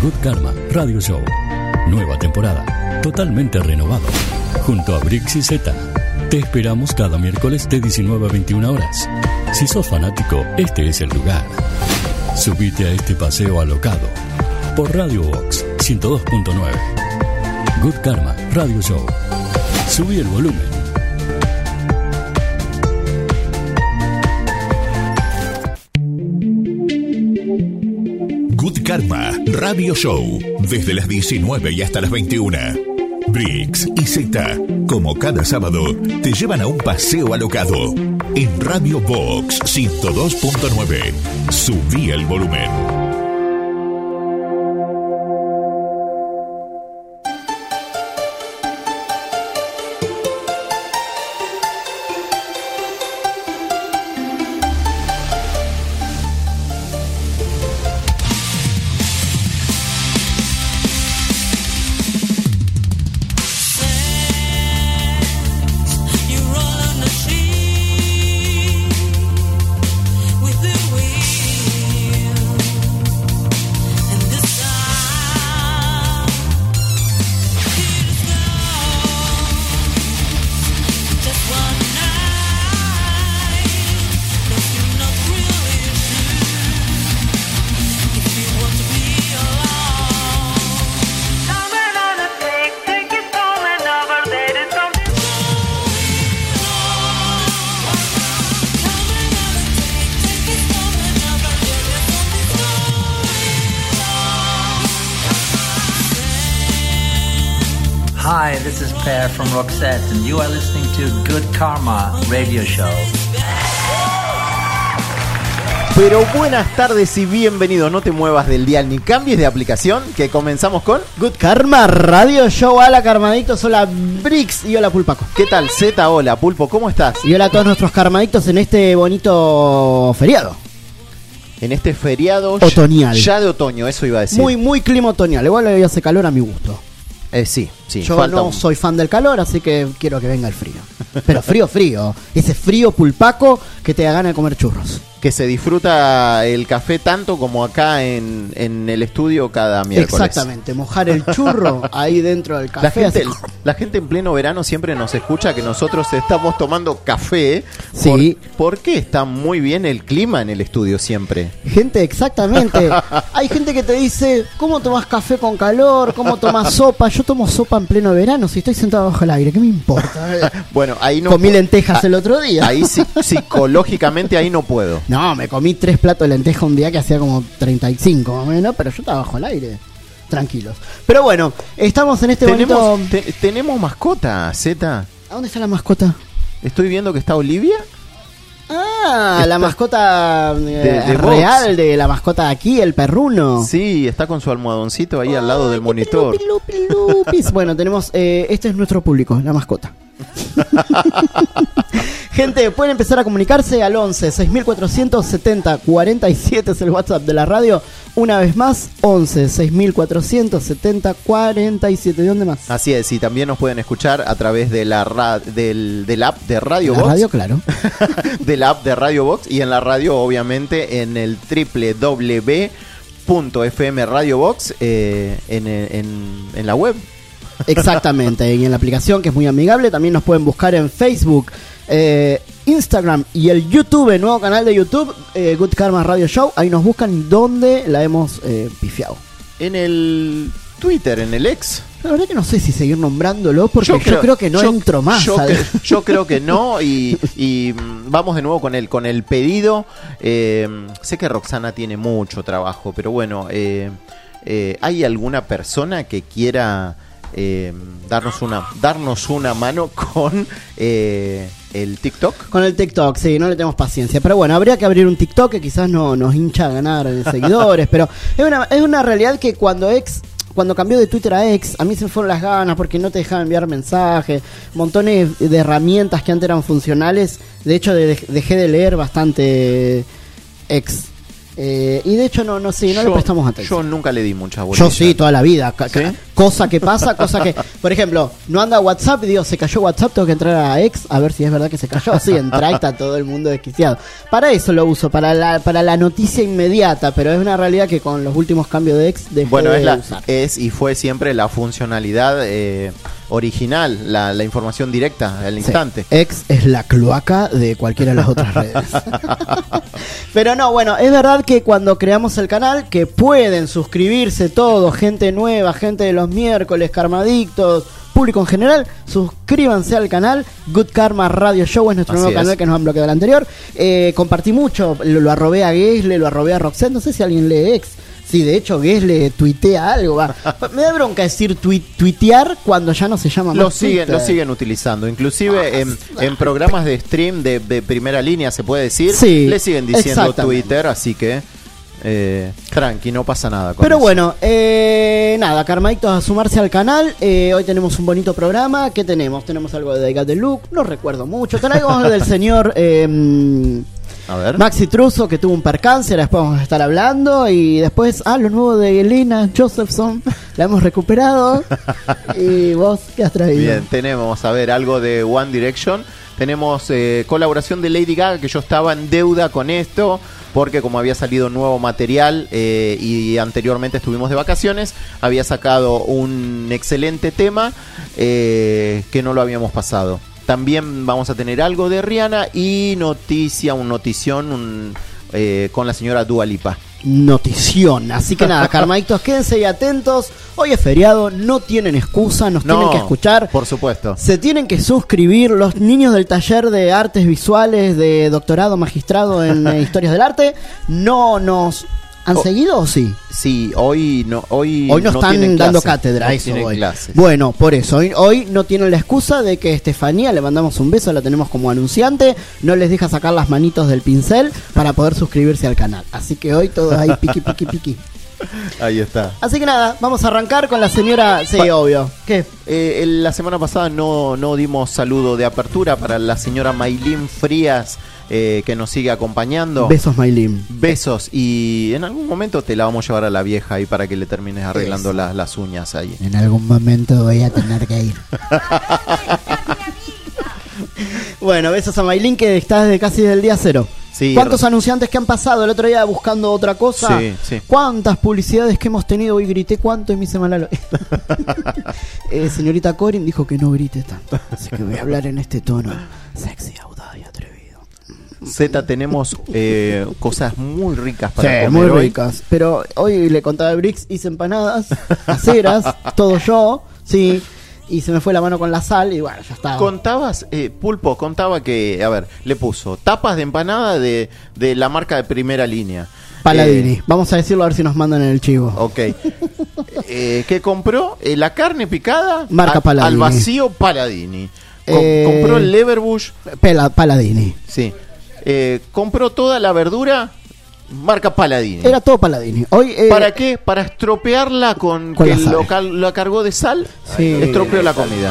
Good Karma Radio Show. Nueva temporada, totalmente renovado. Junto a Brix y Z. Te esperamos cada miércoles de 19 a 21 horas. Si sos fanático, este es el lugar. Subite a este paseo alocado. Por Radio Box 102.9. Good Karma Radio Show. Subí el volumen. Good Karma Radio Show. Desde las 19 y hasta las 21. Brix y Z, como cada sábado, te llevan a un paseo alocado. En Radio Box 102.9. Subí el volumen. Hi, this is Per from Roxette, and you are listening to Good Karma Radio Show. Pero buenas tardes y bienvenidos. No te muevas del dial ni cambies de aplicación, que comenzamos con Good Karma Radio Show. Hola Karmadictos, hola Brix y hola Pulpaco. ¿Qué tal Z? Hola Pulpo, ¿cómo estás? Y hola a todos nuestros Karmadictos en este bonito feriado. En este feriado otoñal. Ya de otoño, eso iba a decir. Muy clima otoñal, igual hoy hace calor a mi gusto. Sí. Yo no soy fan del calor, así que quiero que venga el frío. Pero frío. Ese frío Pulpaco que te da ganas de comer churros. Que se disfruta el café tanto como acá en el estudio cada miércoles. Exactamente, mojar el churro ahí dentro del café. La gente en pleno verano siempre nos escucha que nosotros estamos tomando café. Sí. ¿Por qué está muy bien el clima en el estudio siempre? Gente, exactamente. Hay gente que te dice, ¿cómo tomas café con calor? ¿Cómo tomas sopa? Yo tomo sopa en pleno verano si estoy sentado bajo el aire. ¿Qué me importa? Bueno, ahí no. Comí lentejas el otro día. Ahí sí, psicológicamente ahí no puedo. No, me comí 3 platos de lenteja un día que hacía como 35 más o menos, pero yo estaba bajo el aire. Tranquilos. Pero bueno, estamos en este bonito... Tenemos mascota, Z. ¿A dónde está la mascota? Estoy viendo que está Olivia. La mascota real Vox. de la mascota aquí, el perruno. Sí, está con su almohadoncito ahí al lado del monitor. Pilupis. Bueno, tenemos... este es nuestro público, la mascota. Gente, pueden empezar a comunicarse al 11 6470 47 es el WhatsApp de la radio. Una vez más, 11 6470 47. ¿De dónde más? Así es, y también nos pueden escuchar a través de la del app de Radio Box. Radio, claro. Del app de Radio Box y en la radio, obviamente, en el www.fmradiobox en la web. Exactamente, y en la aplicación que es muy amigable. También nos pueden buscar en Facebook, Instagram y el YouTube, el nuevo canal de YouTube, Good Karma Radio Show. Ahí nos buscan donde la hemos pifiado. En el Twitter, en el ex. La verdad que no sé si seguir nombrándolo porque yo creo que no entro más. Yo creo que no y vamos de nuevo con el pedido. Sé que Roxana tiene mucho trabajo, pero bueno, ¿hay alguna persona que quiera darnos una mano con el TikTok? Con el TikTok, sí, no le tenemos paciencia. Pero bueno, habría que abrir un TikTok que quizás nos hincha a ganar seguidores. Pero es una realidad que cuando cambió de Twitter a X, a mí se me fueron las ganas porque no te dejaban enviar mensajes, montones de herramientas que antes eran funcionales. De hecho, dejé de leer bastante X. Y de hecho no le prestamos atención. Yo nunca le di mucha vuelta. Yo sí, toda la vida. ¿Sí? Cosa que pasa, por ejemplo, no anda WhatsApp y digo, se cayó WhatsApp, tengo que entrar a X a ver si es verdad que se cayó. Sí, entra y está todo el mundo desquiciado. Para eso lo uso, para la noticia inmediata, pero es una realidad que con los últimos cambios de X dejé de usar. Es y fue siempre la funcionalidad original, la información directa al instante. X es la cloaca de cualquiera de las otras redes. Pero no, bueno, es verdad que cuando creamos el canal, que pueden suscribirse todos, gente nueva, gente de los miércoles, karmadictos, público en general, suscríbanse al canal. Good Karma Radio Show es nuestro nuevo canal que nos han bloqueado el anterior. Compartí mucho, lo arrobé a Gesle, lo arrobé a Roxette, no sé si alguien lee X. Sí, de hecho, Gesle tuitea algo. Me da bronca decir tuitear cuando ya no se llama más lo siguen utilizando. Inclusive en programas de stream de primera línea, se puede decir, sí, le siguen diciendo Twitter, así que tranqui, no pasa nada con Pero eso. bueno, nada, Karmadictos a sumarse al canal. Hoy tenemos un bonito programa. ¿Qué tenemos? Tenemos algo de I Got the Look, no recuerdo mucho. Tenemos del señor... A ver. Maxi Truso, que tuvo un percance, después vamos a estar hablando. Y después, lo nuevo de Elena Josephson, la hemos recuperado. ¿Y vos qué has traído? Bien, tenemos, a ver, algo de One Direction. Tenemos colaboración de Lady Gaga, que yo estaba en deuda con esto, porque como había salido nuevo material y anteriormente estuvimos de vacaciones, había sacado un excelente tema que no lo habíamos pasado. También vamos a tener algo de Rihanna y un notición con la señora Dua Lipa. Notición, así que nada, Karmadictos, quédense ahí atentos. Hoy es feriado, no tienen excusa, tienen que escuchar. Por supuesto. Se tienen que suscribir. Los niños del taller de artes visuales de doctorado magistrado en historias del arte no nos han seguido o sí. Sí, hoy no están dando cátedra, eso hoy. Bueno, por eso, hoy no tienen la excusa de que Estefanía, le mandamos un beso, la tenemos como anunciante, no les deja sacar las manitos del pincel para poder suscribirse al canal. Así que hoy todos ahí piqui. Ahí está. Así que nada, vamos a arrancar con la señora... Sí, obvio. ¿Qué? La semana pasada no dimos saludo de apertura para la señora Maylin Frías, que nos sigue acompañando. Besos, Maylin. Besos. Y en algún momento te la vamos a llevar a la vieja ahí para que le termines arreglando las uñas ahí. En algún momento voy a tener que ir. Bueno, besos a Maylin, que está desde casi del día cero. Sí, ¿cuántos anunciantes que han pasado el otro día buscando otra cosa? Sí. ¿Cuántas publicidades que hemos tenido? Hoy grité cuánto y me hice mal señorita Corin dijo que no grite tanto, así que voy a hablar en este tono sexy, audaz y atrevido. Z, tenemos cosas muy ricas para comer muy hoy. ricas. Pero hoy le contaba a Brix, hice empanadas caseras, todo yo, sí. Y se me fue la mano con la sal y bueno, ya estaba. Contabas, Pulpo contaba que, a ver, le puso tapas de empanada de la marca de primera línea. Paladini. Vamos a decirlo a ver si nos mandan en el chivo. Ok. ¿Qué compró? La carne picada marca Paladini. Al vacío Paladini. Compró el Leverbush. Paladini. Sí. Compró toda la verdura. Marca Paladini. Era todo Paladini. Hoy, ¿para qué? Para estropearla con que lo cargó de sal. Sí. Estropeó la comida.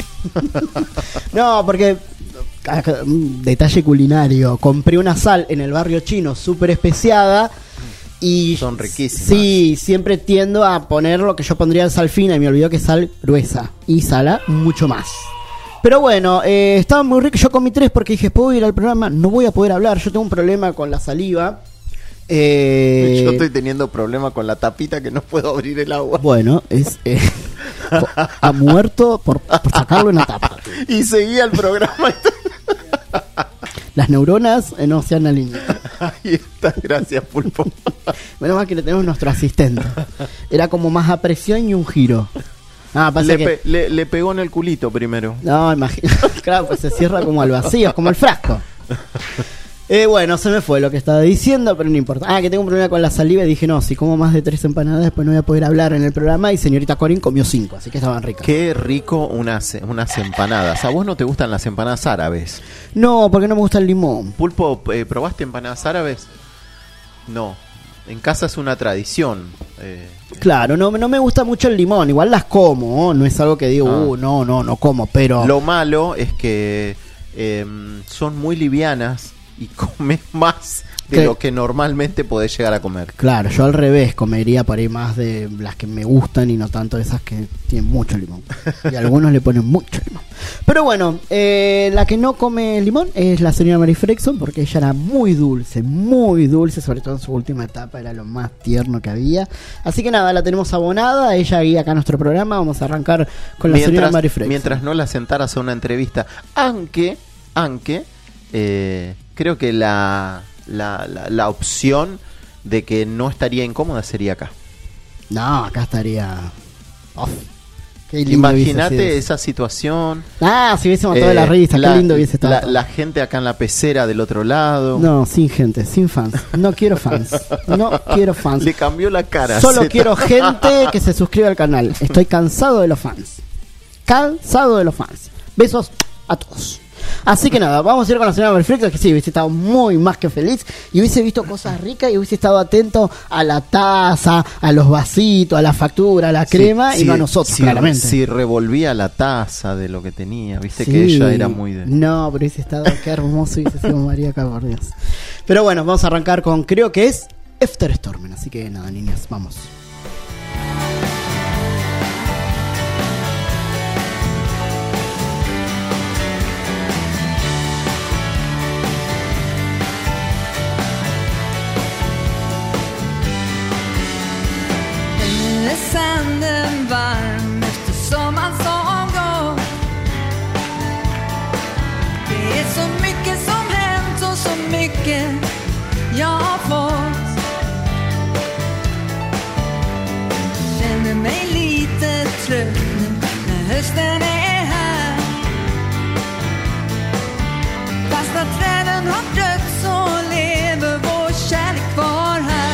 No, porque detalle culinario. Compré una sal en el barrio chino súper especiada. Y son riquísimas. Sí, siempre tiendo a poner lo que yo pondría en sal fina y me olvidó que es sal gruesa. Y sala mucho más. Pero bueno, estaba muy rico. Yo comí 3 porque dije, ¿puedo ir al programa? No voy a poder hablar. Yo tengo un problema con la saliva. Yo estoy teniendo problema con la tapita que no puedo abrir el agua. Bueno, ha muerto por sacarlo en la tapa. Y seguía el programa. Las neuronas no se han alineado. Ahí está, gracias, Pulpo. Menos mal que le tenemos nuestro asistente. Era como más a presión y un giro. Le pegó en el culito primero. No, imagino. Claro, pues se cierra como al vacío, como el frasco. Bueno, se me fue lo que estaba diciendo, pero no importa. Que tengo un problema con la saliva y dije, no, si como más de 3 empanadas después no voy a poder hablar en el programa. Y señorita Corin comió 5, así que estaban ricas. Qué rico unas empanadas. ¿A vos no te gustan las empanadas árabes? No, porque no me gusta el limón. Pulpo, ¿probaste empanadas árabes? No. En casa es una tradición. Claro, no me gusta mucho el limón. Igual las como, no es algo que digo, no como, pero... Lo malo es que son muy livianas y comes más de lo que normalmente podés llegar a comer. Claro, yo al revés, comería por ahí más de las que me gustan y no tanto de esas que tienen mucho limón. Y algunos le ponen mucho limón. Pero bueno, la que no come limón es la señora Mary Frexon, porque ella era muy dulce, sobre todo en su última etapa, era lo más tierno que había. Así que nada, la tenemos abonada, ella guía acá nuestro programa, vamos a arrancar con la señora Mary Frexon. Mientras no la sentaras a una entrevista, aunque creo que la opción de que no estaría incómoda sería acá. No, acá estaría... Imagínate esa situación. Si hubiésemos toda la risa, qué lindo hubiese estado. La gente acá en la pecera del otro lado. No, sin gente, sin fans. No quiero fans. Le cambió la cara. Solo quiero gente que se suscriba al canal. Estoy cansado de los fans. Besos a todos. Así que nada, vamos a ir con la señora Perfecta, que sí, hubiese estado muy más que feliz y hubiese visto cosas ricas y hubiese estado atento a la taza, a los vasitos, a la factura, a la crema y no a nosotros, claramente. Si revolvía la taza de lo que tenía, viste que ella era muy de... No, pero hubiese estado, qué hermoso hubiese sido María acá, por Dios. Pero bueno, vamos a arrancar con, creo que es After Stormen, así que nada, niñas, vamos. Sanden varm efter sommaren som går. Det är så mycket som hänt och så mycket jag har fått. Känner mig lite trött nu när hösten är här. Fast att träden har dött så lever vår kärlek kvar här.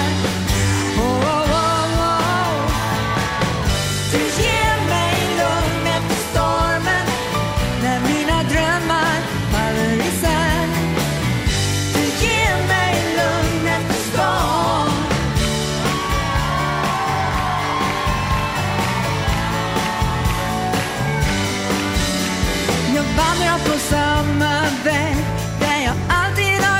Vandrar på samma väg där jag alltid har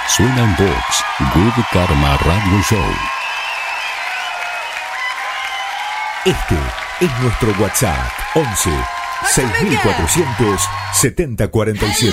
Suena en Vox, Good Karma Radio Show. Este es nuestro WhatsApp 11 6400 7047.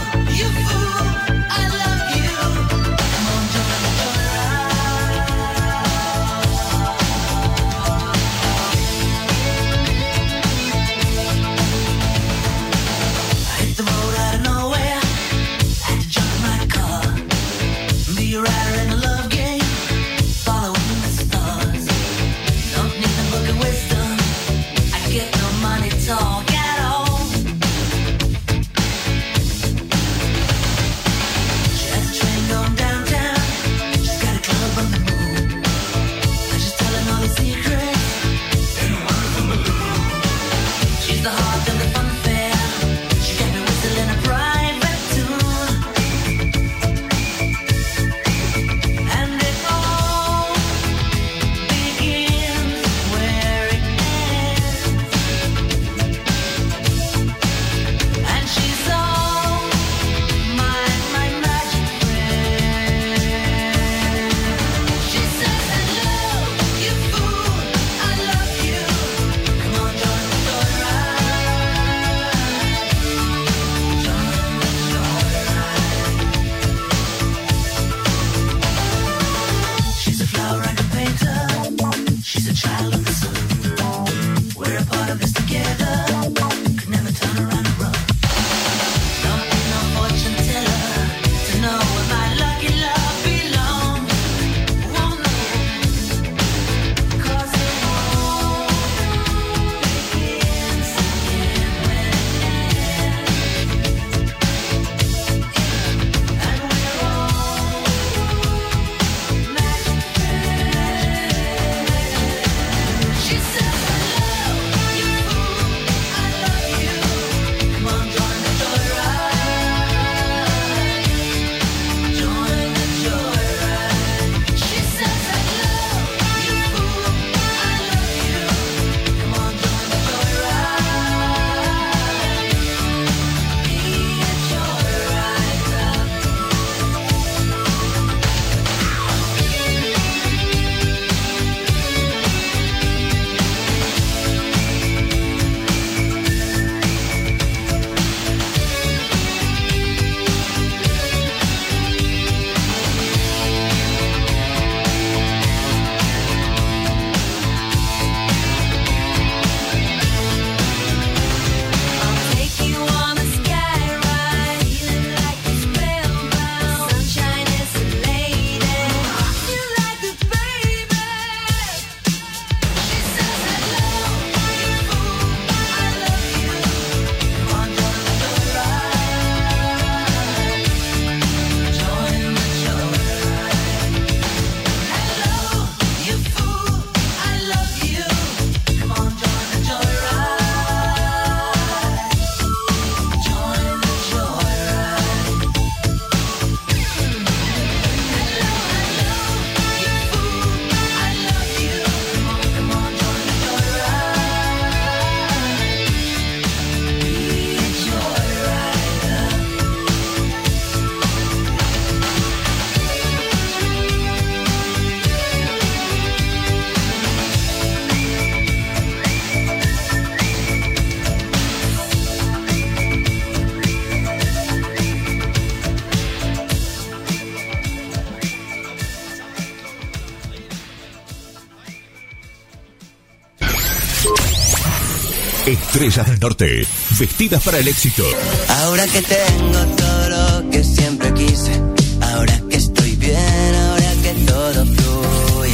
Estrellas del Norte, vestidas para el éxito. Ahora que tengo todo lo que siempre quise, ahora que estoy bien, ahora que todo fluye.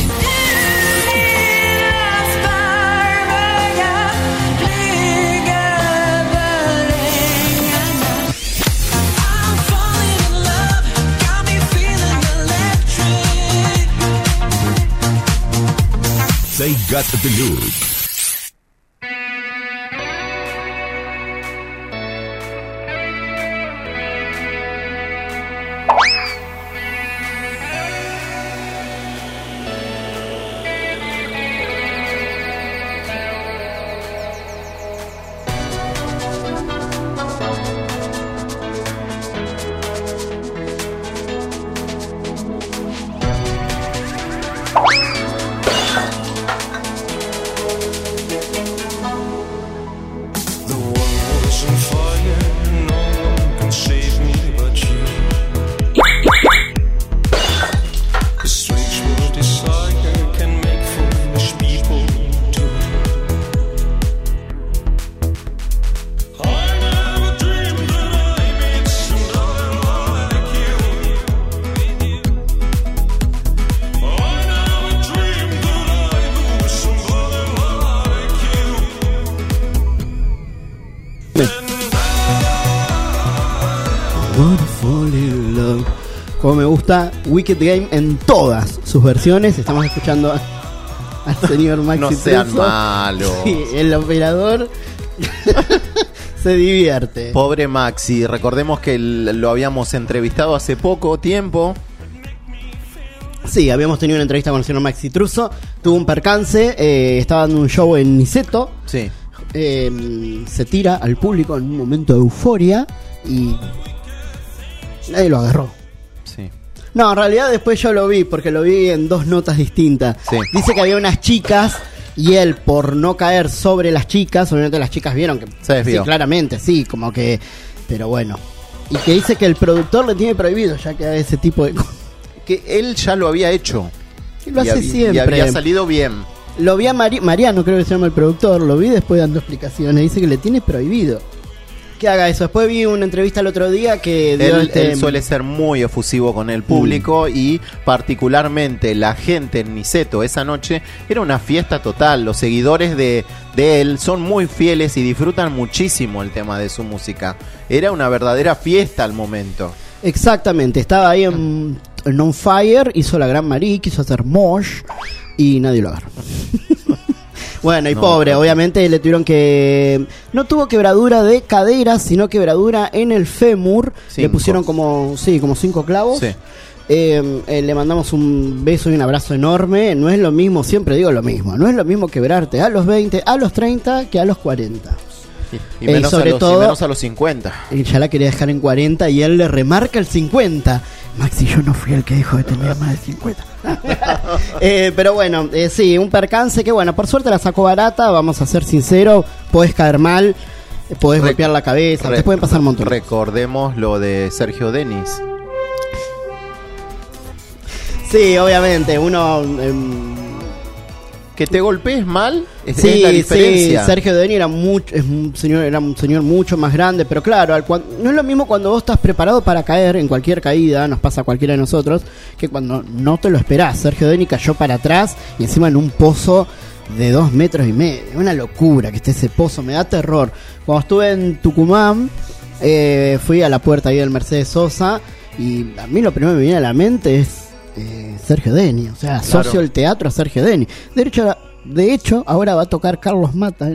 They got the look. Wanna fall in love. Como me gusta Wicked Game en todas sus versiones. Estamos escuchando al señor Maxi No sean Truso. malos. Sí, el operador se divierte. Pobre Maxi, recordemos que lo habíamos entrevistado hace poco tiempo. Sí, habíamos tenido una entrevista con el señor Maxi Truso. Tuvo un percance, estaba dando un show en Niceto. Sí. Se tira al público en un momento de euforia y nadie lo agarró. Sí. No, en realidad después yo lo vi, porque lo vi en dos notas distintas. Sí. Dice que había unas chicas y él, por no caer sobre las chicas, obviamente las chicas vieron que... Se desvió. Sí, claramente, sí, como que... Pero bueno. Y que dice que el productor le tiene prohibido ya que haga ese tipo de cosas. Que él ya lo había hecho. Y lo hace siempre. Y había salido bien. Lo vi a Mariano, creo que se llama el productor, lo vi después dando explicaciones. Dice que le tiene prohibido que haga eso. Después vi una entrevista el otro día que dio Él suele ser muy efusivo con el público y particularmente la gente en Niceto esa noche era una fiesta total. Los seguidores de él son muy fieles y disfrutan muchísimo el tema de su música. Era una verdadera fiesta al momento. Exactamente, estaba ahí en On Fire, hizo la Gran Marie, quiso hacer Mosh y nadie lo agarró. Bueno, y No, pobre, no. obviamente le tuvieron que... No tuvo quebradura de cadera, sino quebradura en el fémur. Le Cinco. pusieron como 5 clavos. Sí. Le mandamos un beso y un abrazo enorme. No es lo mismo, siempre digo lo mismo, no es lo mismo quebrarte a los 20, a los 30 que a los 40. Y menos, sobre todo- y menos a los 50. Y ya la quería dejar en 40 y él le remarca el 50. Maxi, yo no fui el que dijo de tener más de 50. Pero bueno, sí, un percance que bueno, por suerte la sacó barata, vamos a ser sinceros, podés caer mal, podés golpear la cabeza, te pueden pasar un montón. Recordemos lo de Sergio Denis. Sí, obviamente, uno... Que te golpees mal es sí, la diferencia. sí, Sergio Denis era un señor mucho más grande, pero claro, no es lo mismo cuando vos estás preparado para caer en cualquier caída, nos pasa a cualquiera de nosotros, que cuando no te lo esperás. Sergio Denis cayó para atrás y encima en un pozo de 2,5 metros. Una locura que esté ese pozo, me da terror. Cuando estuve en Tucumán, fui a la puerta ahí del Mercedes Sosa y a mí lo primero que me viene a la mente es Sergio Denis, o sea, Claro. asocio el teatro a Sergio Denis. De hecho, ahora va a tocar Carlos Mata.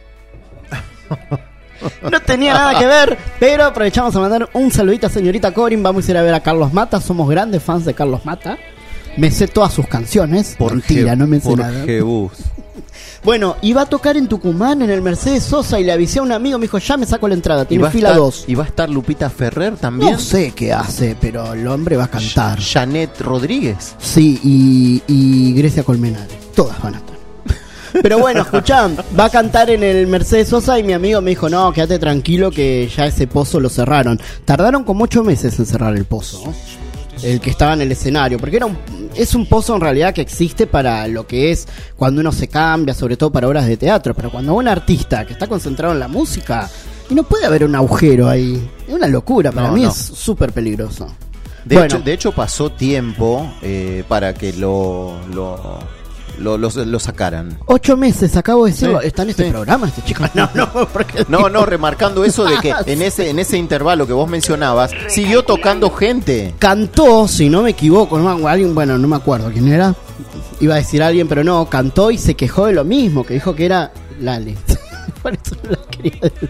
No tenía nada que ver, pero aprovechamos a mandar un saludito a señorita Corin. Vamos a ir a ver a Carlos Mata, somos grandes fans de Carlos Mata. Me sé todas sus canciones. Mentira, no me sé nada. Jebus. Bueno, iba a tocar en Tucumán en el Mercedes Sosa y le avisé a un amigo, me dijo, ya me saco la entrada, tiene fila 2. ¿Y va a estar Lupita Ferrer también? No sé qué hace, pero el hombre va a cantar. Janet Rodríguez. Sí, y Grecia Colmenares. Todas van a estar. Pero bueno, escuchá, va a cantar en el Mercedes Sosa y mi amigo me dijo, no, quédate tranquilo que ya ese pozo lo cerraron. Tardaron como 8 meses en cerrar el pozo, ¿no? El que estaba en el escenario, porque es un pozo en realidad que existe para lo que es cuando uno se cambia, sobre todo para obras de teatro, pero cuando un artista que está concentrado en la música, y no puede haber un agujero ahí, es una locura, para mí no. es súper peligroso. De hecho pasó tiempo para que lo sacaran. 8 meses, acabo de decirlo. Sí, ¿Está en este sí. programa este chico? Porque No, remarcando eso de que en ese intervalo que vos mencionabas, siguió tocando gente. cantó, si no me equivoco, alguien, bueno, no me acuerdo quién era. Iba a decir alguien, pero no, cantó y se quejó de lo mismo, que dijo que era Lali. Por eso no la quería decir.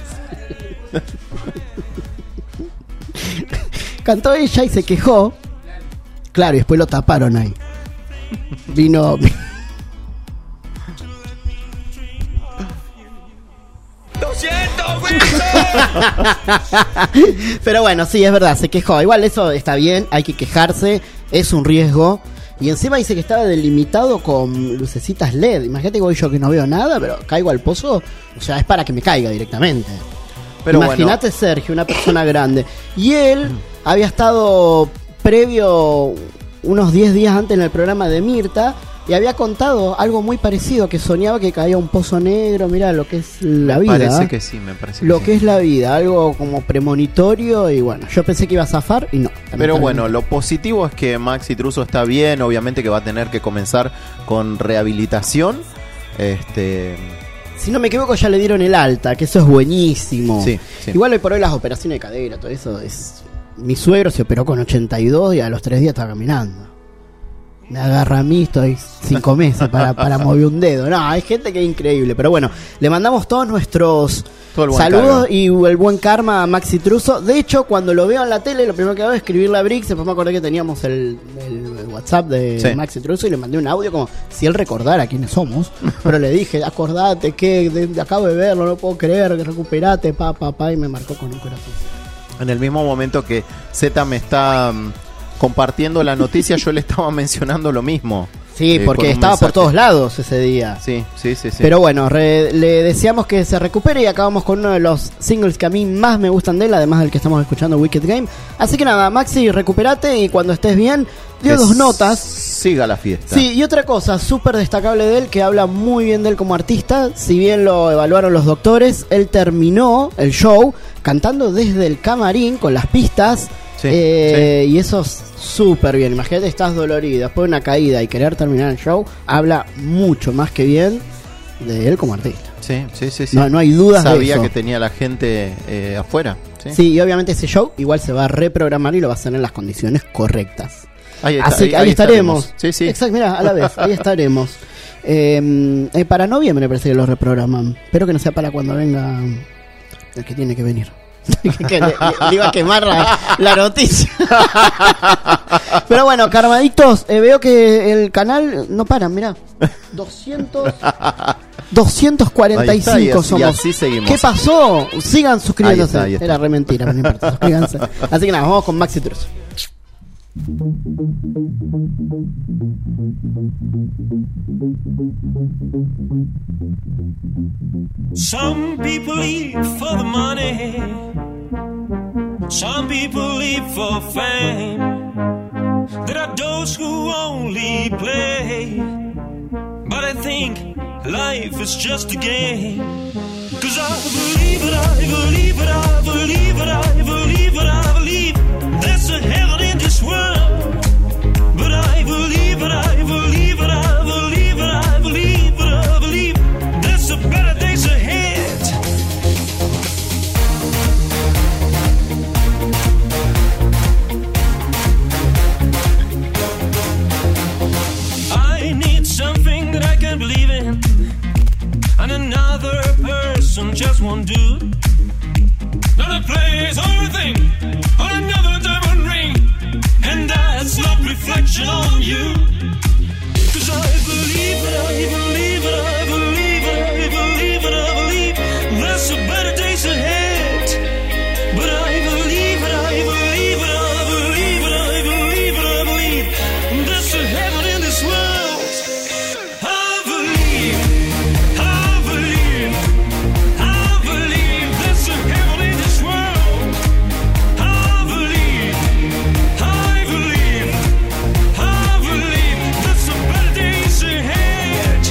Cantó ella y se quejó. Claro, y después lo taparon ahí. Vino... Pero bueno, sí, es verdad, se quejó. Igual eso está bien, hay que quejarse, es un riesgo. Y encima dice que estaba delimitado con lucecitas LED. Imagínate que voy yo que no veo nada, pero caigo al pozo. O sea, es para que me caiga directamente. Pero imagínate Sergio, una persona grande. Y él había estado previo, unos 10 días antes en el programa de Mirta, y había contado algo muy parecido, que soñaba que caía un pozo negro. Mira lo que es la vida. Parece que sí, me parece Lo sí. que es la vida, algo como premonitorio. Y bueno, yo pensé que iba a zafar y no. Pero bueno, lo positivo es que Maxi Truso está bien, obviamente que va a tener que comenzar con rehabilitación. Si no me equivoco ya le dieron el alta, que eso es buenísimo. Sí, sí. Igual hoy por hoy las operaciones de cadera, todo eso es mi suegro se operó con 82 y a los 3 días estaba caminando. Me agarra a mí, estoy 5 meses para mover un dedo. No, hay gente que es increíble. Pero bueno, le mandamos todos nuestros saludos y el buen karma a Maxi Truso. De hecho, cuando lo veo en la tele, lo primero que hago es escribirle a Brix. Después me acordé que teníamos el WhatsApp de Maxi Truso y le mandé un audio como si él recordara quiénes somos. Pero le dije, acordate que acabo de verlo, no puedo creer, que recuperate, y me marcó con un corazón. En el mismo momento que Z me está compartiendo la noticia, yo le estaba mencionando lo mismo. Sí, porque estaba por todos lados ese día. Sí. Pero bueno, le deseamos que se recupere y acabamos con uno de los singles que a mí más me gustan de él, además del que estamos escuchando, Wicked Game. Así que nada, Maxi, recuperate y cuando estés bien, dio 2 notas. Siga la fiesta. Sí, y otra cosa súper destacable de él, que habla muy bien de él como artista. Si bien lo evaluaron los doctores, él terminó el show cantando desde el camarín con las pistas. Y eso es súper bien. Imagínate, estás dolorido después de una caída y querer terminar el show. Habla mucho más que bien de él como artista. Sí. No hay dudas de eso. Sabía que tenía la gente afuera. Sí, y obviamente ese show igual se va a reprogramar y lo va a hacer en las condiciones correctas. Así que ahí estaremos. Sí. Exacto, mira, a la vez, ahí estaremos. Para noviembre parece que lo reprograman. Espero que no sea para cuando venga el que tiene que venir. Que le iba a quemar la noticia. Pero bueno, Karmadictos, veo que el canal no para, mirá, 245 somos. Y así seguimos. ¿Qué pasó? Sigan suscribiéndose. Ahí está. Era re mentira, pero no importa, suscríbanse. Así que nada, vamos con Maxi Truso. Some people live for the money, some people live for fame. There are those who only play, but I think life is just a game. 'Cause I believe it, I believe it, I believe it, I believe it, I believe there's a heaven in this world. But I believe it, I believe it, I believe it, I believe it, I believe there's a better days ahead. I need something that I can believe in, and another person just won't do. Not a place or a thing, or another diamond ring, and that's not reflection on you. 'Cause I believe it, I believe it, I believe it, I believe it, I believe there's a better days ahead. But I believe it, I believe it, I believe it, I believe it, I believe there's a heaven in this world. I believe, I believe, I believe there's a heaven in this world. I believe, I believe, I believe there's a better days ahead.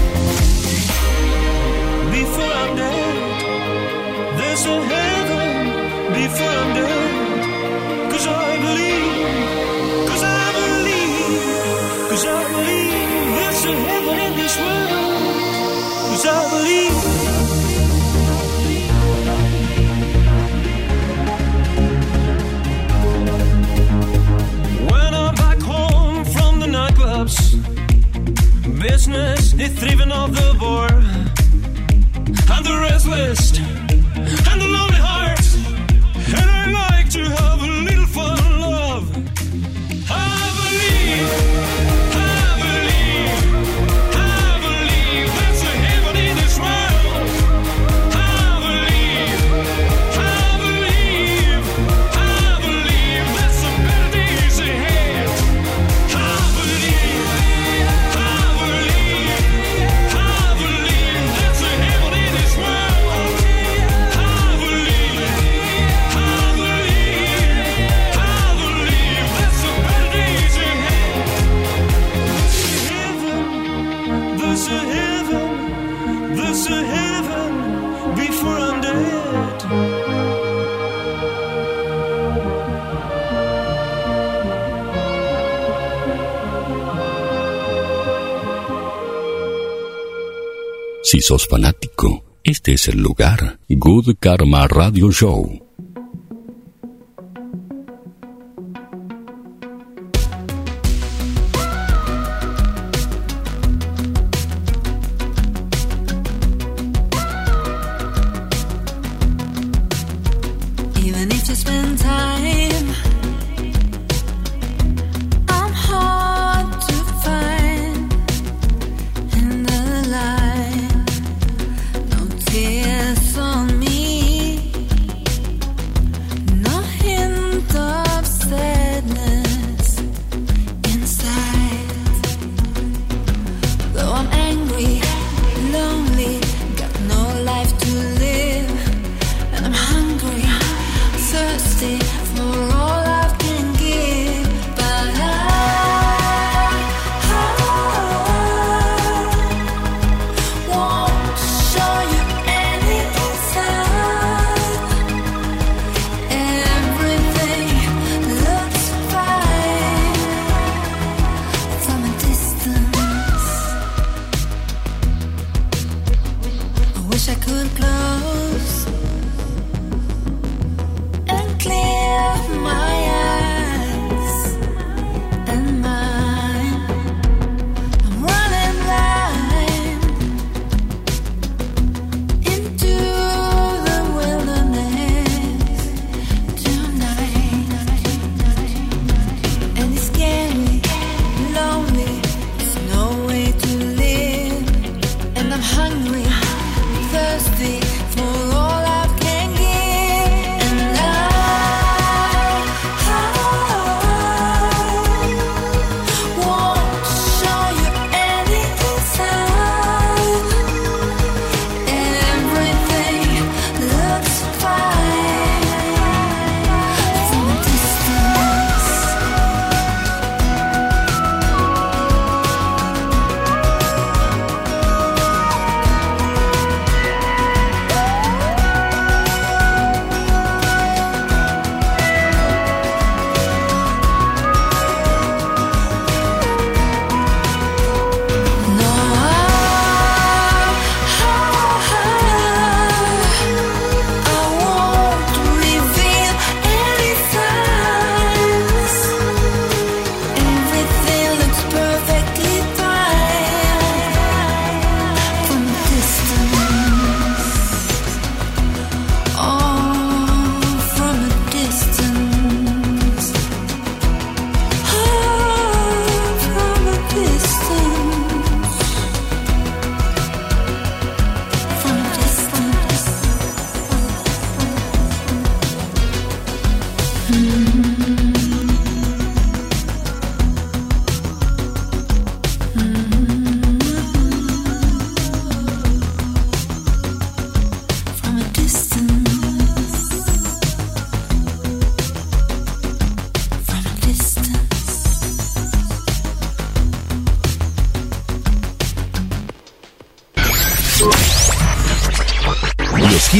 Before I'm dead, there's a heaven before I'm dead. 'Cause I believe, 'cause I believe, 'cause I believe there's a heaven in this world. 'Cause I believe. When I'm back home from the nightclubs, business is thriving off the board, and the restless and the lonely hearts, and I like to have a little fun, love. I believe, I believe, I believe there's a heaven in this world. I believe, I believe, I believe there's some better days ahead. I believe, I believe, I believe there's a heaven in this world. I believe, I believe, I believe there's some better days ahead. There's a heaven, there's a heaven before I'm dead. Si sos fanático, este es el lugar. Good Karma Radio Show.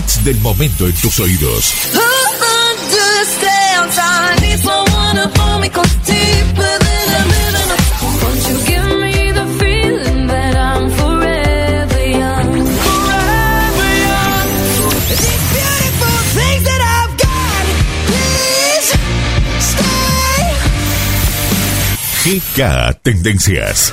hits del momento en tus oídos. Who understands? I need someone to hold me close deeper than I'm living. Won't you give me the feeling that I'm forever young? Forever young. These beautiful things that I've got, please stay. GK Tendencias.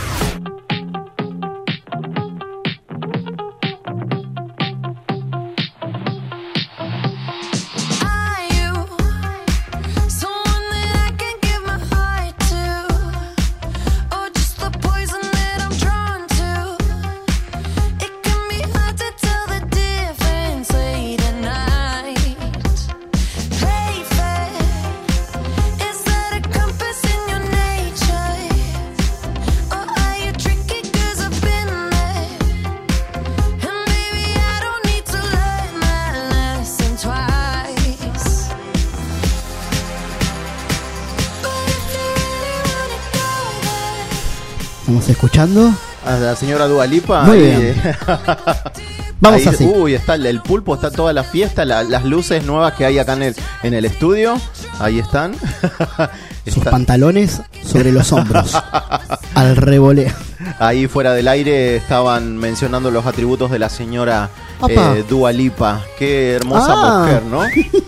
Estamos escuchando a la señora Dua Lipa. Muy bien. Vamos ahí, así. Uy, está el pulpo, está toda la fiesta, las luces nuevas que hay acá en el estudio. Ahí están. Sus pantalones sobre los hombros. Al revoleo. Ahí fuera del aire estaban mencionando los atributos de la señora Dua Lipa. Qué hermosa mujer, ¿no?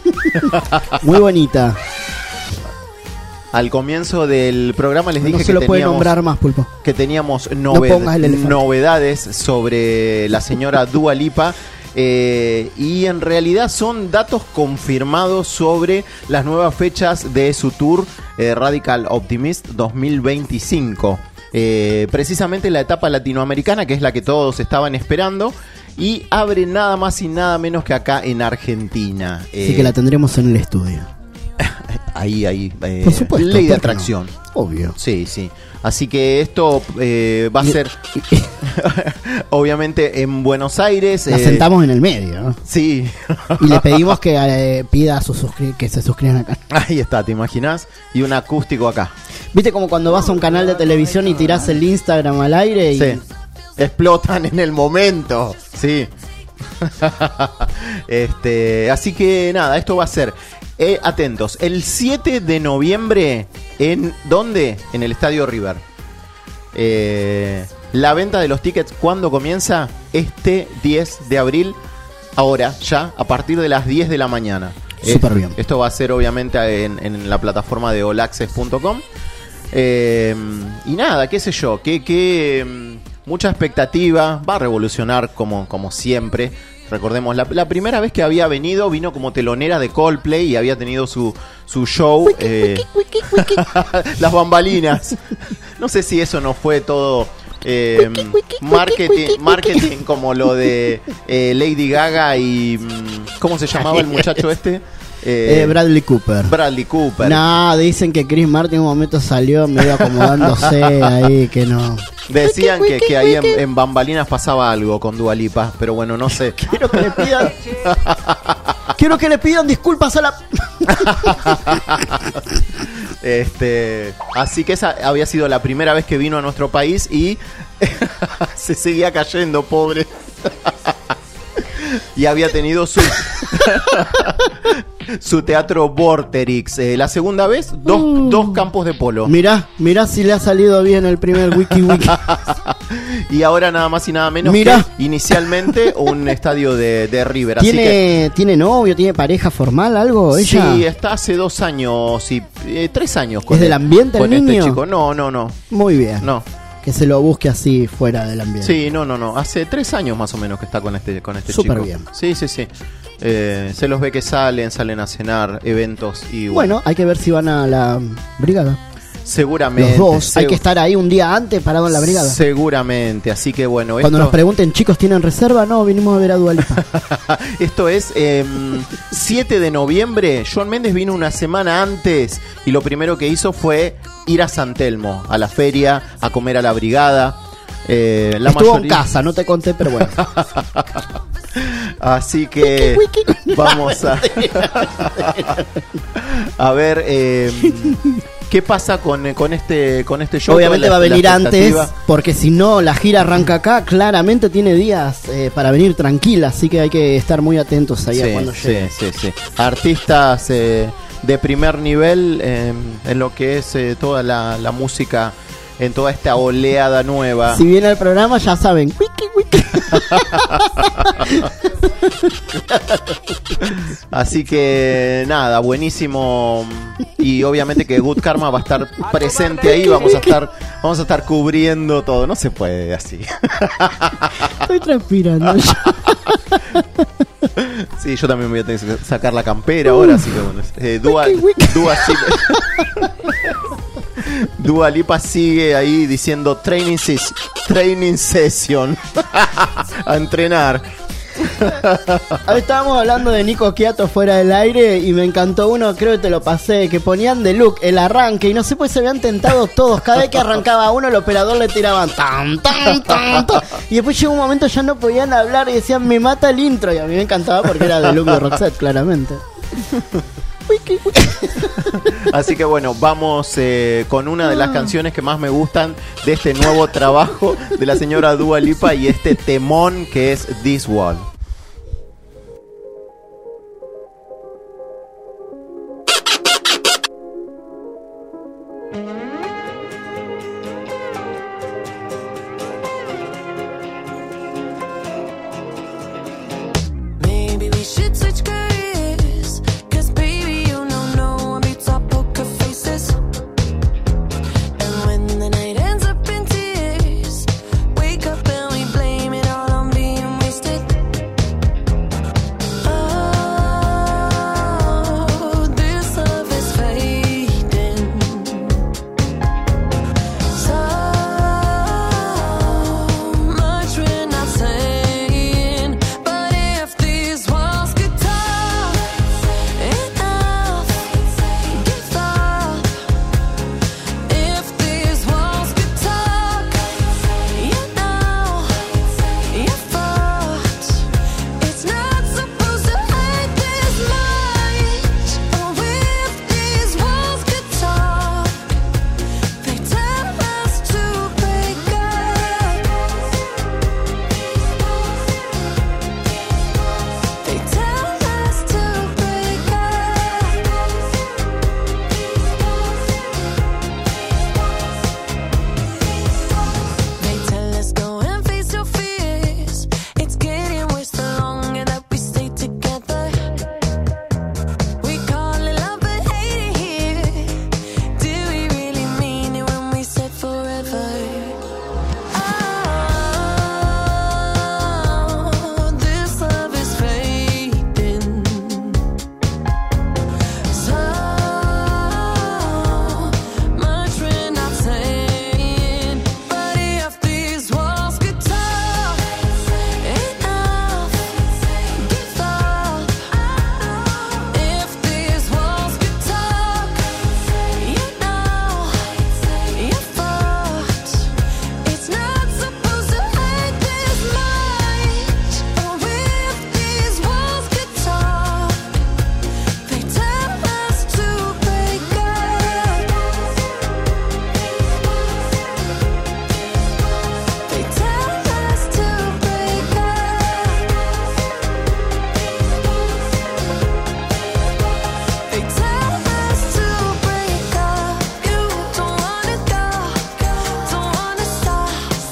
Muy bonita. Al comienzo del programa les dije no se lo puede nombrar más, Pulpo. Que teníamos No novedades sobre la señora Dua Lipa. Y en realidad son datos confirmados sobre las nuevas fechas de su tour Radical Optimist 2025. Precisamente la etapa latinoamericana, que es la que todos estaban esperando. Y abre nada más y nada menos que acá en Argentina. Así que la tendremos en el estudio. Ahí, por supuesto, ley de atracción. No? Obvio. Sí. Así que esto va a ser obviamente en Buenos Aires. La sentamos en el medio, ¿no? Sí. Y le pedimos que pida que se suscriban acá. Ahí está, ¿te imaginas? Y un acústico acá. ¿Viste como cuando vas a un canal de televisión y tirás el Instagram al aire? Y... sí. Explotan en el momento. Sí. Así que nada, esto va a ser... atentos, el 7 de noviembre, ¿en dónde? En el Estadio River. La venta de los tickets, ¿cuándo comienza? Este 10 de abril, ahora, ya, a partir de las 10 de la mañana. Súper bien. Esto va a ser obviamente en la plataforma de allaccess.com. Y nada, qué sé yo, que mucha expectativa, va a revolucionar como siempre. Recordemos, la primera vez que había vino como telonera de Coldplay y había tenido su show. Las bambalinas. No sé si eso no fue todo marketing como lo de Lady Gaga y... ¿cómo se llamaba el muchacho este? Bradley Cooper. No, dicen que Chris Martin en un momento salió medio acomodándose ahí, que no... Decían que ahí en bambalinas pasaba algo con Dua Lipa, pero bueno, no sé. Quiero que le pidan disculpas a la... Así que esa había sido la primera vez que vino a nuestro país y se seguía cayendo, pobre. Y había tenido su teatro Vorterix. La segunda vez, dos campos de polo. Mirá si le ha salido bien el primer wiki. Y ahora nada más y nada menos que inicialmente un estadio de River. ¿Tiene novio? ¿Tiene pareja formal? ¿Algo? ¿Ella? Sí, está hace 2 años y 3 años con ¿Es del ambiente con el niño? Este chico. No. Muy bien. No. Que se lo busque así fuera del ambiente. Sí, no. Hace 3 años más o menos que está con este Súper chico. bien. Sí. Se los ve que salen a cenar, eventos y bueno, hay que ver si van a la brigada. Seguramente. Los dos. Hay que estar ahí un día antes parado en la brigada. Seguramente. Así que bueno. Cuando nos pregunten, chicos, ¿tienen reserva? No, vinimos a ver a Dua Lipa. Esto es 7 de noviembre. Shawn Mendes vino una semana antes y lo primero que hizo fue ir a San Telmo, a la feria, a comer a la brigada. Estuvo en casa, no te conté, pero bueno. Así que vamos a ver ¿Qué pasa con este show? Obviamente va a venir antes, expectativa. porque si no, la gira arranca acá. Claramente tiene días para venir tranquila, así que hay que estar muy atentos ahí a cuando llegue. Sí. Artistas de primer nivel en lo que es toda la música, en toda esta oleada nueva. Si viene al programa, ya saben. Wiki. Así que nada, buenísimo. Y obviamente que Good Karma va a estar presente ahí. Vamos a estar cubriendo todo. No se puede así. Estoy transpirando. Sí, yo también voy a tener que sacar la campera ahora, así que bueno. Dua Lipa sigue ahí diciendo training session. A entrenar. Ahora estábamos hablando de Nico Quiato fuera del aire y me encantó uno, creo que te lo pasé, que ponían de look el arranque y no sé, pues se habían tentado todos. Cada vez que arrancaba uno, el operador le tiraban tan, y después llegó un momento ya no podían hablar y decían me mata el intro, y a mí me encantaba porque era de look de Roxette, claramente. Así que bueno, vamos con una de las canciones que más me gustan de este nuevo trabajo de la señora Dua Lipa y este temón que es This Wall. Maybe we should switch careers, 'cause baby, you know no one beats our poker faces. And when the night ends up in tears, wake up and we blame it all on being wasted. Oh, this love is fading. So much we're not saying, but if these walls could talk, enough, give up. If these walls could talk, you know, you're fucked. It's not supposed to hurt this much. Oh, if these walls could talk, they tell us to break up. They tell us to break up. They tell us go and face your fears. It's getting worse the longer that we stay together. We call it love but hate it here. Do we really mean it when we said forever? Oh, this love is fading. So much we're not saying, but if these walls could talk, enough, give up. If these walls could talk, you know, you're fucked. It's not supposed to hurt this much. Oh, if these walls could talk, they tell us to break up. They tell us to break up. They tell us to break up. You don't wanna go, don't wanna stop.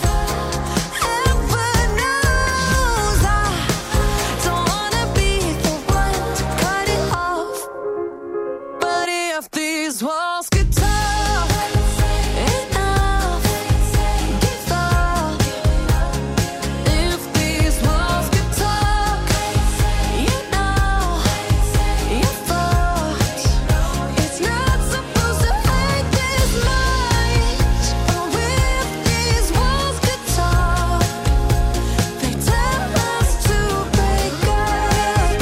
Heaven knows I don't wanna be the one to cut it off. But if these walls could talk, enough, give up. If these walls could talk, you know, you're fucked. It's not supposed to hurt this much. Oh, if these walls could talk, they tell us to break up.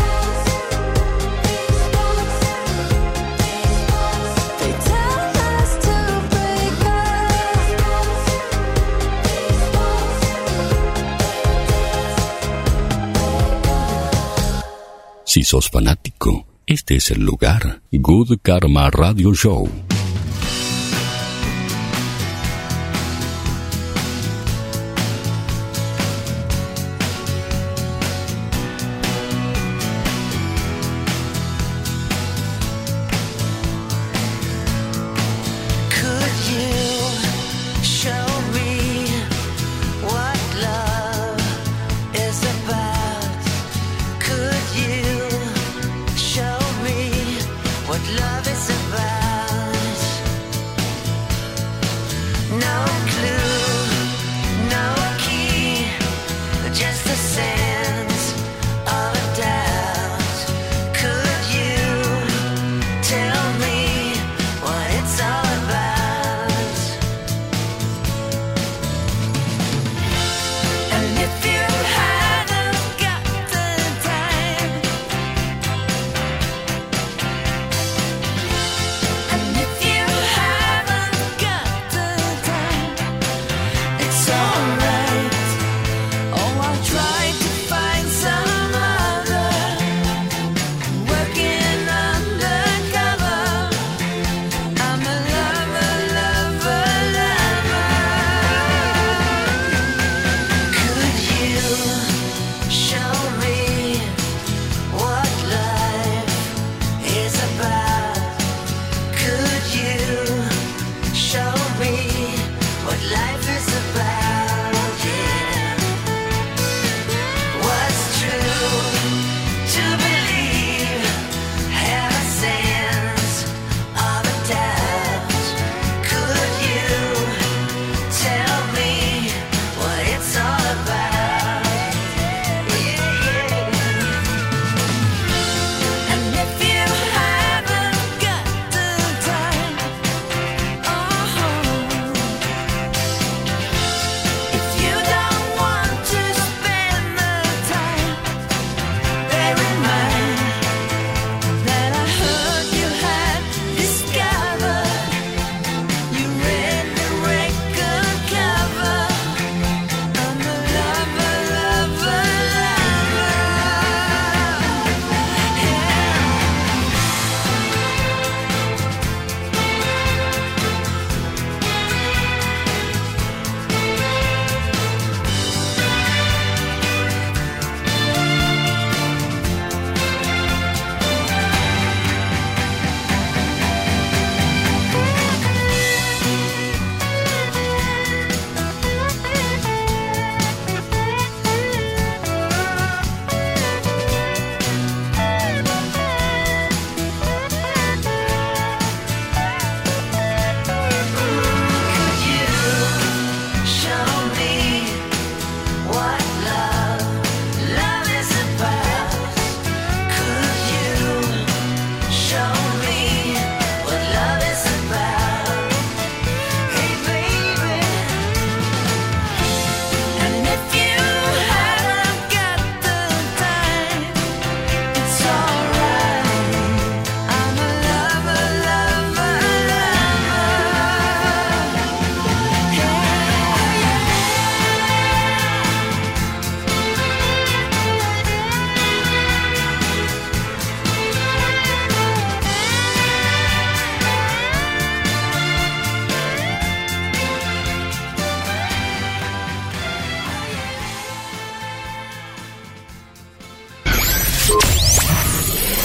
They tell us to break Si sos fanático, este es el lugar. Good Karma Radio Show.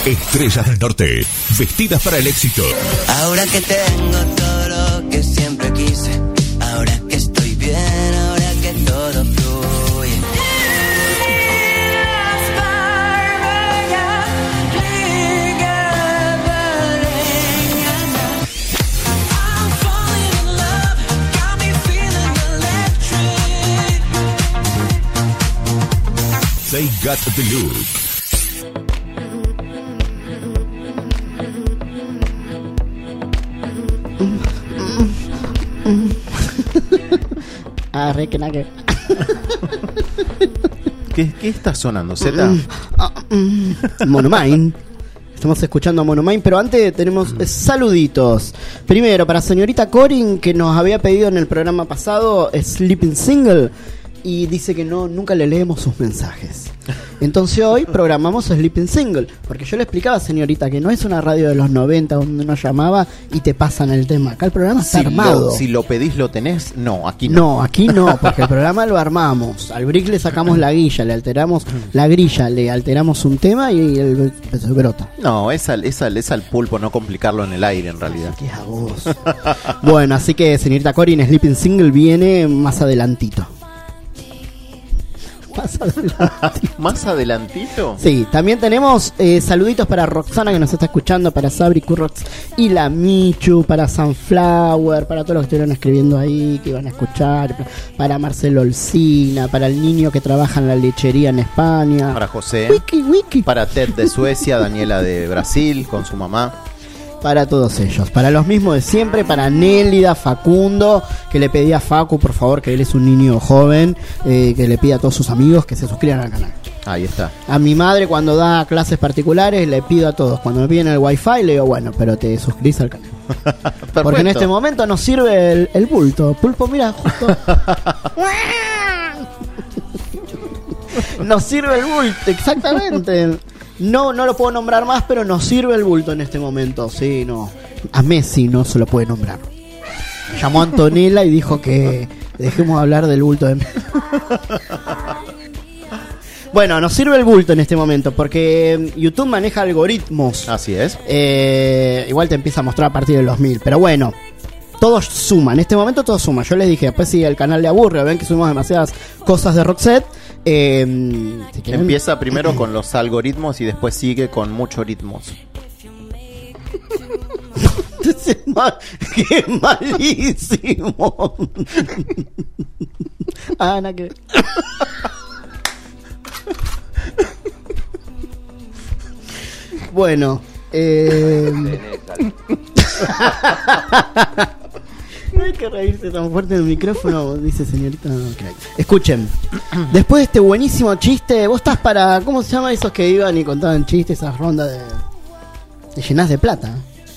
Estrellas del Norte, vestidas para el éxito. Ahora que tengo todo lo que siempre quise, ahora que estoy bien, ahora que todo fluye. They got the look. Re que nada que... ¿Qué está sonando, Zeta? Monomine. Estamos escuchando a Monomine, pero antes tenemos saluditos. Primero, para señorita Corin, que nos había pedido en el programa pasado Sleeping Single, y dice que nunca le leemos sus mensajes. Entonces hoy programamos Sleeping Single, porque yo le explicaba, señorita, que no es una radio de los 90 donde uno llamaba y te pasan el tema. Acá el programa está armado. Si lo pedís, lo tenés. No, aquí no. No, aquí no, porque el programa lo armamos. Al Brick le sacamos la guilla, le alteramos la grilla, le alteramos un tema y el se brota. No, es al pulpo no complicarlo en el aire, en realidad. ¿Qué es a vos? Bueno, así que señorita Corin, Sleeping Single viene más adelantito. ¿Más adelantito? Sí, también tenemos saluditos para Roxana, que nos está escuchando, para Sabri Currox y la Michu, para Sunflower, para todos los que estuvieron escribiendo ahí, que iban a escuchar, para Marcelo Olcina, para el niño que trabaja en la lechería en España, Para José, Wiki. para Ted de Suecia, Daniela de Brasil con su mamá. Para todos ellos, para los mismos de siempre, para Nélida, Facundo, que le pedía a Facu, por favor, que él es un niño joven, que le pida a todos sus amigos que se suscriban al canal. Ahí está. A mi madre, cuando da clases particulares, le pido a todos, cuando me piden el wifi, le digo, bueno, pero te suscribís al canal. Porque en este momento nos sirve el bulto. Pulpo, mira, justo. Nos sirve el bulto, exactamente. No lo puedo nombrar más, pero nos sirve el bulto en este momento. Sí, no. A Messi no se lo puede nombrar. Llamó a Antonella y dijo que dejemos de hablar del bulto de Messi. Bueno, nos sirve el bulto en este momento porque YouTube maneja algoritmos. Así es. Igual te empieza a mostrar a partir del 2000. Pero bueno, todos suman. En este momento todos suman. Yo les dije, después si el canal le aburre, ven que subimos demasiadas cosas de Roxette. Si quieren... Empieza primero con los algoritmos y después sigue con muchos ritmos. ¡Qué malísimo! Ana, que... Bueno, no hay que reírse tan fuerte en el micrófono, dice señorita. Escuchen, después de este buenísimo chiste, vos estás para... ¿Cómo se llama esos que iban y contaban chistes, esas rondas de llenas de plata?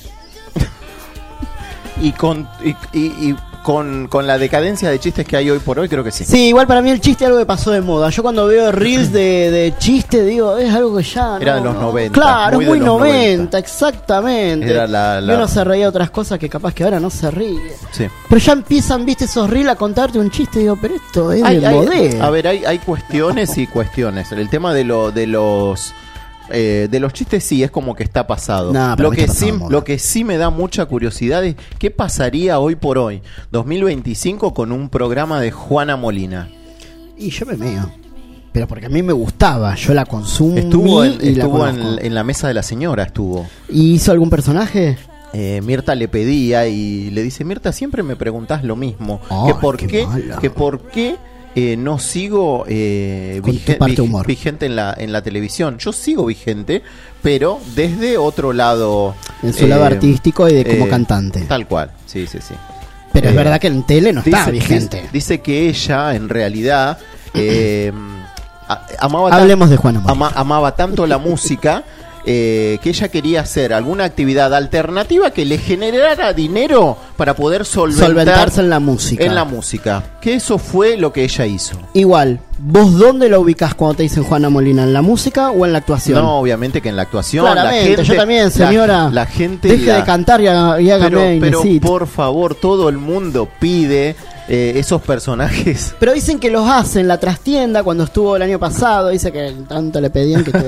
Y con la decadencia de chistes que hay hoy por hoy, creo que sí. Sí, igual para mí el chiste es algo que pasó de moda. Yo cuando veo reels de chiste, digo, es algo que ya... Era de los 90. Claro, es muy 90, exactamente. Era Y uno se reía de otras cosas que capaz que ahora no se ríe. Sí. Pero ya empiezan, viste, esos reels a contarte un chiste y digo, pero esto es de modelo. A ver, hay cuestiones y cuestiones. El tema de los chistes sí es como que está pasado. Nah, lo que sí me da mucha curiosidad es qué pasaría hoy por hoy, 2025, con un programa de Juana Molina. Y yo me meo. Pero porque a mí me gustaba, yo la consumo. Estuvo en la mesa de la señora, estuvo. ¿Y hizo algún personaje? Mirta le pedía y le dice, Mirta, siempre me preguntás lo mismo. Ay, que por qué no sigo vigente en la televisión. Yo sigo vigente, pero desde otro lado. En su lado artístico y de como cantante. Tal cual, sí. Pero es verdad que en tele no está vigente. Dice que ella, en realidad, Hablemos de Juana Molina. amaba tanto la música que ella quería hacer alguna actividad alternativa que le generara dinero para poder solventarse en la música. Que eso fue lo que ella hizo. Igual, ¿vos dónde lo ubicás cuando te dicen Juana Molina? ¿En la música o en la actuación? No, obviamente que en la actuación. Claramente, la gente, yo también, señora. La gente deje de cantar y hágame pero Inecit. por favor, todo el mundo pide esos personajes. Pero dicen que los hace en la trastienda cuando estuvo el año pasado. Dice que tanto le pedían que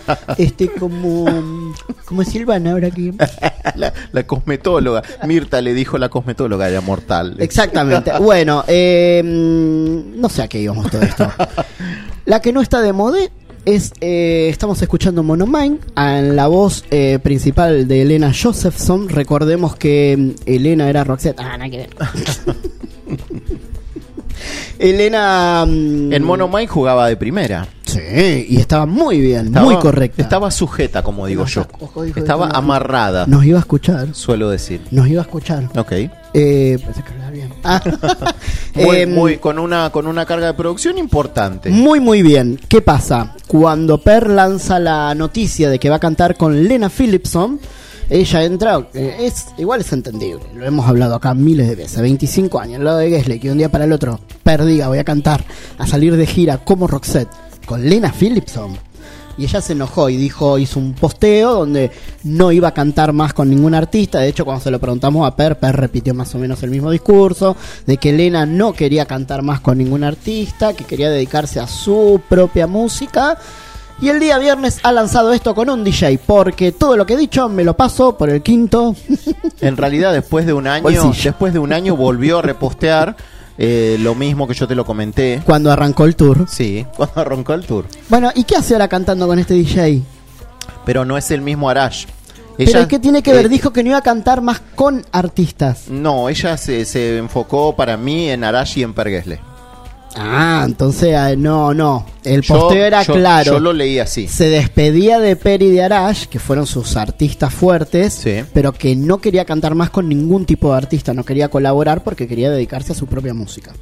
como Silvana ahora aquí. La cosmetóloga. Mirta le dijo la cosmetóloga era mortal. Exactamente. Bueno, no sé a qué íbamos todo esto. La que no está de moda es, estamos escuchando Monomind en la voz principal de Elena Josephson. Recordemos que Elena era Roxette. Nada que ver. Elena en Monomind jugaba de primera. Sí, y estaba muy bien, muy correcta. Estaba sujeta, como digo yo. Ojo, dijo estaba esto, amarrada. Nos iba a escuchar. Suelo decir. Nos iba a escuchar. Ok. Pensé que era bien. Muy con una carga de producción importante. Muy bien. ¿Qué pasa? Cuando Per lanza la noticia de que va a cantar con Lena Phillipson, ella entra, igual es entendible, lo hemos hablado acá miles de veces, 25 años, al lado de Gessle, que de un día para el otro Per diga voy a cantar, a salir de gira como Roxette con Lena Phillipson. Y ella se enojó y hizo un posteo donde no iba a cantar más con ningún artista. De hecho, cuando se lo preguntamos a Per repitió más o menos el mismo discurso, de que Lena no quería cantar más con ningún artista, que quería dedicarse a su propia música. Y el día viernes ha lanzado esto con un DJ, porque todo lo que he dicho me lo paso por el quinto. En realidad, después de un año volvió a repostear lo mismo que yo te lo comenté. Cuando arrancó el tour. Sí, cuando arrancó el tour. Bueno, ¿y qué hace ahora cantando con este DJ? Pero no es el mismo Arash. ¿Pero qué tiene que ver? Dijo que no iba a cantar más con artistas. No, ella se enfocó para mí en Arash y en Per Gessle. Ah, entonces no. El posteo era claro. Yo lo leí así. Se despedía de Per y de Arash, que fueron sus artistas fuertes, sí, pero que no quería cantar más con ningún tipo de artista, no quería colaborar porque quería dedicarse a su propia música.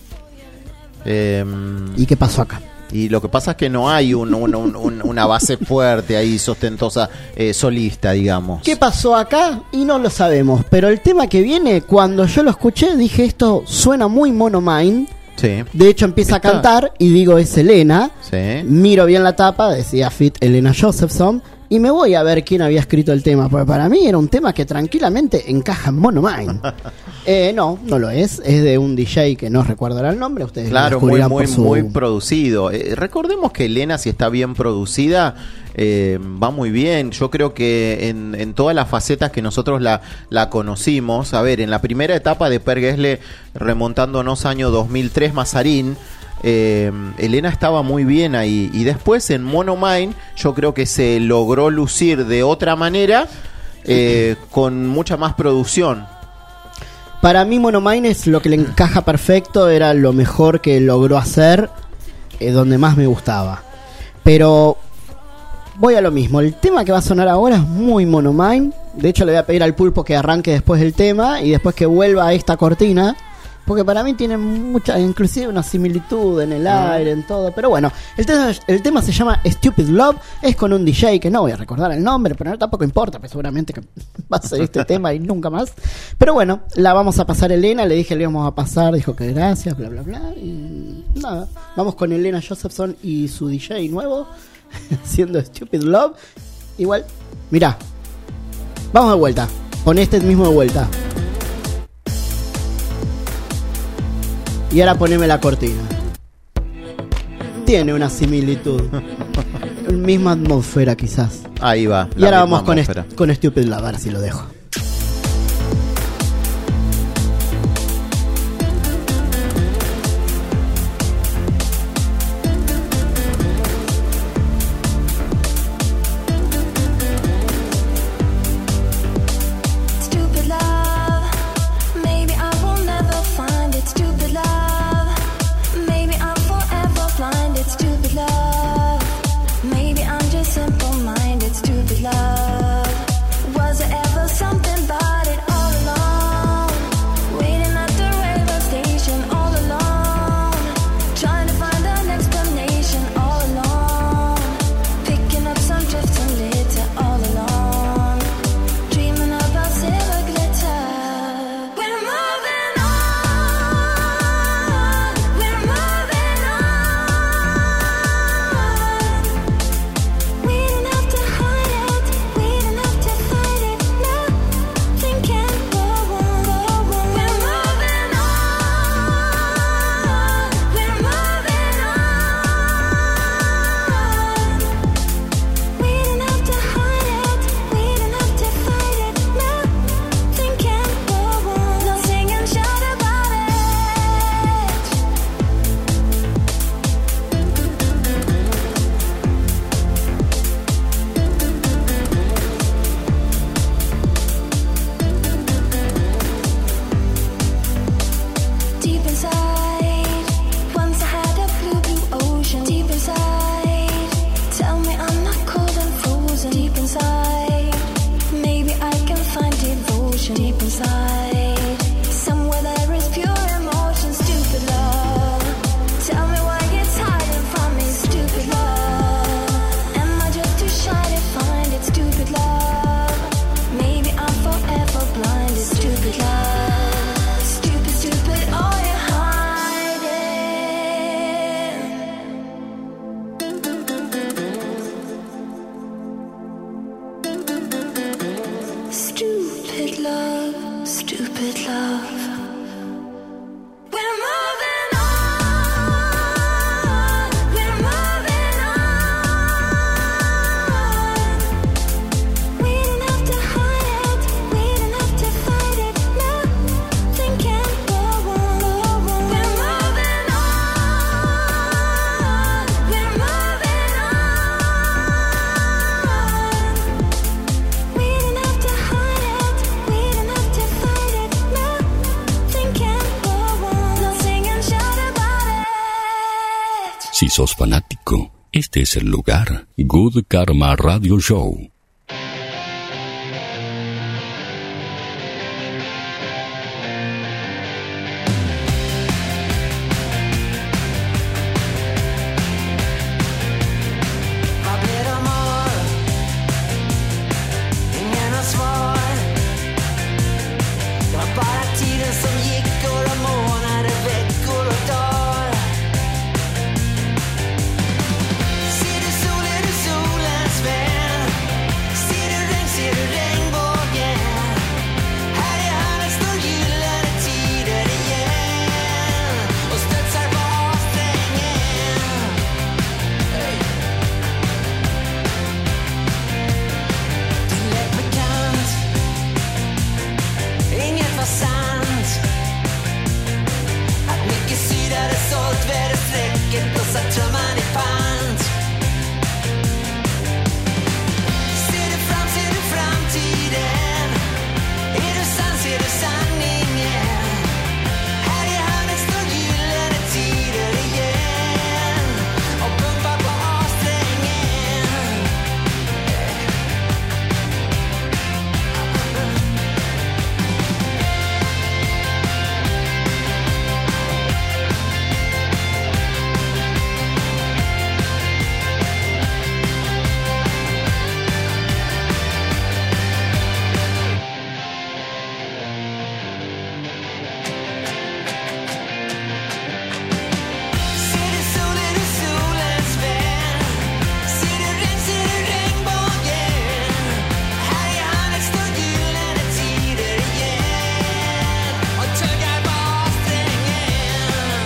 ¿Y qué pasó acá? Y lo que pasa es que no hay una base fuerte ahí, sostentosa, solista, digamos. ¿Qué pasó acá? Y no lo sabemos, pero el tema que viene, cuando yo lo escuché, dije esto suena muy Monomind. Sí. De hecho empieza a cantar y digo es Elena. Sí. Miro bien la tapa, decía Fit Elena Josephson, y me voy a ver quién había escrito el tema, porque para mí era un tema que tranquilamente encaja en Monomind. No lo es de un DJ que no recordará el nombre, ustedes claro, lo descubrirán muy producido. Recordemos que Elena, si está bien producida, va muy bien. Yo creo que en todas las facetas que nosotros la conocimos, a ver, en la primera etapa de Per Gessle, remontándonos año 2003, Mazarín, Elena estaba muy bien ahí, y después en Monomind yo creo que se logró lucir de otra manera, con mucha más producción. Para mí Monomind es lo que le encaja perfecto, era lo mejor que logró hacer, donde más me gustaba. Pero voy a lo mismo, el tema que va a sonar ahora es muy Monomind. De hecho le voy a pedir al Pulpo que arranque después el tema y después que vuelva a esta cortina, porque para mí tiene mucha, inclusive una similitud en el aire, en todo. Pero bueno, el tema se llama Stupid Love, es con un DJ que no voy a recordar el nombre, pero tampoco importa, pues seguramente que va a ser este tema y nunca más. Pero bueno, la vamos a pasar Elena, le dije le íbamos a pasar, dijo que gracias, bla bla bla, y nada, vamos con Elena Josephson y su DJ nuevo, haciendo Stupid Love. Igual, mirá, vamos de vuelta, pon este mismo de vuelta. Y ahora poneme la cortina. Tiene una similitud. Misma atmósfera quizás. Ahí va. Y ahora vamos con Stupid Love, ahora sí lo dejo. Simple-minded, stupid love. Was there ever something stupid love. Stupid, stupid, all you're hiding. Stupid love, stupid love. We're moving on, we're moving on. We don't have to hide it, we don't have to fight it. Nothing can go wrong. We're moving on, we're moving on. We don't have to hide it, we don't have to fight it. Nothing can go wrong. Don't sing and shout about it. Si sos fanático, este es el lugar. Good Karma Radio Show. Vad blir det mål? Ingen har svar. Det var bara tiden som gick och de månader, veckor och dagar. Ser du solens vän? Ser du regnbågen? Här i hörnet står gyllene tider igen och studsar på avsträngen. Din lät bekant, inget var sant. Att mycket syd hade sålt väderstrecket och satt trumman i pant. Ser du framtiden? Är du sann, ser du sanningen? Här i hörnet står gyllene tider igen och pumpar på avsträngen. Ser du solens vän? Ser du regnbågen? Här i hörnet står gyllene tider igen och tuggar på avsträngen.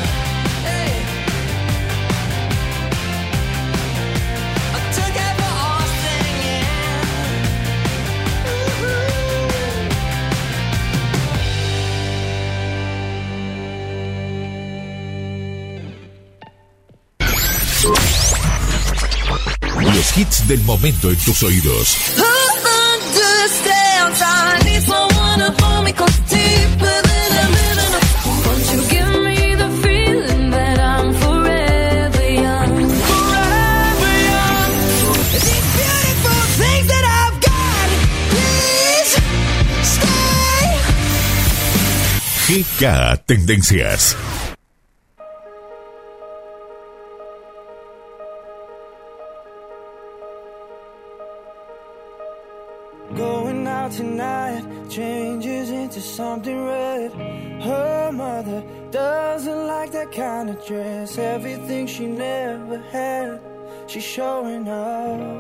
Och tuggar på avsträngen. Los hits del momento en tus oídos. Who understands? I need someone to hold me close deeper than I'm living. Won't you give me the feeling that I'm forever young? Forever young. These beautiful things that I've got, please stay. GK Tendencias. Going out tonight changes into something red. Her mother doesn't like that kind of dress. Everything she never had, she's showing off.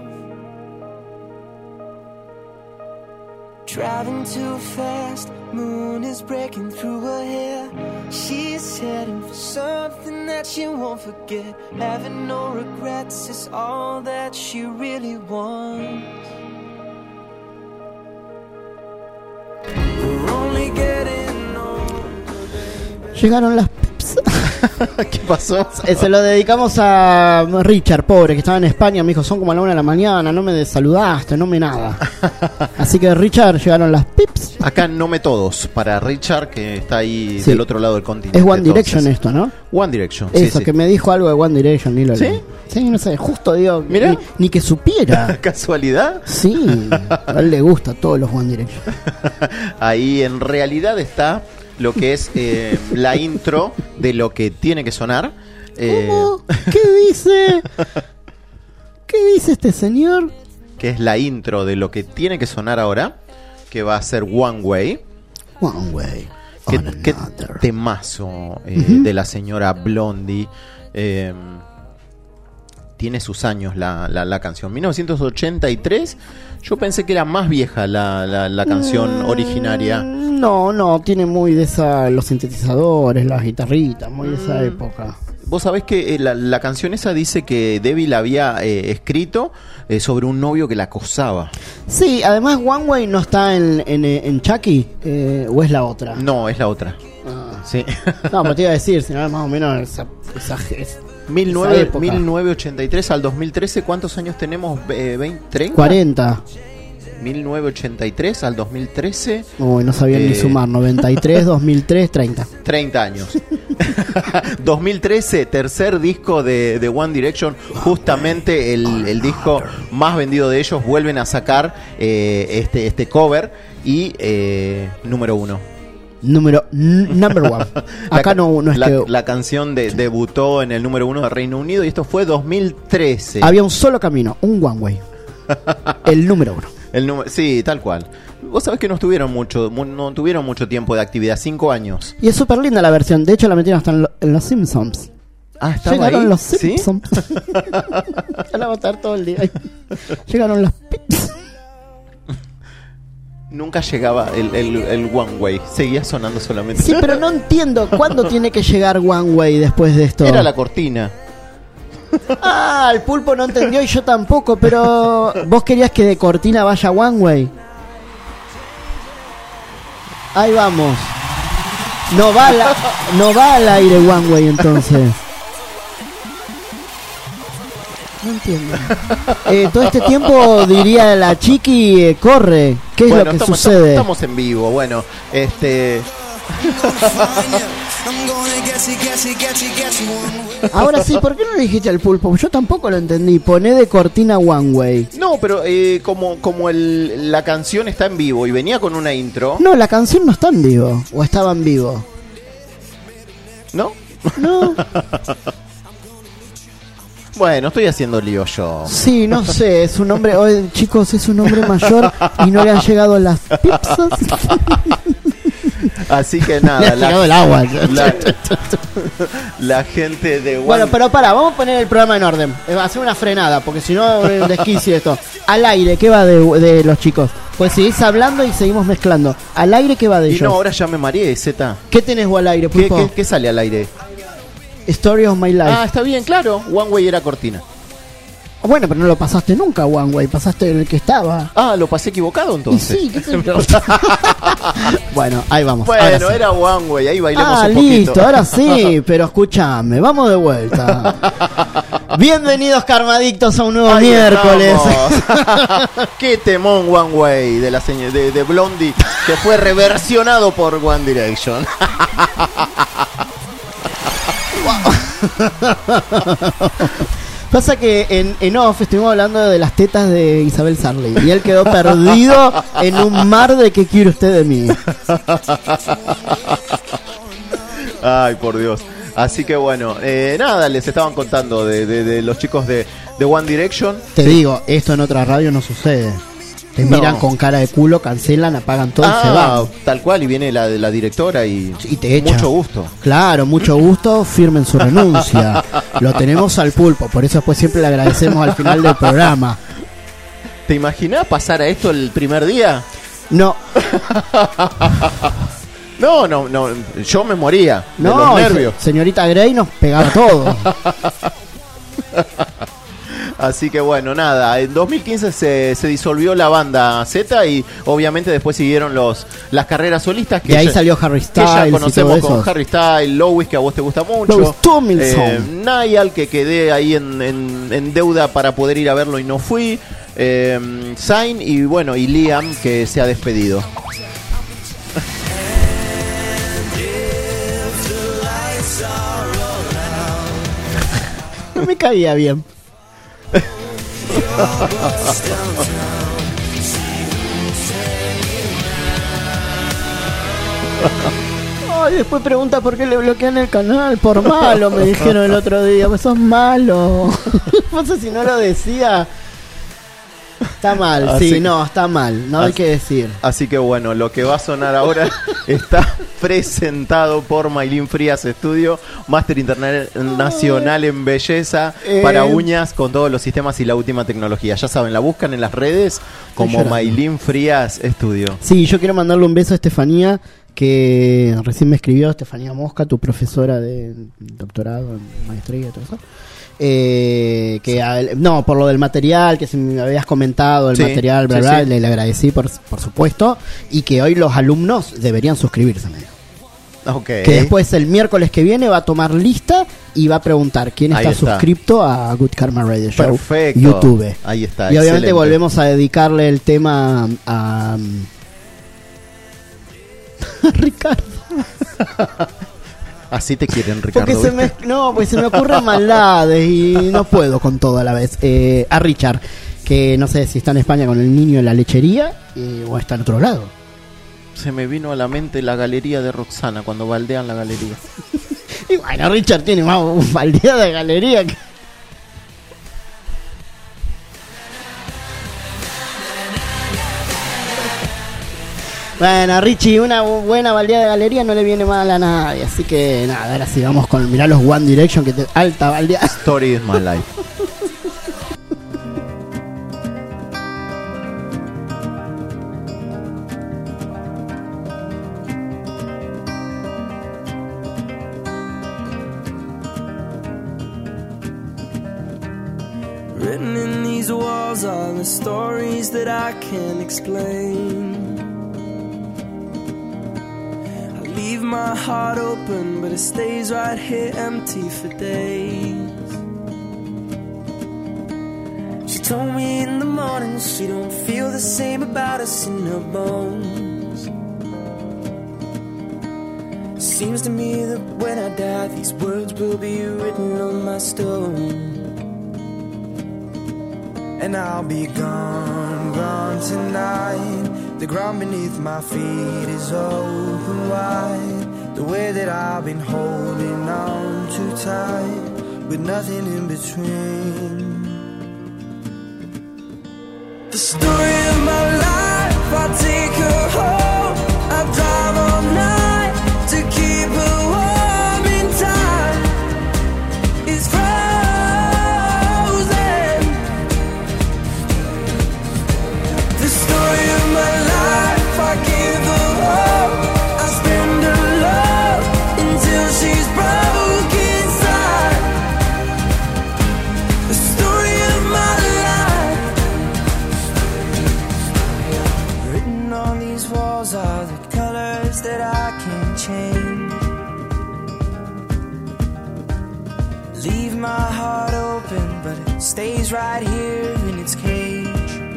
Driving too fast, moon is breaking through her hair. She's heading for something that she won't forget. Having no regrets is all that she really wants. We're only getting older. Llegaron las pips. ¿Qué pasó? Se lo dedicamos a Richard, pobre, que estaba en España. Me dijo, son como a la 1 de la mañana, no me saludaste, no me nada. Así que Richard, llegaron las pips. Acá no me todos, para Richard, que está ahí Sí. del otro lado del continente. Es One Direction entonces. esto, ¿no? One Direction, Eso, sí, que sí. me dijo algo de One Direction, ni lo ¿Sí? leí. Sí, no sé, justo digo, Mirá. ni que supiera. ¿Casualidad? Sí, a él le gusta a todos los One Direction. Ahí en realidad está lo que es la intro de lo que tiene que sonar. ¿Cómo? ¿Qué dice? ¿Qué dice este señor? Que es la intro de lo que tiene que sonar ahora, que va a ser One Way. One Way. Qué temazo de la señora Blondie. Tiene sus años la canción. 1983. Yo pensé que era más vieja la canción originaria. No, tiene muy de esa, los sintetizadores, las guitarritas, muy de esa época. Vos sabés que la canción esa dice que Debbie la había escrito sobre un novio que la acosaba. Sí, además One Way no está en Chucky, ¿o es la otra? No, es la otra. Sí. No, pero te iba a decir, si no es más o menos esa 1983 al 2013, ¿cuántos años tenemos? ¿30? 40. 1983 al 2013. Uy, no sabían ni sumar. 93, 2003, 30. 30 años. 2013, tercer disco de One Direction. Justamente el disco más vendido de ellos. Vuelven a sacar este cover. Y número 1. Number one. Acá no es que la canción debutó en el número 1 de Reino Unido. Y esto fue 2013. Había un solo camino, un One Way. El número 1. Sí, tal cual. Vos sabés que no tuvieron mucho tiempo de actividad, 5 años. Y es súper linda la versión. De hecho la metieron hasta en los Simpsons. Ah, ¿estaba Llegaron ahí? los Simpsons. ¿Sí? Ya la va a estar todo el día ahí. Llegaron los Pips. Nunca llegaba el One Way. Seguía sonando solamente. Sí, pero no entiendo cuándo tiene que llegar One Way después de esto. Era la cortina. Ah, el pulpo no entendió y yo tampoco, pero vos querías que de cortina vaya One Way. Ahí vamos. No va al aire One Way entonces. No entiendo. Todo este tiempo diría la chiqui, corre. ¿Qué es lo que sucede? Estamos en vivo. Bueno, Ahora sí, ¿por qué no le dijiste al pulpo? Yo tampoco lo entendí. Poné de cortina One Way. No, pero como la canción está en vivo y venía con una intro. No, la canción no está en vivo. ¿O estaba en vivo? ¿No? No. Bueno, estoy haciendo lío yo. Sí, no sé, es un hombre, chicos, es un hombre mayor y no le han llegado las pizzas. Así que nada, le ha llegado el agua. La gente de One... Bueno, pero vamos a poner el programa en orden. Hacer una frenada, porque si no, un desquicio esto. Al aire, ¿qué va de los chicos? Pues seguís hablando y seguimos mezclando. Al aire, ¿qué va de ellos? No, ahora ya me mareé, Z. ¿Qué tenés vos al aire, pulpo? ¿Qué sale al aire? Story of My Life. Ah, está bien, claro. One Way era cortina. Bueno, pero no lo pasaste nunca, One Way. Pasaste el que estaba. Ah, ¿lo pasé equivocado entonces? Sí, ¿qué sé yo? Bueno, ahí vamos. Bueno, era One Way. Ahí bailemos un poquito. Listo, ahora sí. Pero escúchame, vamos de vuelta. Bienvenidos, Karmadictos, a un nuevo miércoles. Qué temón One Way de Blondie, que fue reversionado por One Direction. Pasa que en off estuvimos hablando de las tetas de Isabel Sarli y él quedó perdido en un mar de ¿qué quiere usted de mí? Ay, por Dios. Así que bueno, nada, les estaban contando de los chicos de One Direction. Te digo, esto en otra radio no sucede. Te miran con cara de culo, cancelan, apagan todo y se van. Tal cual, y viene la directora y te echa. Mucho gusto. Claro, mucho gusto, firmen su renuncia. Lo tenemos al pulpo, por eso después siempre le agradecemos al final del programa. ¿Te imaginás pasar a esto el primer día? No. No, yo me moría de los nervios. Señorita Grey nos pegaba todo. Así que bueno, nada, en 2015 se disolvió la banda Z y obviamente después siguieron las carreras solistas. Que de ahí salió Harry Styles. Que ya conocemos con Harry Styles, Lois, que a vos te gusta mucho. Niall, que quedé ahí en deuda para poder ir a verlo y no fui. Zayn y bueno, y Liam, que se ha despedido. No me caía bien. Ay, después pregunta por qué le bloquean el canal. Por malo, me dijeron el otro día. Pues sos malo. No sé si no lo decía. Está mal, Así sí, que- no, está mal, no hay que decir. Así que bueno, lo que va a sonar ahora está presentado por Maylin Frías Estudio, máster internacional en belleza para uñas con todos los sistemas y la última tecnología. Ya saben, la buscan en las redes como llorando. Maylin Frías Estudio. Sí, yo quiero mandarle un beso a Estefanía, que recién me escribió, Estefanía Mosca, tu profesora de doctorado en maestría y todo eso. No, por lo del material, que si me habías comentado el Sí, material, bla, sí, bla, sí. le agradecí por supuesto, y que hoy los alumnos deberían suscribirse, me dijo. Ok. Que después el miércoles que viene va a tomar lista y va a preguntar quién Ahí está está. suscripto a Good Karma Radio Show Perfecto. YouTube. Ahí está. Y obviamente excelente. volvemos a dedicarle el tema a Ricardo. Así te quieren, Ricardo. Porque porque se me ocurren maldades y no puedo con todo a la vez. A Richard, que no sé si está en España con el niño en la lechería o está en otro lado. Se me vino a la mente la galería de Roxana cuando baldean la galería. Y bueno, Richard tiene más baldía de galería que... Bueno, Richie, una buena baldía de galería no le viene mal a nadie. Así que nada, ahora sí vamos con mirá los One Direction, que alta baldía. Story is my life. Written in these walls are the stories that I can't explain. I leave my heart open, but it stays right here empty for days. She told me in the morning she don't feel the same about us in her bones. Seems to me that when I die, these words will be written on my stone. And I'll be gone, gone tonight. The ground beneath my feet is open wide. The way that I've been holding on too tight, with nothing in between. The story of my life, I'll take her home. I'll drive all night to keep her warm in time. It's frozen. The story of my life, I give her hope. I spend her love until she's broke inside. The story of my life. Written on these walls are the colors that I can't change. Leave my heart open, but it stays right here in its cage.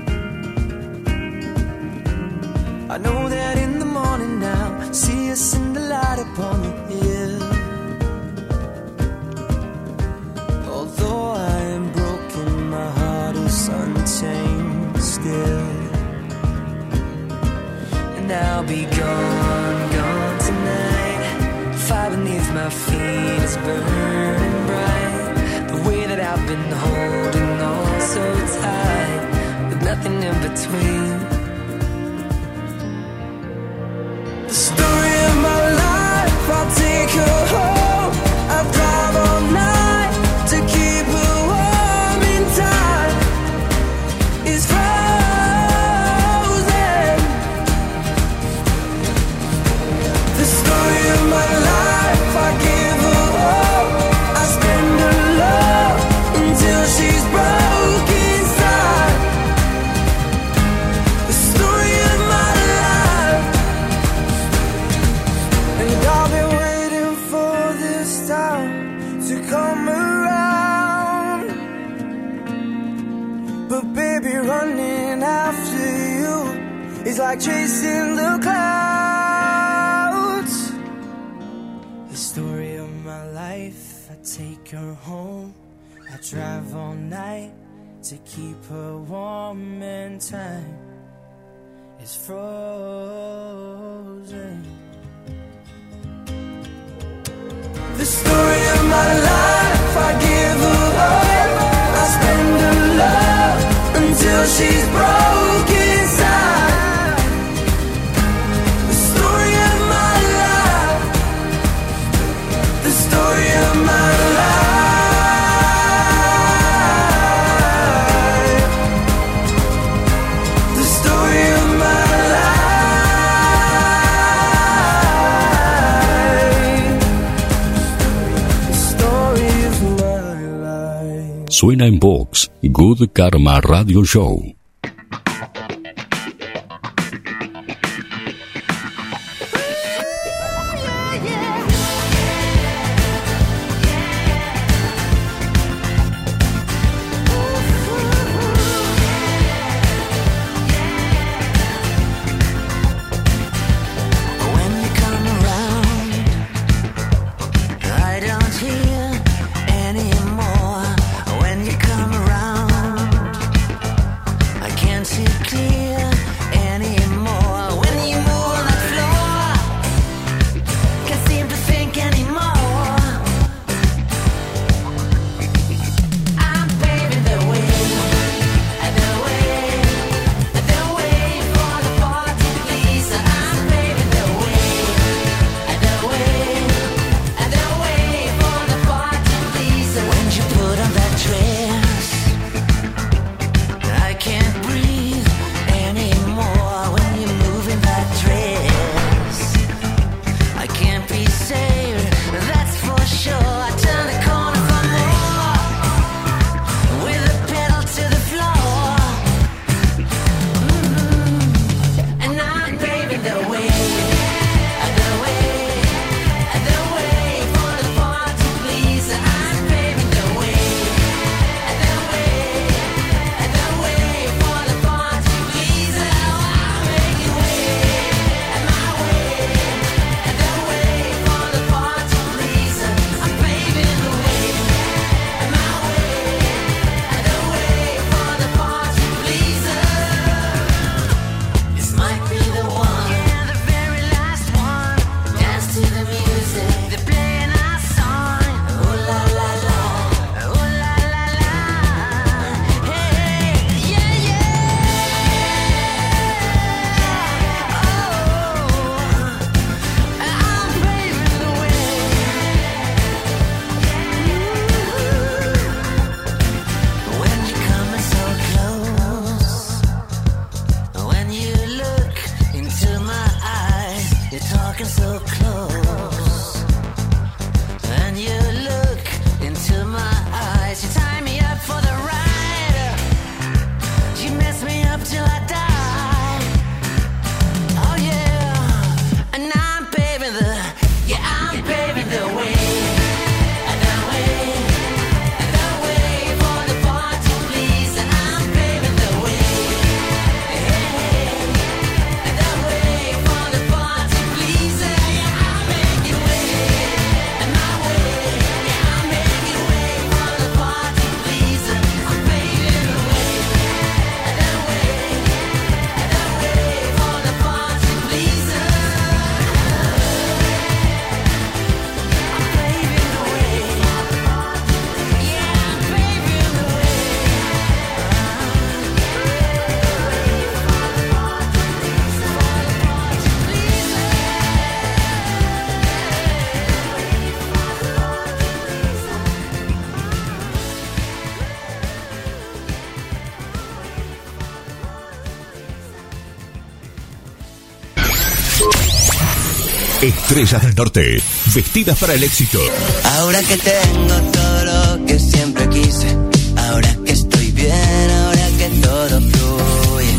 I know that in the morning now, see us in the light upon the hill. Although I am broken, my heart is untamed still. And I'll be gone, gone tonight. Fire beneath my feet is burning bright. The way that I've been holding on so tight, with nothing in between. The story of my life, I'll take her home. I'll drive all night to keep her warm in time. It's frozen. The story of my life, I give her hope. I spend her love until she's broke inside. The story of my life. And I've been waiting for this time to come around. But baby, running after you is like chasing the clouds. The story of my life, I take her home. I drive all night to keep her warm and time is frozen. The story of my life, I give her hope. I spend her love until till she's broke inside. The story of my life, the story of my life, the story of my life, the story of my life. Suena en Vox, Good Karma Radio Show. When you come around, I don't hear anymore. When you come around, I can't see clear anymore. When you move on that floor, can't seem to think anymore. I'm paving the way for the party pleaser. I'm paving the way for the party pleaser. When you put on that dress, I can't breathe anymore. When you move in that dress, I can't be saved, that's for sure. I turn the corner for more, with the pedal to the floor. And I'm paving the way for the party pleaser. I'm paving the way for the party pleaser. I'm making way, my way, for the party pleaser. I'm paving the way, my way, for the party pleaser. This might be the one, the very last one. Dance to the music, they're playing our song. Ooh la la la, ooh la la la. Hey, yeah yeah. Oh, I'm paving the way. When you're coming so close, when you look into my eyes, you're talking so close. When you look into my eyes, you tie me up for the ride. You mess me up till I die. Oh yeah, and I'm paving the way. For the party pleaser. I'm paving the way. For the party pleaser. I'm making way, my way. I'm making way for the party pleaser. I'm paving the way. For the party pleaser. I'm paving the way. Yeah, I'm paving the way. Estrellas del Norte, vestidas para el éxito. Ahora que tengo todo lo que siempre quise, ahora que estoy bien, ahora que todo fluye.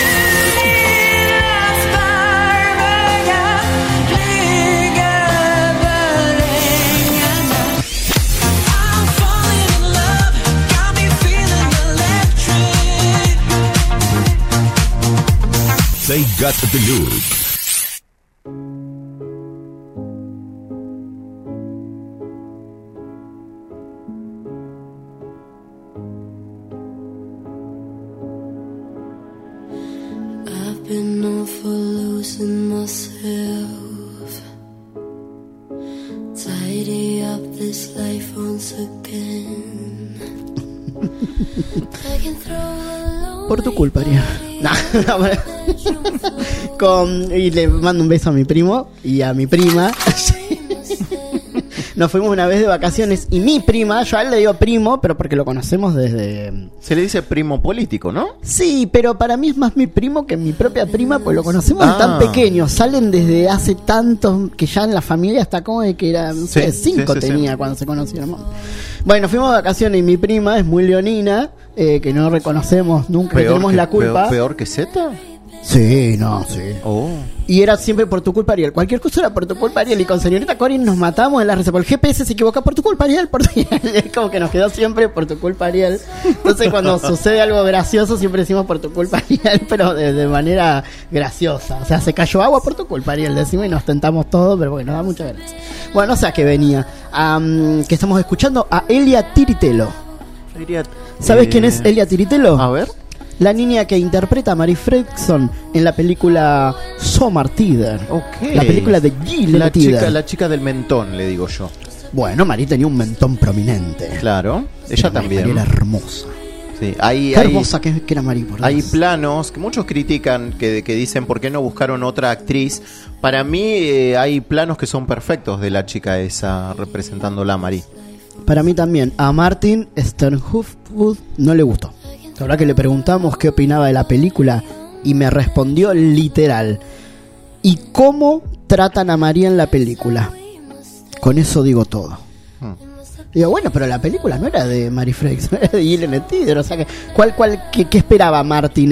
They got the look. I've been known for losing myself. Tidy up this life once again. I can throw a load Por tu culpa, Ariel. Y le mando un beso a mi primo y a mi prima. Nos fuimos una vez de vacaciones y mi prima, yo a él le digo primo, pero porque lo conocemos desde... Se le dice primo político, ¿no? Sí, pero para mí es más mi primo que mi propia prima, pues lo conocemos tan pequeños. Salen desde hace tantos que ya en la familia está como de que era, no sé, 5 tenía cuando se conocieron. Bueno, fuimos de vacaciones y mi prima es muy leonina, que no reconocemos nunca, que tenemos la culpa. ¿Peor que Zeta? Sí, no, sí. Oh. Y era siempre por tu culpa, Ariel. Cualquier cosa era por tu culpa, Ariel. Y con señorita Corin nos matamos en la receta. El GPS se equivoca por tu culpa, Ariel. Es como que nos quedó siempre por tu culpa, Ariel. Entonces cuando sucede algo gracioso siempre decimos por tu culpa, Ariel, pero de manera graciosa. O sea, se cayó agua por tu culpa, Ariel. Decimos y nos tentamos todo, pero bueno, da muchas gracias. Bueno, o sea que venía. Que estamos escuchando a Elia Tiritelo. ¿Sabes quién es Elia Tiritelo? A ver. La niña que interpreta a Mary Fredrickson en la película Somar Tider. Okay. La película de Gillian Tider. La chica del mentón, le digo yo. Bueno, Mary tenía un mentón prominente. Claro, ella también. Mary era hermosa. Sí, qué hermosa que era Mary, por Dios. Hay planos que muchos critican que dicen por qué no buscaron otra actriz. Para mí hay planos que son perfectos de la chica esa representándola a Mary. Para mí también. A Martin Sternhufwood no le gustó. La verdad que le preguntamos qué opinaba de la película y me respondió literal. ¿Y cómo tratan a María en la película? Con eso digo todo. Digo, bueno, pero la película no era de Mary Fredrickson, era de Gillian Tider. O sea, ¿qué esperaba Martin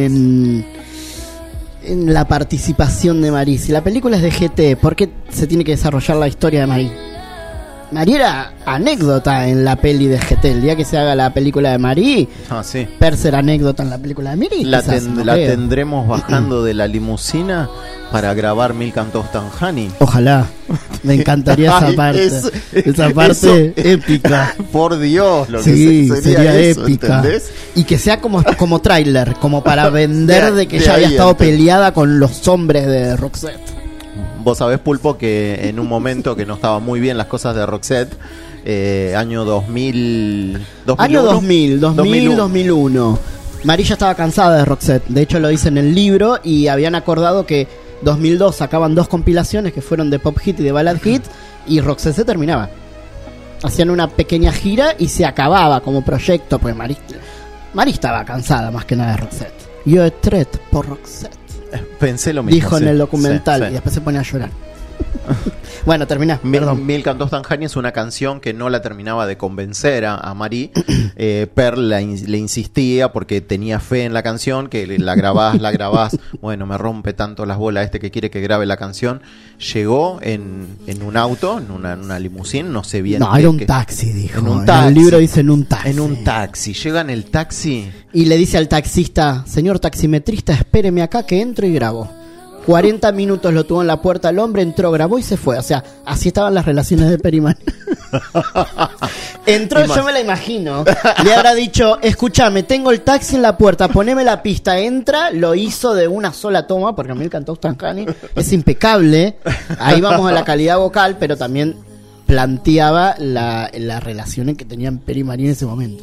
en la participación de Mary? Si la película es de GT, ¿por qué se tiene que desarrollar la historia de Mary? Mary era anécdota en la peli de GT. El día que se haga la película de Mary, sí. Per será anécdota en la película de Mary. La tendremos bajando de la limusina para grabar Milk and Toast and Honey. Ojalá. Me encantaría esa parte. Esa parte épica. Por Dios, lo sí, que sería eso, épica. ¿entendés? Y que sea como tráiler, como para vender de que ella había estado peleada con los hombres de Roxette. Vos sabés, Pulpo, que en un momento que no estaba muy bien las cosas de Roxette, año 2000... Año 2001. María estaba cansada de Roxette. De hecho, lo dice en el libro y habían acordado que 2002 sacaban 2 compilaciones que fueron de Pop Hit y de Ballad Hit y Roxette se terminaba. Hacían una pequeña gira y se acababa como proyecto, pues María estaba cansada más que nada de Roxette. Yo he tret por Roxette. Pensé lo mismo. Dijo en el documental, sí. Y después se pone a llorar. Bueno, termina. Milk and Toast and Honey es una canción que no la terminaba de convencer a Mary. Per le insistía porque tenía fe en la canción, que la grabás. Bueno, me rompe tanto las bolas que quiere que grabe la canción. Llegó en un auto, en una limusina, no sé bien. No, era un taxi, dijo. En un taxi. En el libro dice en un taxi. En un taxi. Llega en el taxi. Y le dice al taxista, señor taximetrista, espéreme acá que entro y grabo. 40 minutos lo tuvo en la puerta el hombre, entró, grabó y se fue. O sea, así estaban las relaciones de Per y Mary. Entró, yo me la imagino. Le habrá dicho, escúchame, tengo el taxi en la puerta, poneme la pista, entra. Lo hizo de una sola toma, porque a mí el Toast and Honey es impecable. Ahí vamos a la calidad vocal, pero también planteaba la relación que tenían Per y Mary en ese momento.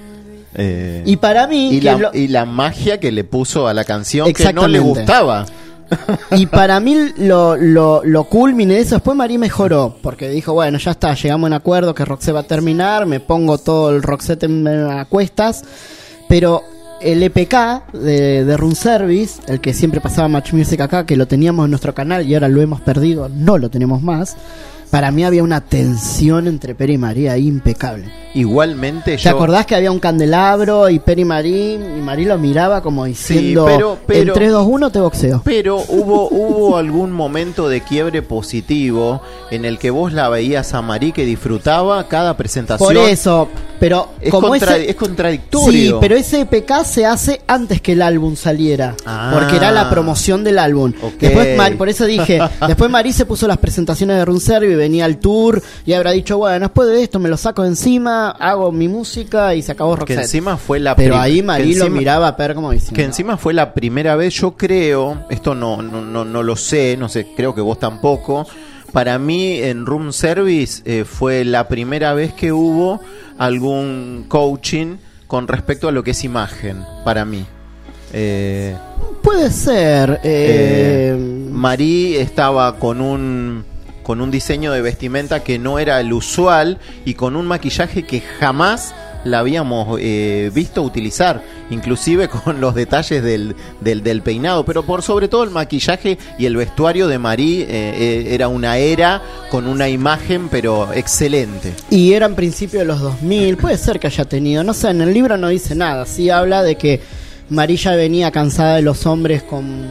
Y para mí... Y la magia que le puso a la canción que no le gustaba. Y para mí lo culmine de eso. Después Mary mejoró, porque dijo, bueno, ya está, llegamos a un acuerdo que Roxette va a terminar, me pongo todo el Roxette a cuestas. Pero el EPK de Room Service, el que siempre pasaba Match Music acá, que lo teníamos en nuestro canal y ahora lo hemos perdido, no lo tenemos más. Para mí había una tensión entre Per y Mary impecable. Igualmente ¿Te acordás que había un candelabro y Per y Mary lo miraba como diciendo, sí, pero en 3, 2, 1 te boxeo? Pero hubo algún momento de quiebre positivo en el que vos la veías a Mary que disfrutaba cada presentación. Por eso, pero es contradictorio. Sí, pero ese EPK se hace antes que el álbum saliera, porque era la promoción del álbum. Okay. Después por eso dije, después Mary se puso las presentaciones de Room Service, venía al tour y habrá dicho, bueno, después de esto me lo saco de encima, hago mi música y se acabó Roxette. Que encima fue pero ahí Mary lo miraba a Per como diciendo. Que encima fue la primera vez, yo creo, esto no lo sé, no sé, creo que vos tampoco. Para mí en Room Service fue la primera vez que hubo algún coaching con respecto a lo que es imagen, para mí. Puede ser. Marie estaba con un diseño de vestimenta que no era el usual y con un maquillaje que jamás la habíamos visto utilizar, inclusive con los detalles del peinado, pero por sobre todo el maquillaje y el vestuario de Marie era una era con una imagen pero excelente. Y era en principio de los 2000, puede ser que haya tenido, no sé, en el libro no dice nada, sí habla de que Marie ya venía cansada de los hombres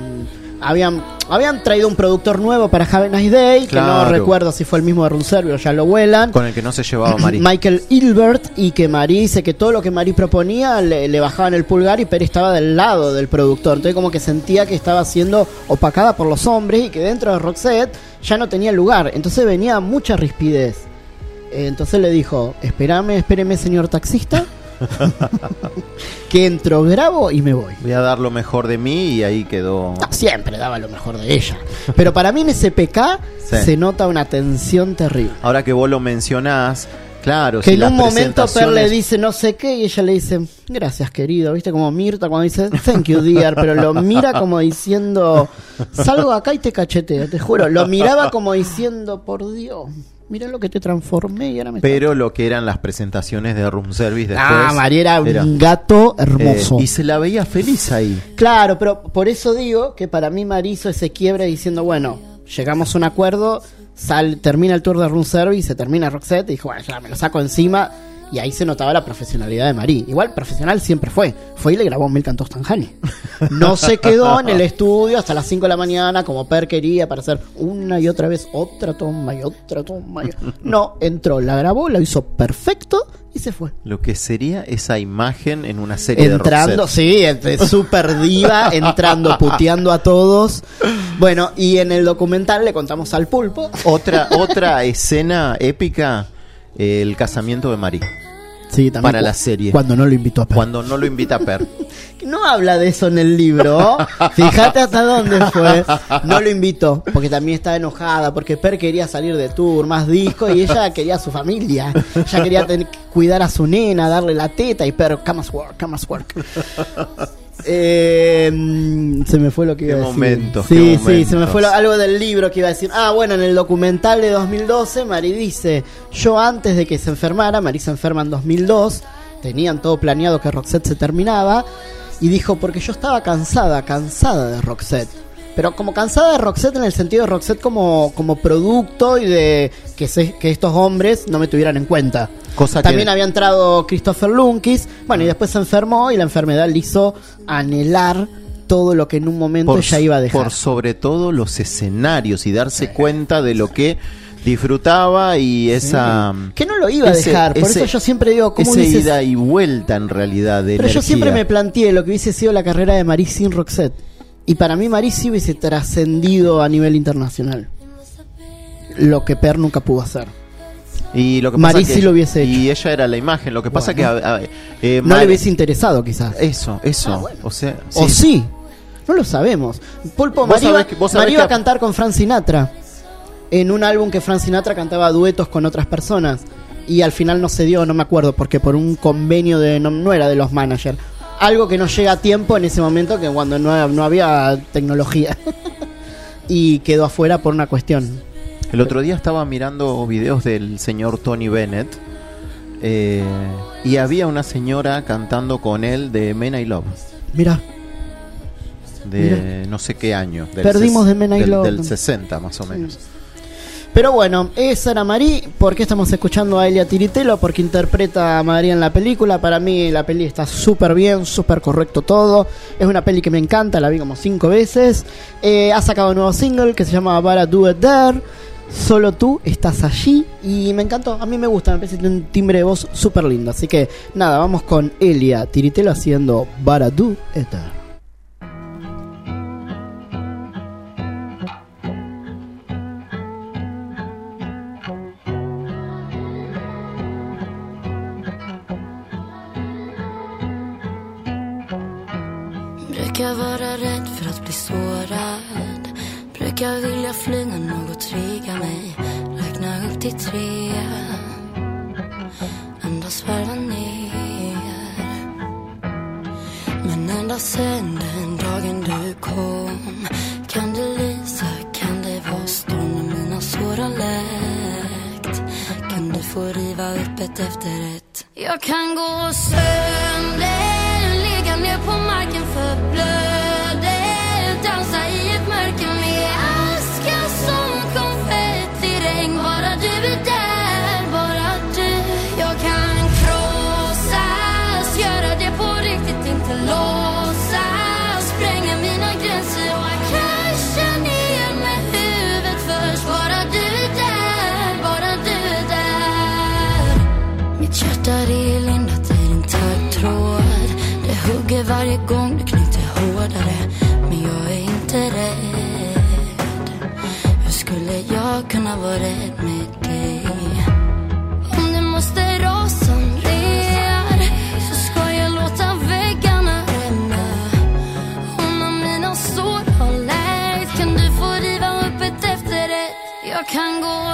Habían traído un productor nuevo para Have a Nice Day, que no recuerdo si fue el mismo de Room Service, ya lo vuelan. Con el que no se llevaba Marie. Michael Hilbert, y que Marie dice que todo lo que Marie proponía le bajaban el pulgar y Perry estaba del lado del productor. Entonces como que sentía que estaba siendo opacada por los hombres y que dentro de Roxette ya no tenía lugar. Entonces venía mucha rispidez. Entonces le dijo, espéreme señor taxista. Que entro, grabo y me voy. Voy a dar lo mejor de mí y ahí quedó. No, siempre daba lo mejor de ella. Pero para mí en ese PK se nota una tensión terrible. Ahora que vos lo mencionás, claro. Que si en un momento Per le dice no sé qué y ella le dice gracias querido, viste como Mirta cuando dice thank you dear, pero lo mira como diciendo salgo acá y te cacheteo, te juro. Lo miraba como diciendo por Dios, mira lo que te transformé y ahora me... Pero lo que eran las presentaciones de Room Service después... María era un gato hermoso. Y se la veía feliz ahí. Claro, pero por eso digo que para mí María hizo ese quiebre diciendo, bueno, llegamos a un acuerdo, termina el tour de Room Service, se termina Roxette, y dijo, bueno, ya me lo saco encima. Y ahí se notaba la profesionalidad de Marie. Igual profesional siempre fue y le grabó Mil Cantos Tanjani. No se quedó en el estudio hasta las 5 de la mañana como Per quería para hacer una y otra vez otra toma y otra toma. No, entró, la grabó, la hizo perfecto y se fue. Lo que sería esa imagen en una serie entrando, de Roxette. Sí, super diva, entrando, puteando a todos. Bueno, y en el documental le contamos al Pulpo. Otra escena épica, el casamiento de Marie. Sí, también para la serie. Cuando no lo invitó a Per. Cuando no lo invita a Per. No habla de eso en el libro. Fíjate hasta dónde fue. No lo invitó, porque también estaba enojada, porque Per quería salir de tour, más discos, y ella quería a su familia. Ella quería cuidar a su nena, darle la teta, y Per, come as work. Se me fue lo que iba a decir. Sí, se me fue algo del libro que iba a decir. Bueno, en el documental de 2012 Marie dice, yo antes de que se enfermara, Marie se enferma en 2002, tenían todo planeado que Roxette se terminaba, y dijo, porque yo estaba cansada de Roxette. Pero como cansada de Roxette en el sentido de Roxette como producto y de que estos hombres no me tuvieran en cuenta. También había entrado Christopher Lunkis, bueno, y después se enfermó y la enfermedad le hizo anhelar todo lo que en un momento ella iba a dejar. Por sobre todo los escenarios y darse cuenta de lo que disfrutaba y esa... Que no lo iba a dejar, por eso yo siempre digo... ¿cómo esa ida y vuelta en realidad de Pero energía. Yo siempre me planteé lo que hubiese sido la carrera de Marie sin Roxette. Y para mí Marie sí hubiese trascendido a nivel internacional. Lo que Per nunca pudo hacer. Y lo que Marie pasa sí lo hubiese hecho. Y ella era la imagen. Lo que pasa que no le hubiese interesado quizás. Eso. Bueno. O sea, sí. O sí. No lo sabemos. Pulpo, Marie iba a cantar con Frank Sinatra en un álbum que Frank Sinatra cantaba duetos con otras personas. Y al final no se dio, no me acuerdo, porque por un convenio no era de los managers. Algo que no llega a tiempo en ese momento, que cuando no había tecnología. Y quedó afuera por una cuestión. El otro día estaba mirando videos del señor Tony Bennett, y había una señora cantando con él de Men I Love. Mira. No sé qué año. Perdimos de Men I Love. Del 60 más o menos. Pero bueno, esa era Marie. ¿Por qué estamos escuchando a Elia Tiritelo? Porque interpreta a Marie en la película. Para mí la peli está súper bien, súper correcto todo. Es una peli que me encanta, la vi como 5 veces. Ha sacado un nuevo single que se llama Bara Do It There. Solo tú estás allí. Y me encantó, a mí me gusta, me parece que tiene un timbre de voz súper lindo. Así que nada, vamos con Elia Tiritelo haciendo Bara Do It There. Brukar vara rädd för att bli sårad. Brukar vilja flyga något, trygga mig. Räkna upp till 3. Andas, färda ner. Men när ända sen den dagen du kom. Kan det Lisa, kan det vara stormen mina sår har läkt? Kan du få riva upp ett efterrätt? Jag kan gå sönder, ligga ner på marken för blöder, dansa i ett mörker med aska som konfettiregn. Bara du är där, bara du. Jag kan krossas, göra det på riktigt, inte låtsas. Spränga mina gränser och krascha ner med huvudet först. Bara du är där, bara du är där. Mitt hjärta är lindat i din taggtråd. Det hugger varje gång du knyter hårdare. Men jag är inte rädd. Hur skulle jag kunna vara rädd med dig? Om det måste rasa ner så ska jag låta väggarna rämna. Och när mina sår har läkt kan du få riva upp ett efterrätt. Jag kan gå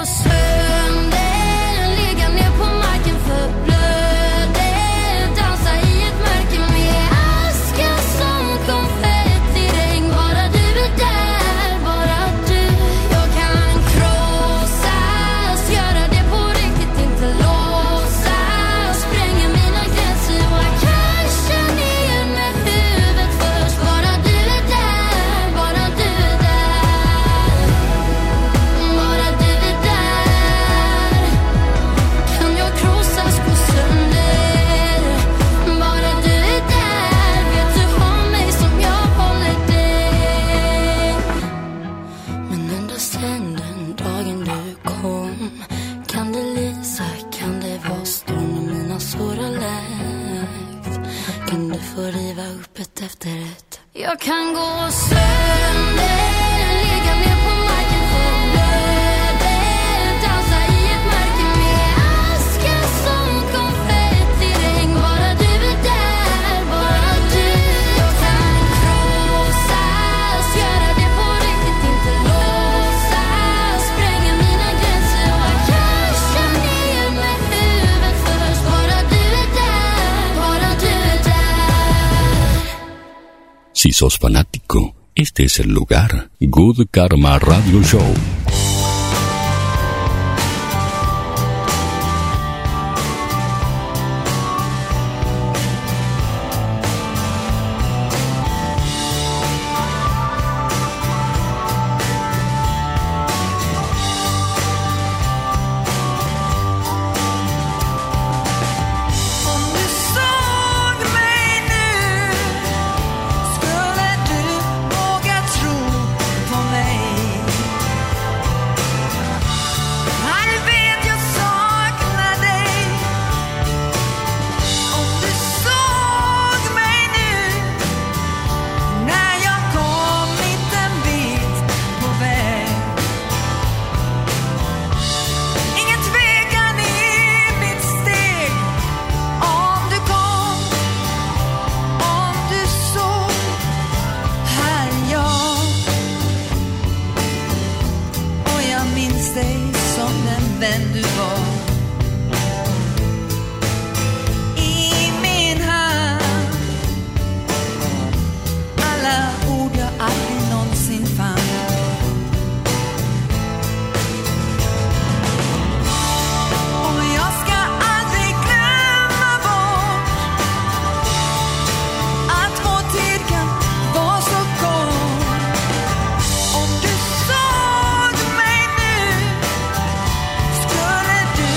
sönder, ligga ner på marken för blöder, dansa i ett mörker med aska som konfettiregn. Bara du är där, bara du. Jag kan krossas, göra det på riktigt, inte låtsas. Spränga mina gränser och krascha ner med huvudet först. Bara du är där, bara du är där. Bara du är där. Kan jag krossas, gå sönder? Bara du är där. Vet du om mig som jag håller dig? Men ända sen den dagen du kom. Kan det Lisa, kan det vara stormen mina sår har läkt? Kan du få riva upp ett efterrätt? Jag kan gå sönder, ligga ner på marken för blöder, dansa i ett mörker med aska som konfettiregn. Bara du är där, bara du. Jag kan krossas, göra det på riktigt, inte låtsas. Spränga mina gränser och krascha ner med huvudet först. Bara du är där, bara du är där. Si sos fanático, este es el lugar. Good Karma Radio Show. Om du såg mig nu, skulle du våga tro på mig? Du vet jag saknar dig. Om du såg mig nu, när jag kommit en bit på väg. Ingen tvekan i mitt steg. Om du kom, om du såg, här är jag. Och jag minns dig som den vän du var. I min hand alla ord jag aldrig någonsin fann. Och jag ska aldrig glömma bort att vår tid kan vara så kort. Om du såg mig nu, skulle du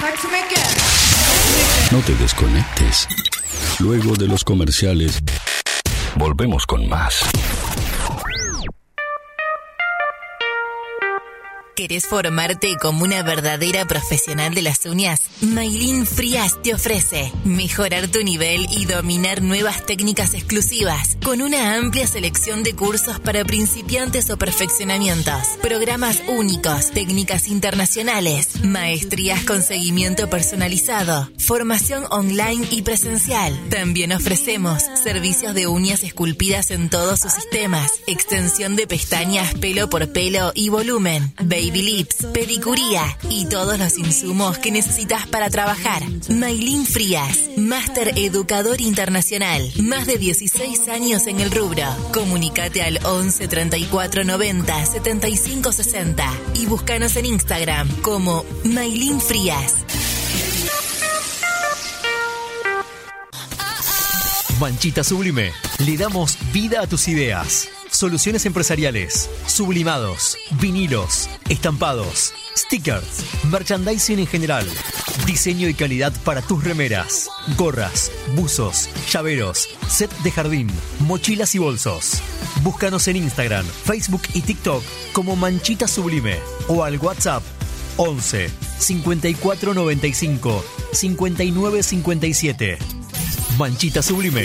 No te desconectes. Luego de los comerciales, volvemos con más. ¿Querés formarte como una verdadera profesional de las uñas? Maylin Frías te ofrece mejorar tu nivel y dominar nuevas técnicas exclusivas con una amplia selección de cursos para principiantes o perfeccionamientos, programas únicos, técnicas internacionales, maestrías con seguimiento personalizado, formación online y presencial. También ofrecemos servicios de uñas esculpidas en todos sus sistemas, extensión de pestañas pelo por pelo y volumen, baby lips, pedicuría y todos los insumos que necesitas para trabajar. Maylin Frías, Máster Educador Internacional, más de 16 años en el rubro. Comunicate al 11 34 90 75 60 y búscanos en Instagram como Maylin Frías. Manchita Sublime. Le damos vida a tus ideas. Soluciones empresariales, sublimados, vinilos, estampados, stickers, merchandising en general, diseño y calidad para tus remeras, gorras, buzos, llaveros, set de jardín, mochilas y bolsos. Búscanos en Instagram, Facebook y TikTok como Manchita Sublime o al WhatsApp 11 54 95 59 57. Manchita Sublime.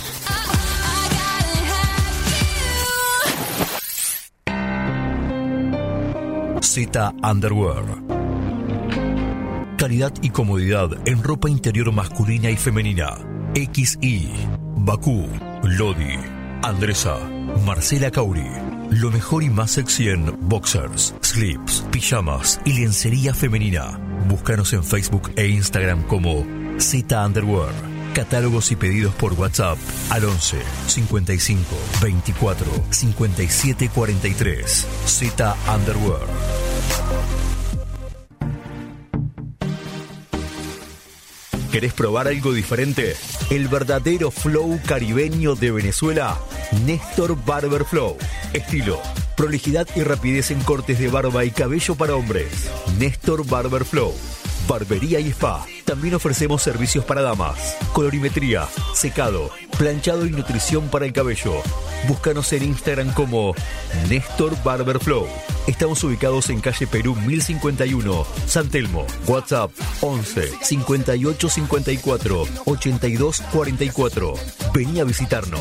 Z Underwear. Calidad y comodidad en ropa interior masculina y femenina. XI, Bakú, Lodi, Andresa, Marcela Cauri. Lo mejor y más sexy en boxers, slips, pijamas y lencería femenina. Búscanos en Facebook e Instagram como Z Underwear. Catálogos y pedidos por WhatsApp al 11 55 24 57 43. Z Underwear. ¿Querés probar algo diferente? El verdadero flow caribeño de Venezuela. Néstor Barber Flow. Estilo, prolijidad y rapidez en cortes de barba y cabello para hombres. Néstor Barber Flow. Barbería y spa. También ofrecemos servicios para damas, colorimetría, secado, planchado y nutrición para el cabello. Búscanos en Instagram como Néstor Barber Flow. Estamos ubicados en calle Perú 1051, San Telmo. WhatsApp 11 58 54 82 44. Vení a visitarnos.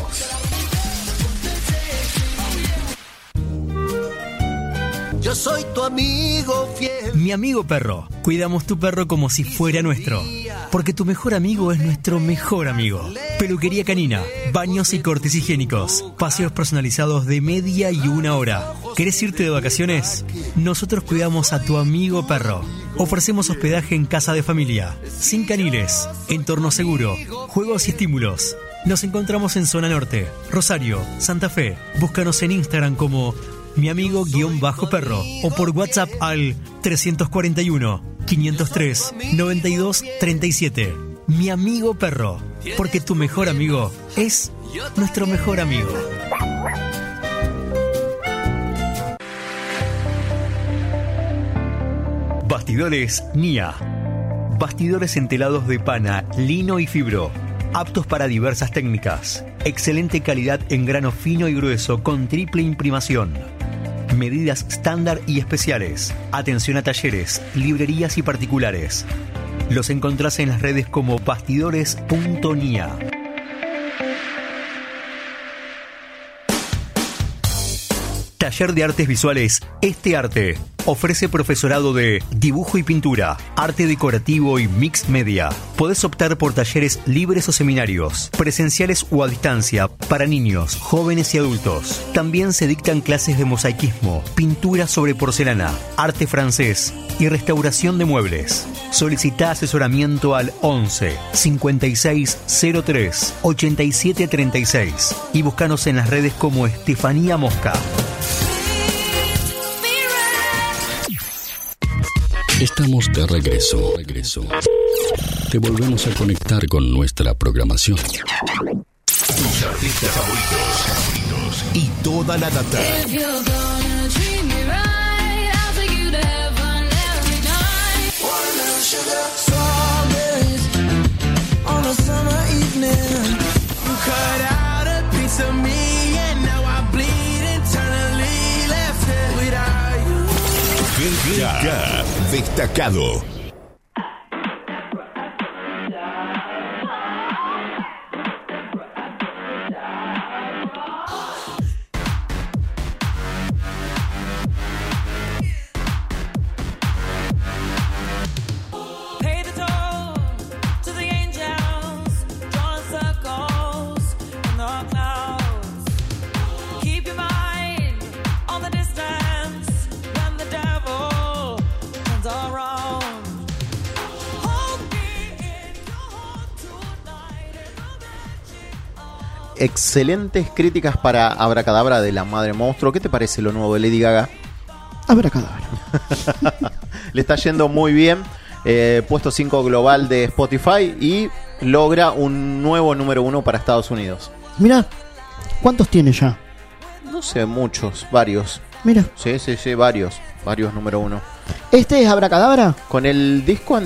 Yo soy tu amigo fiel. Mi amigo perro. Cuidamos tu perro como si fuera nuestro. Porque tu mejor amigo es nuestro mejor amigo. Peluquería canina, baños y cortes higiénicos, paseos personalizados de media y una hora. ¿Querés irte de vacaciones? Nosotros cuidamos a tu amigo perro. Ofrecemos hospedaje en casa de familia, sin caniles, entorno seguro, juegos y estímulos. Nos encontramos en Zona Norte, Rosario, Santa Fe. Búscanos en Instagram como Mi Amigo_Perro o por WhatsApp al 341 503 92 37. Mi Amigo Perro, porque tu mejor amigo es nuestro mejor amigo. Bastidores Nia. Bastidores entelados de pana, lino y fibro. Aptos para diversas técnicas. Excelente calidad en grano fino y grueso con triple imprimación. Medidas estándar y especiales. Atención a talleres, librerías y particulares. Los encontrás en las redes como bastidores.nia. Taller de Artes Visuales Este Arte. Ofrece profesorado de dibujo y pintura, arte decorativo y mix media. Podés optar por talleres libres o seminarios, presenciales o a distancia, para niños, jóvenes y adultos. También se dictan clases de mosaicismo, pintura sobre porcelana, arte francés y restauración de muebles. Solicita asesoramiento al 11 56 03 87 36 y búscanos en las redes como Estefanía Mosca. Estamos de regreso. Te volvemos a conectar con nuestra programación. Tus artistas favoritos y toda la data. Strawberries on a summer evening. You cut out a piece of me and now I bleed internally. Left it without you. GK Destacado. Pay the toll to the angels, drawing circles in the clouds. Keep your mind on the distance when the devil turns around. Hold me in your heart tonight in the magic of... Excelentes críticas para Abracadabra de la Madre Monstruo. ¿Qué te parece lo nuevo de Lady Gaga? Abracadabra. Le está yendo muy bien. Puesto 5 global de Spotify y logra un nuevo número 1 para Estados Unidos. Mira, ¿cuántos tiene ya? No sé, muchos, varios. Mira. Sí, varios número 1. ¿Este es Abracadabra? Con el disco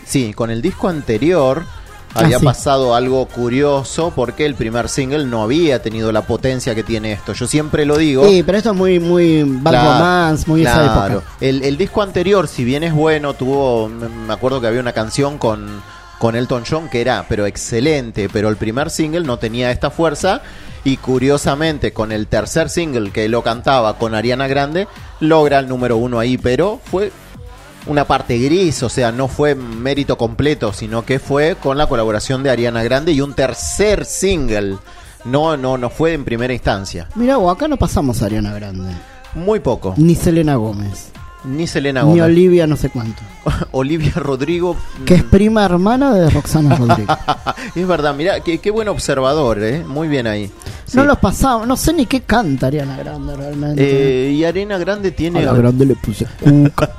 anterior había sí. pasado algo curioso porque el primer single no había tenido la potencia que tiene esto. Yo siempre lo digo. Sí, pero esto es muy Bad Romance, muy esa época. El disco anterior, si bien es bueno, me acuerdo que había una canción con Elton John que era pero excelente, pero el primer single no tenía esta fuerza y curiosamente con el tercer single que lo cantaba con Ariana Grande logra el número 1 ahí, pero fue una parte gris, o sea, no fue mérito completo, sino que fue con la colaboración de Ariana Grande y un tercer single. No fue en primera instancia. Mira, acá no pasamos a Ariana Grande. Muy poco. Ni Selena Gómez. Ni Selena Gómez. Ni Olivia no sé cuánto. Olivia Rodrigo. Que es prima hermana de Roxana Rodríguez. Es verdad, mirá, qué buen observador, muy bien ahí. Sí. No los pasamos, no sé ni qué canta Ariana Grande realmente. Y Ariana Grande tiene... A la Grande le puse cuca.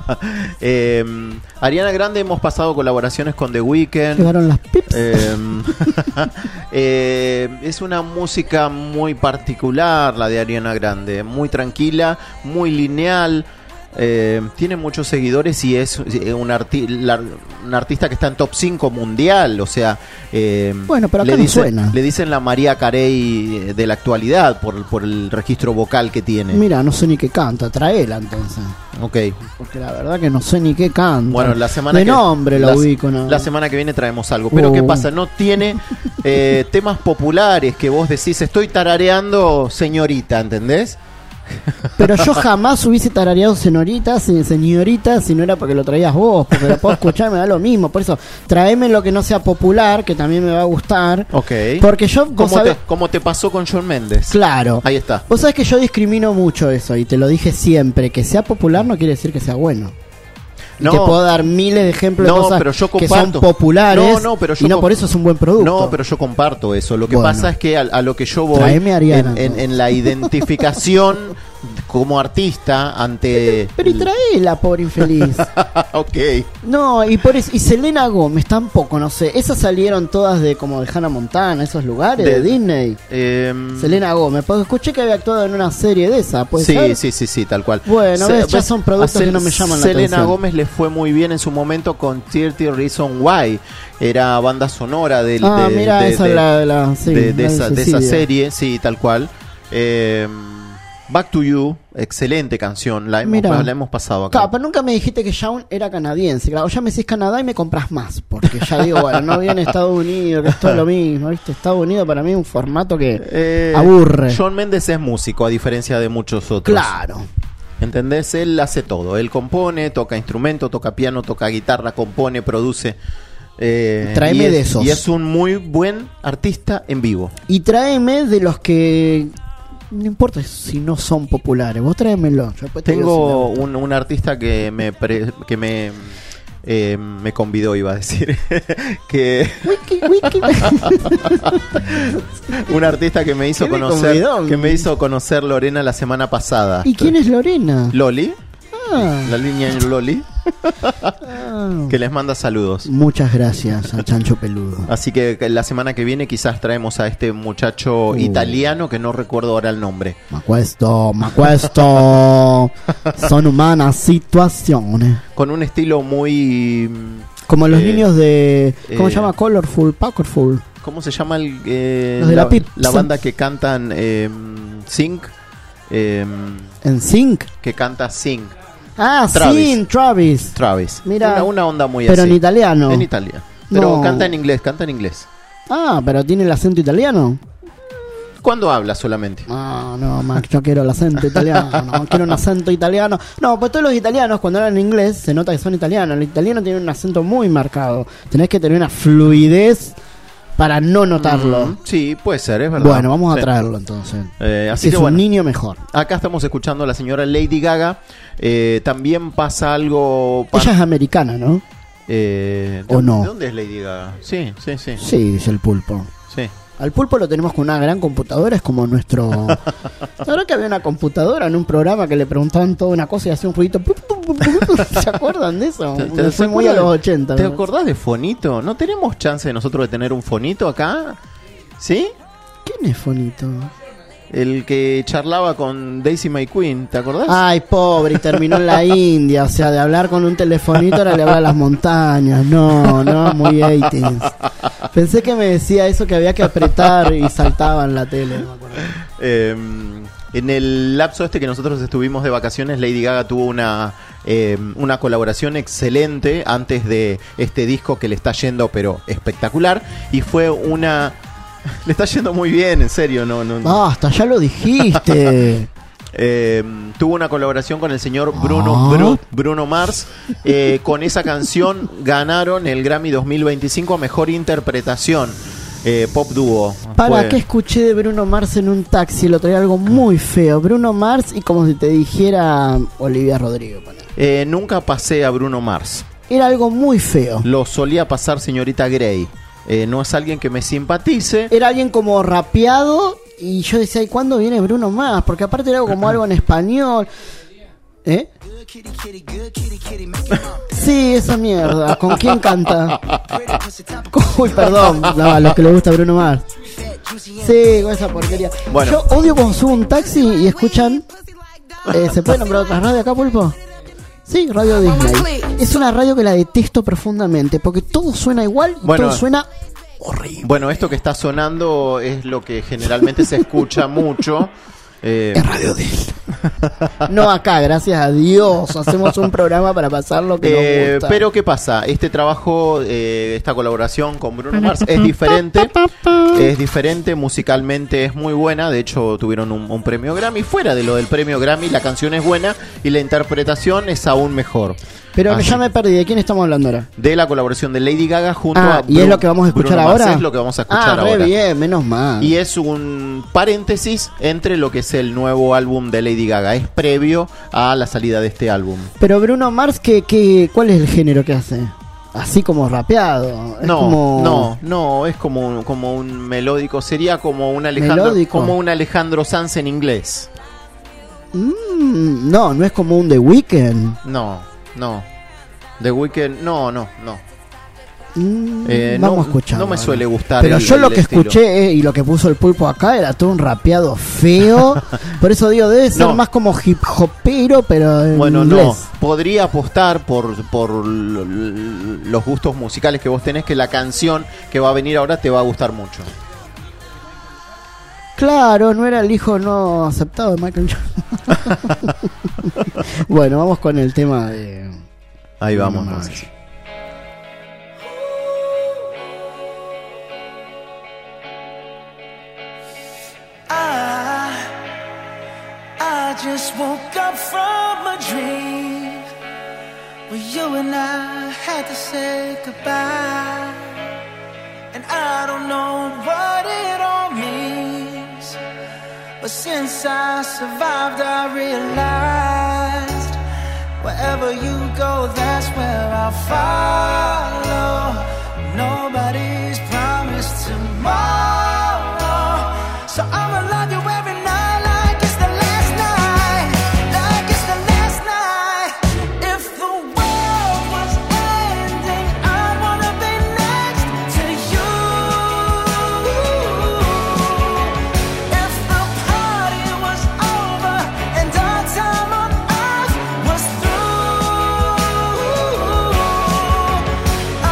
Ariana Grande hemos pasado colaboraciones con The Weeknd. Llegaron las pips. Es una música muy particular la de Ariana Grande, muy tranquila, muy lineal. Tiene muchos seguidores y es un artista que está en top 5 mundial, o sea, bueno, pero acá le dicen la María Carey de la actualidad por el registro vocal que tiene. Mira, no sé ni qué canta, traela entonces. Ok. Porque la verdad que no sé ni qué canta. Bueno, la semana de nombre lo ubico, ¿no? La semana que viene traemos algo. Pero ¿qué pasa? No tiene temas populares que vos decís, estoy tarareando señorita, ¿entendés? Pero yo jamás hubiese tarareado señorita si no era porque lo traías vos, porque lo puedo escuchar, me da lo mismo. Por eso, tráeme lo que no sea popular, que también me va a gustar. Ok. Porque yo... Como te pasó con Shawn Mendes. Claro. Ahí está. Vos sabés que yo discrimino mucho eso, y te lo dije siempre. Que sea popular no quiere decir que sea bueno. Y te puedo dar miles de ejemplos de cosas pero yo que son populares y no por eso es un buen producto. No, pero yo comparto eso. Lo que pasa es que a lo que yo voy en la identificación como artista ante... Pero y traela, pobre infeliz. Ok. No, y Selena Gómez tampoco, no sé. Esas salieron todas de Hannah Montana, esos lugares de Disney. Selena Gómez, porque escuché que había actuado en una serie de esas. Sí, tal cual. Bueno, ya son productos que no me llaman la atención. Selena Gómez le fue muy bien en su momento con 30 Reasons Why. Era banda sonora de esa serie, sí, tal cual. Back to You, excelente canción, la hemos pasado acá. Claro, pero nunca me dijiste que Shawn era canadiense. Claro, ya me decís Canadá y me compras más, porque ya digo, bueno, no viene Estados Unidos, que es todo lo mismo, ¿viste? Estados Unidos para mí es un formato que aburre. Shawn Mendes es músico, a diferencia de muchos otros. Claro. ¿Entendés? Él hace todo, él compone, toca instrumento, toca piano, toca guitarra, compone, produce. Tráeme de esos. Y es un muy buen artista en vivo. Y tráeme de los que... No importa si no son populares, vos tráemelo. Tengo un artista que me convidó, iba a decir. Un artista que me hizo conocer Lorena la semana pasada. ¿Y quién es Lorena? Loli. La línea Loli. Que les manda saludos. Muchas gracias al chancho peludo. Así que la semana que viene quizás traemos a este muchacho italiano que no recuerdo ahora el nombre. Ma questo son humanas situaciones. Con un estilo muy Como los niños de... ¿Cómo se llama? Colorful, Powerful. ¿Cómo se llama Los de la PIP. la banda que cantan Sync? ¿En Sync? Que canta Sync. Ah, sí, Travis. Mira, una onda muy pero así. en italiano. En italiano. Pero No. canta en inglés. Ah, pero tiene el acento italiano. ¿Cuándo habla solamente? No, Max, yo quiero el acento italiano. No, quiero un acento italiano. No, pues todos los italianos cuando hablan inglés se nota que son italianos. El italiano tiene un acento muy marcado. Tenés que tener una fluidez para no notarlo. Sí, puede ser, es verdad. Bueno, vamos a Sí. traerlo entonces. Así Si que es bueno, un niño mejor. acá estamos escuchando a la señora Lady Gaga. También pasa algo... Ella es americana, ¿no? ¿O no? ¿De dónde es Lady Gaga? Sí. Sí, dice el pulpo. Sí. Al pulpo lo tenemos con una gran computadora, es como nuestro... La verdad que había una computadora en un programa que le preguntaban toda una cosa y hacía un ruidito. ¿Se acuerdan de eso? Fue muy a los 80. ¿Te ¿no? acordás de Fonito? ¿No tenemos chance de nosotros de tener un Fonito acá? ¿Sí? ¿Quién es Fonito? El que charlaba con Daisy May Queen, ¿te acordás? Ay, pobre, y terminó en la India. O sea, de hablar con un telefonito ahora le habla a las montañas. No, muy 80s. Pensé que me decía eso que había que apretar y saltaba en la tele. No me acuerdo. En el lapso que nosotros estuvimos de vacaciones, Lady Gaga tuvo una colaboración excelente antes de este disco que le está yendo pero espectacular, y fue una... Le está yendo muy bien, en serio, no. Basta, ya lo dijiste. Tuvo una colaboración con el señor Bruno Mars. Con esa canción ganaron el Grammy 2025 a Mejor Interpretación Pop Dúo. ¿Para qué escuché de Bruno Mars en un taxi? Lo traía algo muy feo. Bruno Mars y como si te dijera Olivia Rodrigo. Nunca pasé a Bruno Mars. Era algo muy feo. Lo solía pasar señorita Grey. No es alguien que me simpatice. Era alguien como rapeado y yo decía, ¿y cuándo viene Bruno Mars? Porque aparte era como algo en español. Sí, esa mierda. ¿Con quién canta? Uy, perdón. No, a los que les gusta Bruno Mars. Sí, con esa porquería. Bueno. Yo odio cuando subo un taxi y escuchan... ¿Se puede nombrar otras radios acá, Pulpo? Sí, Radio Disney. Es una radio que la detesto profundamente porque todo suena igual y todo suena horrible. Bueno, esto que está sonando es lo que generalmente se escucha mucho. En Radio Disney. No acá, gracias a Dios. Hacemos un programa para pasar lo que nos gusta. Pero ¿qué pasa? Este trabajo, esta colaboración con Bruno Mars es diferente. Es diferente, musicalmente es muy buena. De hecho, tuvieron un premio Grammy. Fuera de lo del premio Grammy, la canción es buena y la interpretación es aún mejor. Pero que ya me perdí. ¿De quién estamos hablando ahora? De la colaboración de Lady Gaga junto a ¿y es lo que vamos a escuchar Bruno Mars. ahora? Es lo que vamos a escuchar ahora. Re bien, menos mal. Y es un paréntesis entre lo que es el nuevo álbum de Lady Gaga. Es previo a la salida de este álbum. Pero Bruno Mars, ¿cuál es el género que hace? Así como rapeado. Es No, es como un melódico. Sería como un Alejandro Sanz en inglés. No es como un The Weeknd. No. The Weeknd, no. Vamos a escuchar. No me suele gustar. Pero yo lo que estilo. escuché y lo que puso el Pulpo acá era todo un rapeado feo. Por eso digo, debe ser más como hip hopero, pero en inglés. No. Podría apostar por los gustos musicales que vos tenés, que la canción que va a venir ahora te va a gustar mucho. Claro, no era el hijo no aceptado de Michael Jackson. Bueno, vamos con el tema de... Ahí vamos, entonces. I just woke up from a dream where you and I had to say goodbye, and I don't know what it all means, but since I survived I realized wherever you go, that's where I'll follow. Nobody's promised tomorrow, so I'ma love you every night like it's the last night, like it's the last night. If the world was ending, I wanna be next to you. If the party was over and our time on earth was through,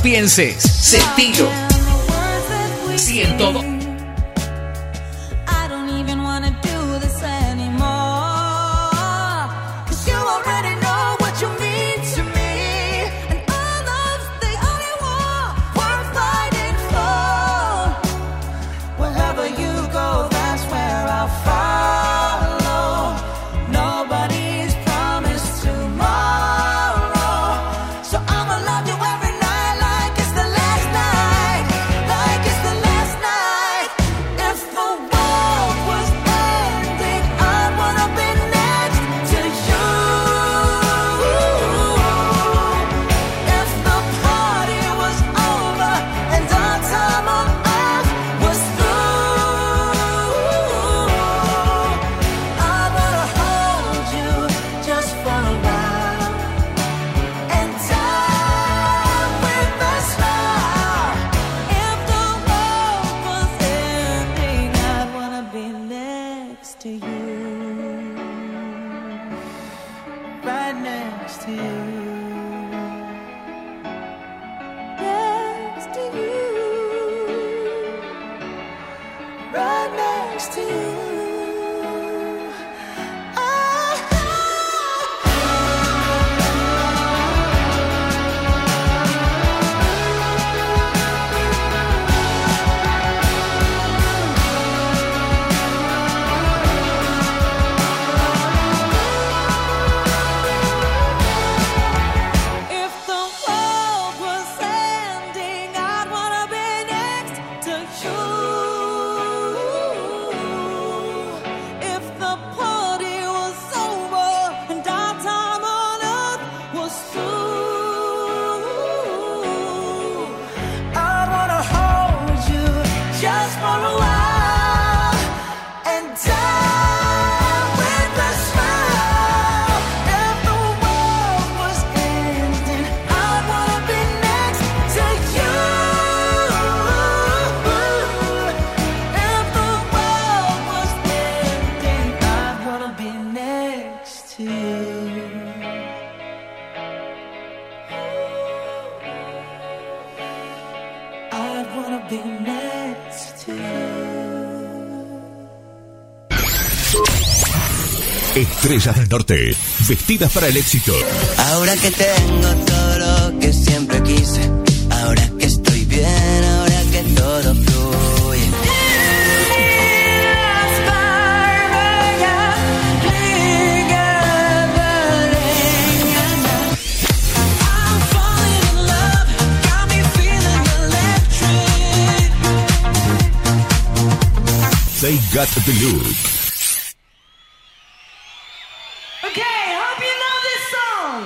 pienses. Sentilo. 102. I don't even wanna do this anymore. 'Cause you already know what you mean to me. And all love's the only war worth fighting for. Wherever you go, that's where I'll follow. Nobody's promised tomorrow. So I'ma love you every night like it's the last night. Like it's the last night. If the world was ending, I'd wanna be next to you. If the party was over and our time on earth was through, I wanna hold you just for a while and die with a smile. If the world was ending, I'd wanna be next to you, right next to you, next to you, right next to you. If the world was ending, I'd wanna be next to you. If the party was over and our time on earth was through, I'd wanna hold you just for a while and die with a smile. If the world was ending, I'd wanna be next to you. If the world was ending, I'd wanna be next to you. I'd wanna be next to you. Estrellas del Norte, vestidas para el éxito. Ahora que tengo todo lo que siempre quise, ahora que estoy bien, ahora que todo fluye. They got the look. Okay, hope you know this song.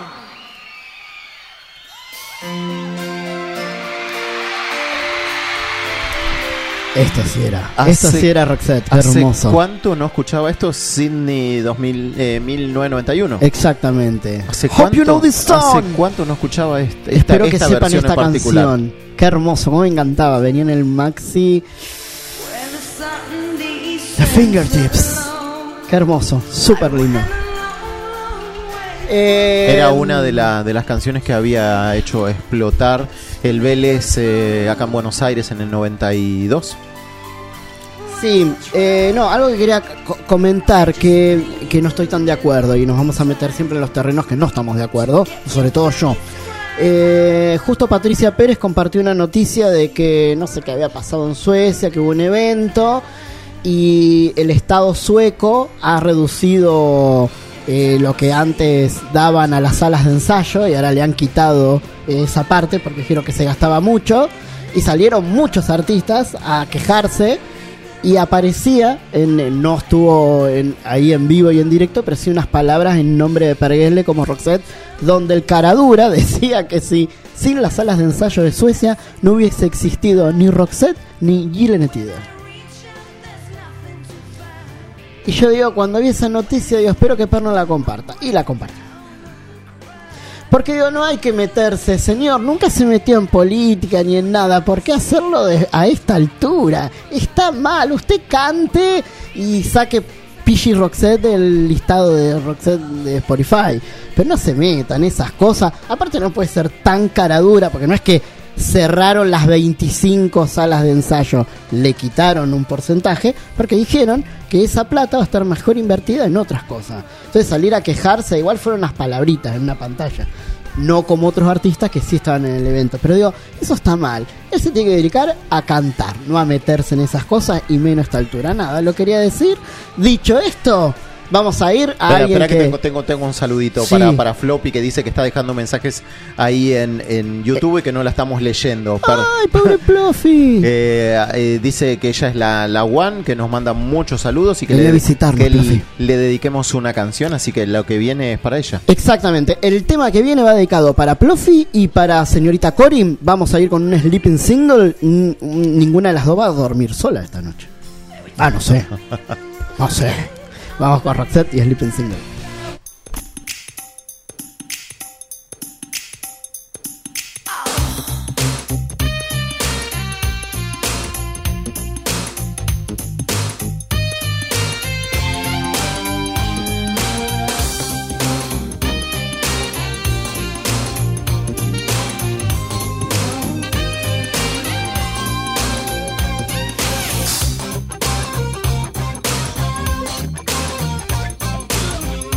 Esto sí era Roxette, hermoso. ¿Hace cuánto no escuchaba esto? Sydney 1991. Exactamente. ¿Hace Hope you know this song. ¿Hace cuánto no escuchaba esta Espero que sepan versión esta en particular? canción. Qué hermoso, cómo me encantaba. Venía en el maxi. The Fingertips. Qué hermoso, súper lindo. Era una de las canciones que había hecho explotar el Vélez acá en Buenos Aires en el 92. Sí, no, algo que quería comentar que no estoy tan de acuerdo y nos vamos a meter siempre en los terrenos que no estamos de acuerdo, sobre todo yo. Justo Patricia Pérez compartió una noticia de que no sé qué había pasado en Suecia, que hubo un evento y el Estado sueco ha reducido lo que antes daban a las salas de ensayo y ahora le han quitado esa parte porque dijeron que se gastaba mucho y salieron muchos artistas a quejarse y aparecía, no estuvo ahí en vivo y en directo, pero sí unas palabras en nombre de Per Gessle como Roxette, donde el caradura decía que si sin las salas de ensayo de Suecia no hubiese existido ni Roxette ni Gyllene Tider. Y yo digo, cuando vi esa noticia, digo, espero que Per no la comparta. Y la compartió. Porque digo, no hay que meterse, señor, nunca se metió en política ni en nada. ¿Por qué hacerlo a esta altura? Está mal, usted cante y saque Pidgey Roxette del listado de Roxette de Spotify. Pero no se metan esas cosas. Aparte no puede ser tan cara dura, porque no es que cerraron las 25 salas de ensayo, le quitaron un porcentaje porque dijeron que esa plata va a estar mejor invertida en otras cosas. Entonces salir a quejarse, igual fueron unas palabritas en una pantalla, no como otros artistas que sí estaban en el evento. Pero digo, eso está mal. Él se tiene que dedicar a cantar, no a meterse en esas cosas, y menos a esta altura. Nada, lo quería decir. Dicho esto, vamos a ir a alguien espera que tengo un saludito Sí. para Floppy, que dice que está dejando mensajes ahí en YouTube y que no la estamos leyendo. ¡Ay, pobre Fluffy! Dice que ella es la One, que nos manda muchos saludos y que, Vení a visitarnos, que Fluffy. le dediquemos una canción, así que lo que viene es para ella. Exactamente, el tema que viene va dedicado para Pluffy y para señorita Corin. Vamos a ir con un sleeping single. Ninguna de las dos va a dormir sola esta noche. No sé. No sé. Vamos con Roxette y sleeping single. Thank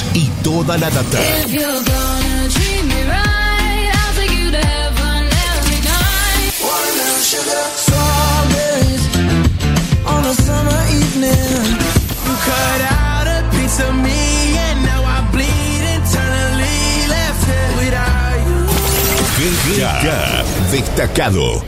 y toda la data. If you're gonna treat me right, I'll take you to heaven every night. Watermelon sugar, strawberries on a summer evening. You cut out a piece of me and now I bleed internally. Left it without you. GK Destacado.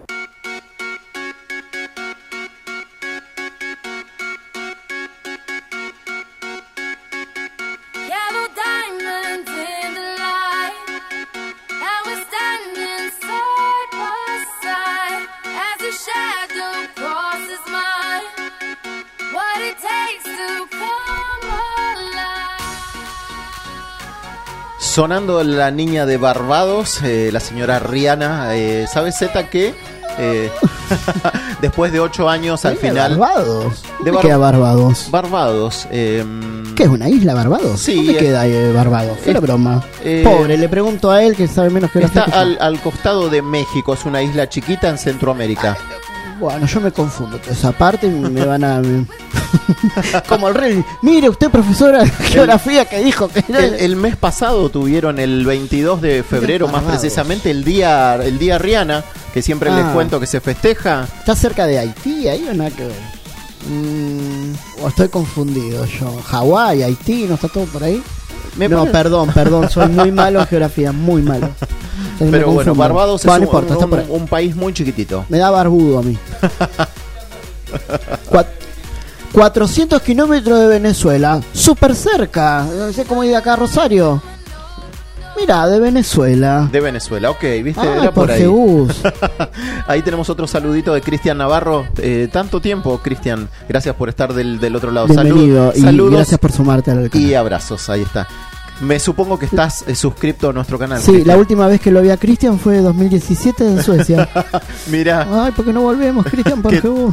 Yellow diamonds in the light, and we're standing side by side as your shadow crosses mine. What it takes to come alive. Sonando la niña de Barbados, la señora Rihanna. ¿Sabes, Zeta, que después de 8 años al final... Barbados. De ¿Dónde queda Barbados? Barbados. ¿Qué es una isla, Barbados? Sí, ¿Dónde queda Barbados? Fue la broma. Pobre, le pregunto a él que sabe menos que Está la al costado de México, es una isla chiquita en Centroamérica. Bueno, yo me confundo toda esa parte y me van a... Como el rey. Mire, usted, profesora de geografía, que dijo que... El mes pasado tuvieron el 22 de febrero, más precisamente, el día Rihanna, que siempre les cuento que se festeja. ¿Está cerca de Haití ahí o nada que ver? O estoy confundido yo. Hawái, Haití, ¿no está todo por ahí? No, perdón, soy muy malo en geografía, muy malo. Pero bueno, Barbados es no importa, está por ahí. un país muy chiquitito. Me da barbudo a mí. 400 kilómetros de Venezuela, súper cerca. No sé cómo ir de acá a Rosario. Mira, de Venezuela. De Venezuela, ok, viste, Ay, era por ahí. Jebús. Ahí tenemos otro saludito de Cristian Navarro. Tanto tiempo, Cristian. Gracias por estar del otro lado. Bienvenido y saludos gracias por sumarte al canal. y abrazos, ahí está. Me supongo que estás suscripto a nuestro canal. Sí, Cristian. la última vez que lo vi a Cristian fue en 2017 en Suecia. Mira. Ay, ¿por qué no volvemos, Cristian, por Jebús?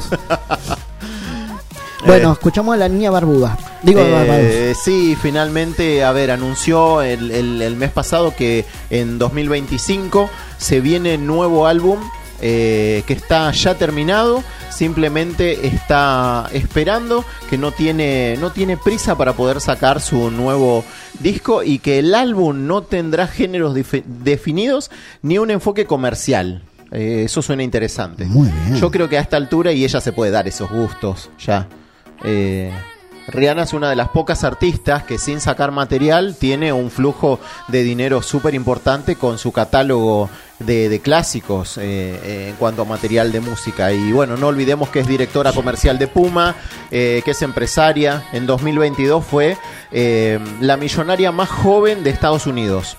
Bueno, escuchamos a la niña barbuda. Sí, finalmente, a ver, anunció el mes pasado que en 2025 se viene nuevo álbum que está ya terminado. Simplemente está esperando, que no tiene prisa para poder sacar su nuevo disco y que el álbum no tendrá géneros definidos ni un enfoque comercial. Eso suena interesante. Muy bien. Yo creo que a esta altura y ella se puede dar esos gustos ya. Rihanna es una de las pocas artistas que sin sacar material tiene un flujo de dinero súper importante con su catálogo de clásicos en cuanto a material de música. Y bueno, no olvidemos que es directora comercial de Puma, que es empresaria. En 2022 fue la millonaria más joven de Estados Unidos.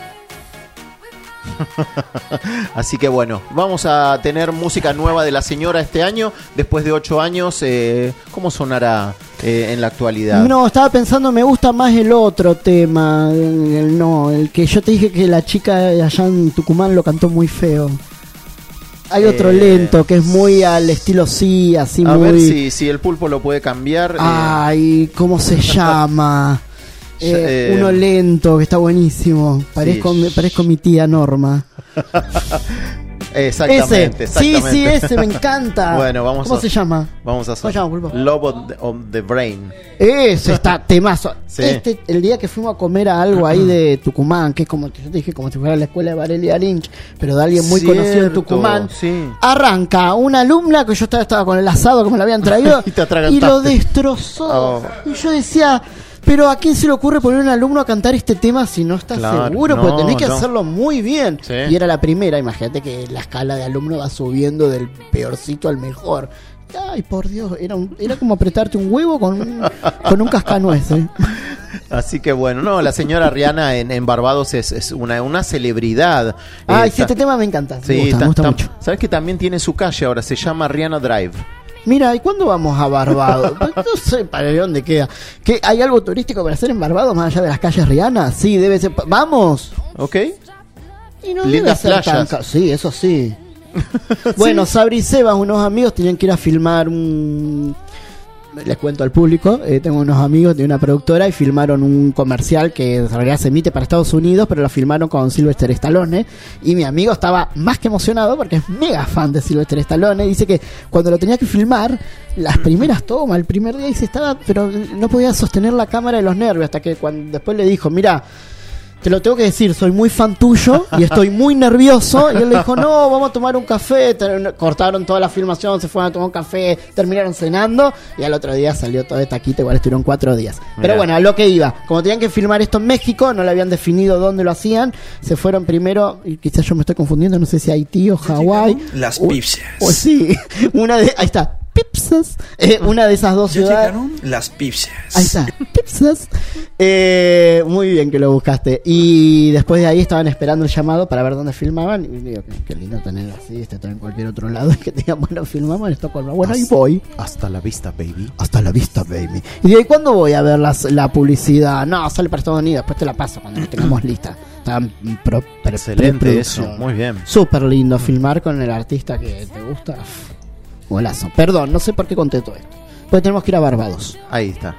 Así que bueno, vamos a tener música nueva de la señora este año, después de 8 años. ¿Cómo sonará en la actualidad? No, estaba pensando, me gusta más el otro tema, el que yo te dije que la chica allá en Tucumán lo cantó muy feo. Hay otro lento que es muy al estilo así a muy... ver si el pulpo lo puede cambiar. Ay, ¿cómo se llama? Uno lento, que está buenísimo. Parezco mi tía Norma. Exactamente. Sí, ese me encanta. Bueno, ¿Cómo se llama? Vamos a hacer ¿Cómo se llama, pulpo? Love of the Brain. Ese está temazo. Sí. El día que fuimos a comer a algo ahí de Tucumán, que es como yo te dije, como si fuera la escuela de Varelia Lynch, pero de alguien muy conocido de Tucumán. Sí. Arranca una alumna que yo estaba con el asado que me lo habían traído y lo destrozó. Y yo decía, pero ¿a quién se le ocurre poner un alumno a cantar este tema si no estás seguro? No, porque tenés que hacerlo muy bien. Sí. Y era la primera, imagínate que la escala de alumno va subiendo del peorcito al mejor. Ay, por Dios, era como apretarte un huevo con un cascanuez. Así que bueno, no, la señora Rihanna en Barbados es una celebridad. Ay, sí, este tema me encanta. Sí, me gusta mucho. ¿Sabes que también tiene su calle ahora? Se llama Rihanna Drive. Mira, ¿y cuándo vamos a Barbados? No sé para dónde queda. ¿Qué, ¿hay algo turístico para hacer en Barbados más allá de las calles Rihanna? Sí, debe ser. ¡Vamos! Ok. Y no Lindas debe ser playas. sí, eso sí. Bueno, Sabri y Sebas, unos amigos, tenían que ir a filmar les cuento al público, tengo unos amigos de una productora y filmaron un comercial que en realidad se emite para Estados Unidos, pero lo filmaron con Sylvester Stallone, y mi amigo estaba más que emocionado porque es mega fan de Sylvester Stallone. Dice que cuando lo tenía que filmar, las primeras tomas, el primer día, dice, estaba, pero no podía sostener la cámara de los nervios, hasta que después le dijo, mira, te lo tengo que decir, soy muy fan tuyo y estoy muy nervioso. Y él le dijo, no, vamos a tomar un café. Cortaron toda la filmación, se fueron a tomar un café, terminaron cenando y al otro día salió todo de taquito. Igual estuvieron 4 días. Mirá. Pero bueno, a lo que iba, como tenían que filmar esto en México, no le habían definido dónde lo hacían. Se fueron primero, y quizás yo me estoy confundiendo, no sé si Haití o Hawái. Las Pipsas. O sí, ahí está. Pipsas, una de esas dos ciudades. Llegaron las Pipsas. Ahí está, Pipsas. Muy bien que lo buscaste. Y después de ahí estaban esperando el llamado para ver dónde filmaban. Y digo, qué lindo tener así, en cualquier otro lado. Que digan, bueno, filmamos en Estocolmo. Bueno, ahí voy. Hasta la vista, baby. Hasta la vista, baby. Y digo, ¿y cuándo voy a ver la publicidad? No, sale para Estados Unidos, después te la paso cuando la tengamos lista. Está excelente eso, muy bien. Súper lindo filmar con el artista que te gusta. Golazo. Perdón, no sé por qué conté todo esto. Pues tenemos que ir a Barbados. Ahí está.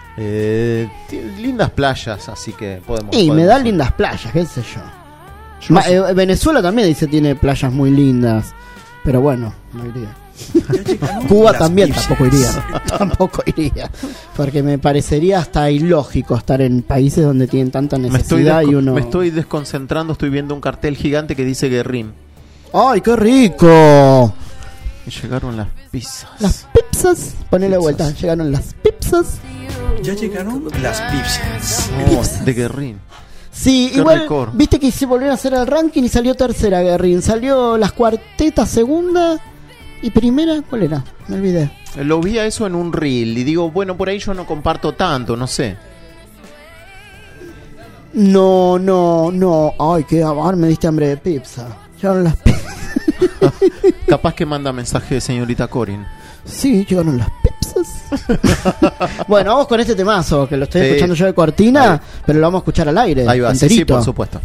Lindas playas, así que podemos. Me dan lindas playas, qué sé yo. Venezuela también dice tiene playas muy lindas. Pero bueno, no iría. Cuba también tampoco iría. Porque me parecería hasta ilógico estar en países donde tienen tanta necesidad me estoy desconcentrando, estoy viendo un cartel gigante que dice Guerrín. ¡Ay, qué rico! Llegaron las pizzas. Las pizzas. Ponele vuelta. Llegaron las pizzas. Ya llegaron las Pipsas. De Guerrín. Sí, qué igual. Record. Viste que se volvieron a hacer el ranking y salió tercera Guerrín. Salió las cuartetas segunda y primera. ¿Cuál era? Me olvidé. Lo vi a eso en un reel y digo, bueno, por ahí yo no comparto tanto, no sé. No. Ay, qué ahora me diste hambre de pizza. Llegaron las pizzas. Capaz que manda mensaje de señorita Corin. Sí, llegaron las pizzas. Bueno, vamos con este temazo que lo estoy escuchando yo de cortina, pero lo vamos a escuchar al aire. Ahí va, sí, por supuesto.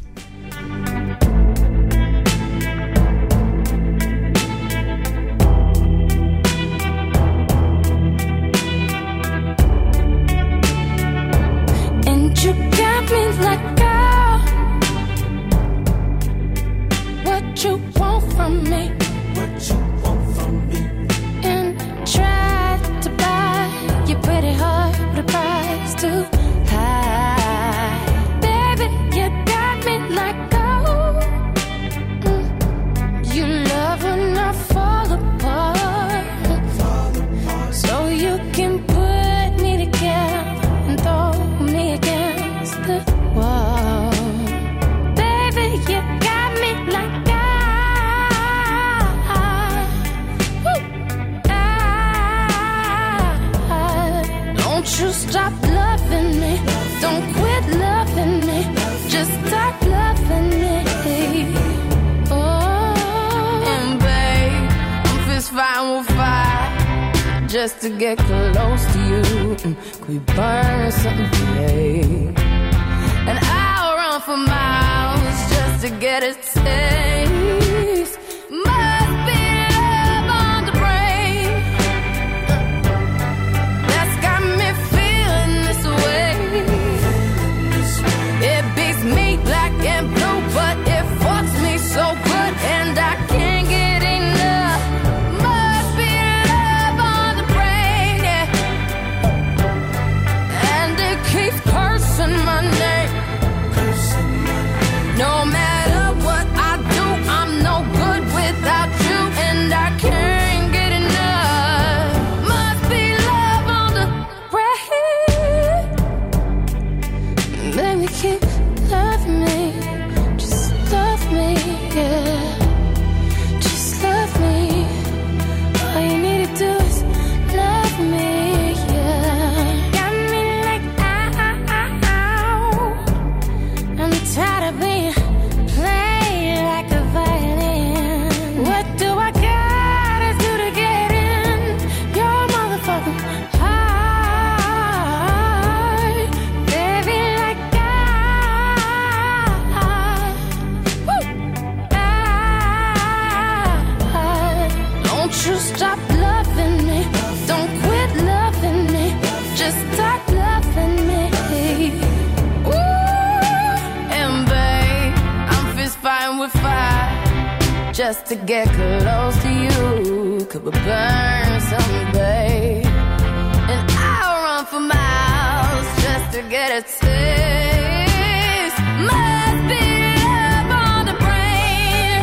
Just to get close to you, could we burn something today? And I'll run for miles just to get a taste. Must be love on the brain that's got me feeling this way. It beats me black and blue, but it fucks me so good, and I can't get enough. Must be love on the brain, yeah. And it keeps cursing my name. No matter what I do, I'm no good without you, and I can't get enough. Must be love on the brain. Baby, keep loving me, just love me, yeah. Just love me. All you need to do is love me, yeah. Got me like ow. I'm tired of being played like a violin. What do I gotta do to get in your motherfucking heart? Baby, like just to get close to you. Could we burn someday? And I'll run for miles just to get a taste. Must be love on the brain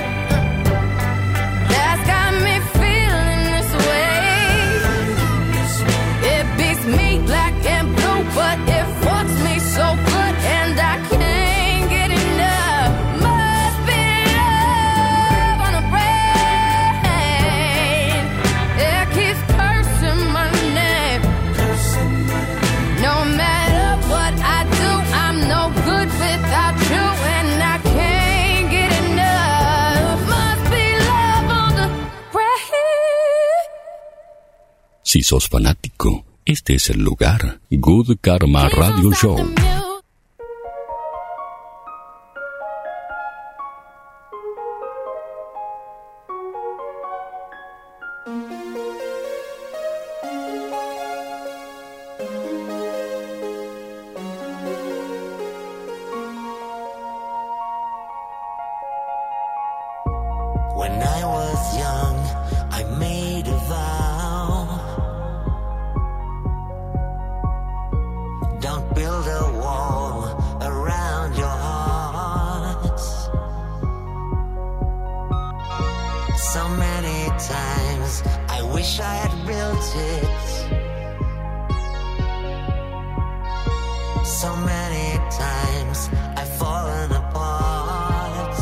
that's got me feeling this way. It beats me black and blue, but it fucks me so good, and I can't get enough. Must be love on the brain. It keeps cursing my name. No matter what I do, I'm no good without you, and I can't get enough. Must be love on the brain. Si sos fanático, este es el lugar. Good Karma Radio Show. When I was young, I made a vow. Don't build a wall around your hearts. So many times I wish I had built it. So many times I've fallen apart.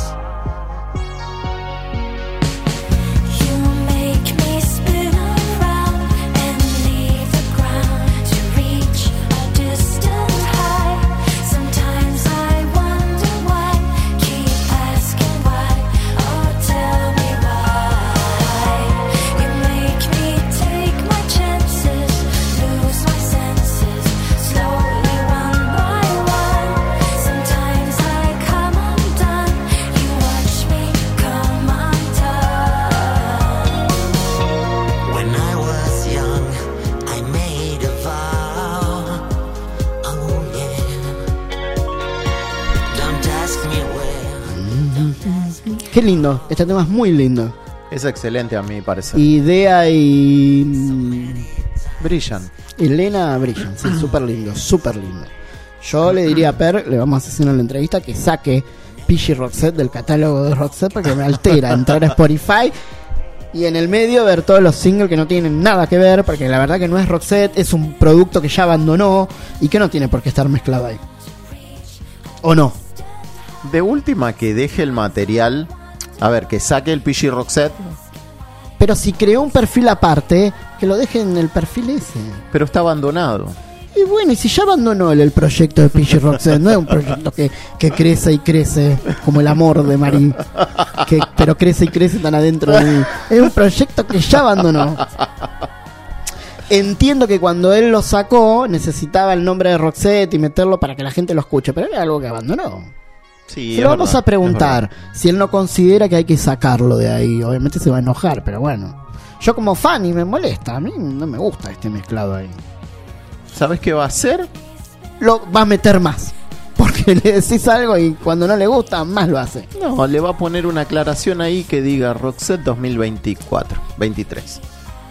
You make me spin around and leave the ground to reach a distant high. Sometimes I wonder why, keep asking why, oh tell me why. You make me take my chances, lose my senses, slowly one by one. Sometimes I come undone, you watch me come undone. When I was young, I made a vow. Oh yeah. Don't ask me where. Qué lindo, este tema es muy lindo. Es excelente a mi parecer. Idea y Brillan. Elena brillan, sí, súper lindo, súper lindo. Yo le diría a Per, le vamos a hacer una entrevista, que saque PG Roxette del catálogo de Roxette, porque me altera entrar a Spotify y en el medio ver todos los singles que no tienen nada que ver, porque la verdad que no es Roxette, es un producto que ya abandonó y que no tiene por qué estar mezclado ahí. ¿O no? De última, que deje el material. A ver, que saque el PG Roxette. Pero si creó un perfil aparte, que lo deje en el perfil ese. Pero está abandonado. Y bueno, y si ya abandonó el proyecto de PG Roxette, no es un proyecto que crece y crece, como el amor de Marí, pero crece y crece tan adentro de mí. Es un proyecto que ya abandonó. Entiendo que cuando él lo sacó, necesitaba el nombre de Roxette y meterlo para que la gente lo escuche, pero era algo que abandonó. Sí, Se lo vamos a preguntar si él no considera que hay que sacarlo de ahí. Obviamente se va a enojar, pero bueno. Yo como fan y me molesta, a mí no me gusta este mezclado ahí. ¿Sabes qué va a hacer? Lo va a meter más. Porque le decís algo y cuando no le gusta, más lo hace. No, le va a poner una aclaración ahí que diga Roxette 2024, 23.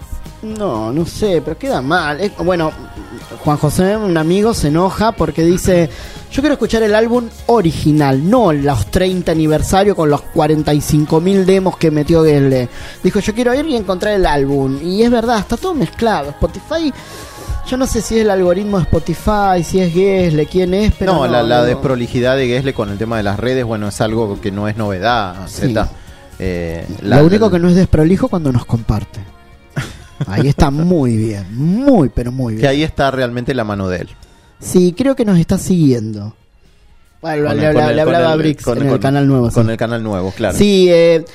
No sé, pero queda mal. Bueno, Juan José, un amigo, se enoja porque dice: yo quiero escuchar el álbum original, no los 30 aniversario con los 45.000 demos que metió Gesle. Dijo: yo quiero ir y encontrar el álbum. Y es verdad, está todo mezclado. Spotify, yo no sé si es el algoritmo de Spotify, si es Gesle, quién es, pero no, la desprolijidad de Gesle con el tema de las redes, bueno, es algo que no es novedad. Sí. Lo único que no es desprolijo cuando nos comparte. Ahí está muy bien, pero muy bien. Que ahí está realmente la mano de él. Sí, creo que nos está siguiendo. Bueno, le hablaba a Brix en el canal nuevo. Con el canal nuevo, claro. Sí,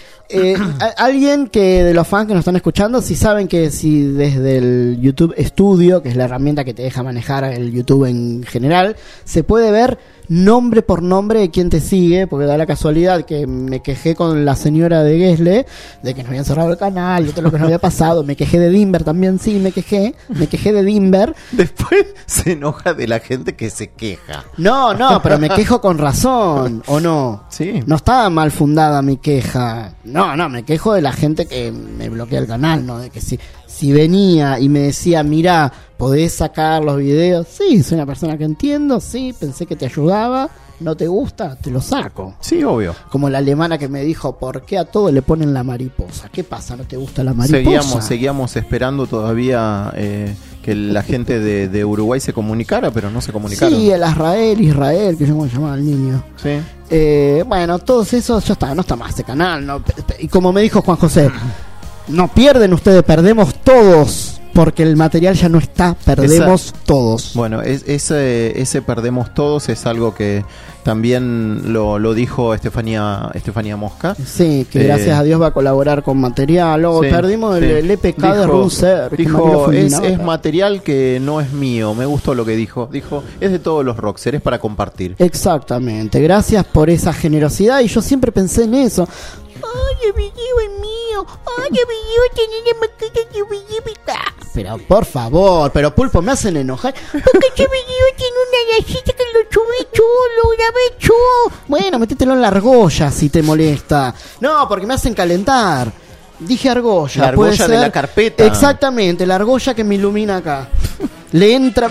alguien que de los fans que nos están escuchando, si saben que si desde el YouTube Studio, que es la herramienta que te deja manejar el YouTube en general, se puede ver nombre por nombre de quién te sigue, porque da la casualidad que me quejé con la señora de Gesle de que nos habían cerrado el canal, de todo lo que nos había pasado. Me quejé de Dimber también, sí, me quejé de Dimber. Después se enoja de la gente que se queja. No, pero me quejo con razón, ¿o no? Sí. No estaba mal fundada mi queja. No, me quejo de la gente que me bloquea el canal, ¿no? De que si venía y me decía, mira, ¿podés sacar los videos? Sí, soy una persona que entiendo, sí, pensé que te ayudaba, no te gusta, te lo saco. Sí, obvio. Como la alemana que me dijo, ¿por qué a todo le ponen la mariposa? ¿Qué pasa? ¿No te gusta la mariposa? Seguíamos esperando todavía que la gente de Uruguay se comunicara, pero no se comunicaron. Sí, el Israel, que yo llamaba al niño. Sí. Bueno, todos esos ya está, no está más ese canal, ¿no? Y como me dijo Juan José, no pierden ustedes, perdemos todos, porque el material ya no está, perdemos todos. Bueno, ese perdemos todos es algo que también lo dijo Estefanía Mosca. Sí, que gracias a Dios va a colaborar con material. Luego perdimos el EPK de Runser. Dijo, es material que no es mío. Me gustó lo que dijo. Dijo, es de todos los rockers, es para compartir. Exactamente, gracias por esa generosidad. Y yo siempre pensé en eso. Ay, el video es mío. Ay, el video tiene la maqueta de video. Pero por favor, pero Pulpo, me hacen enojar. Porque ese video tiene una rayita que lo subí yo, lo grabé yo. Bueno, métetelo en la argolla si te molesta. No, porque me hacen calentar. Dije argolla. La argolla de la carpeta. Exactamente, la argolla que me ilumina acá. Le entra.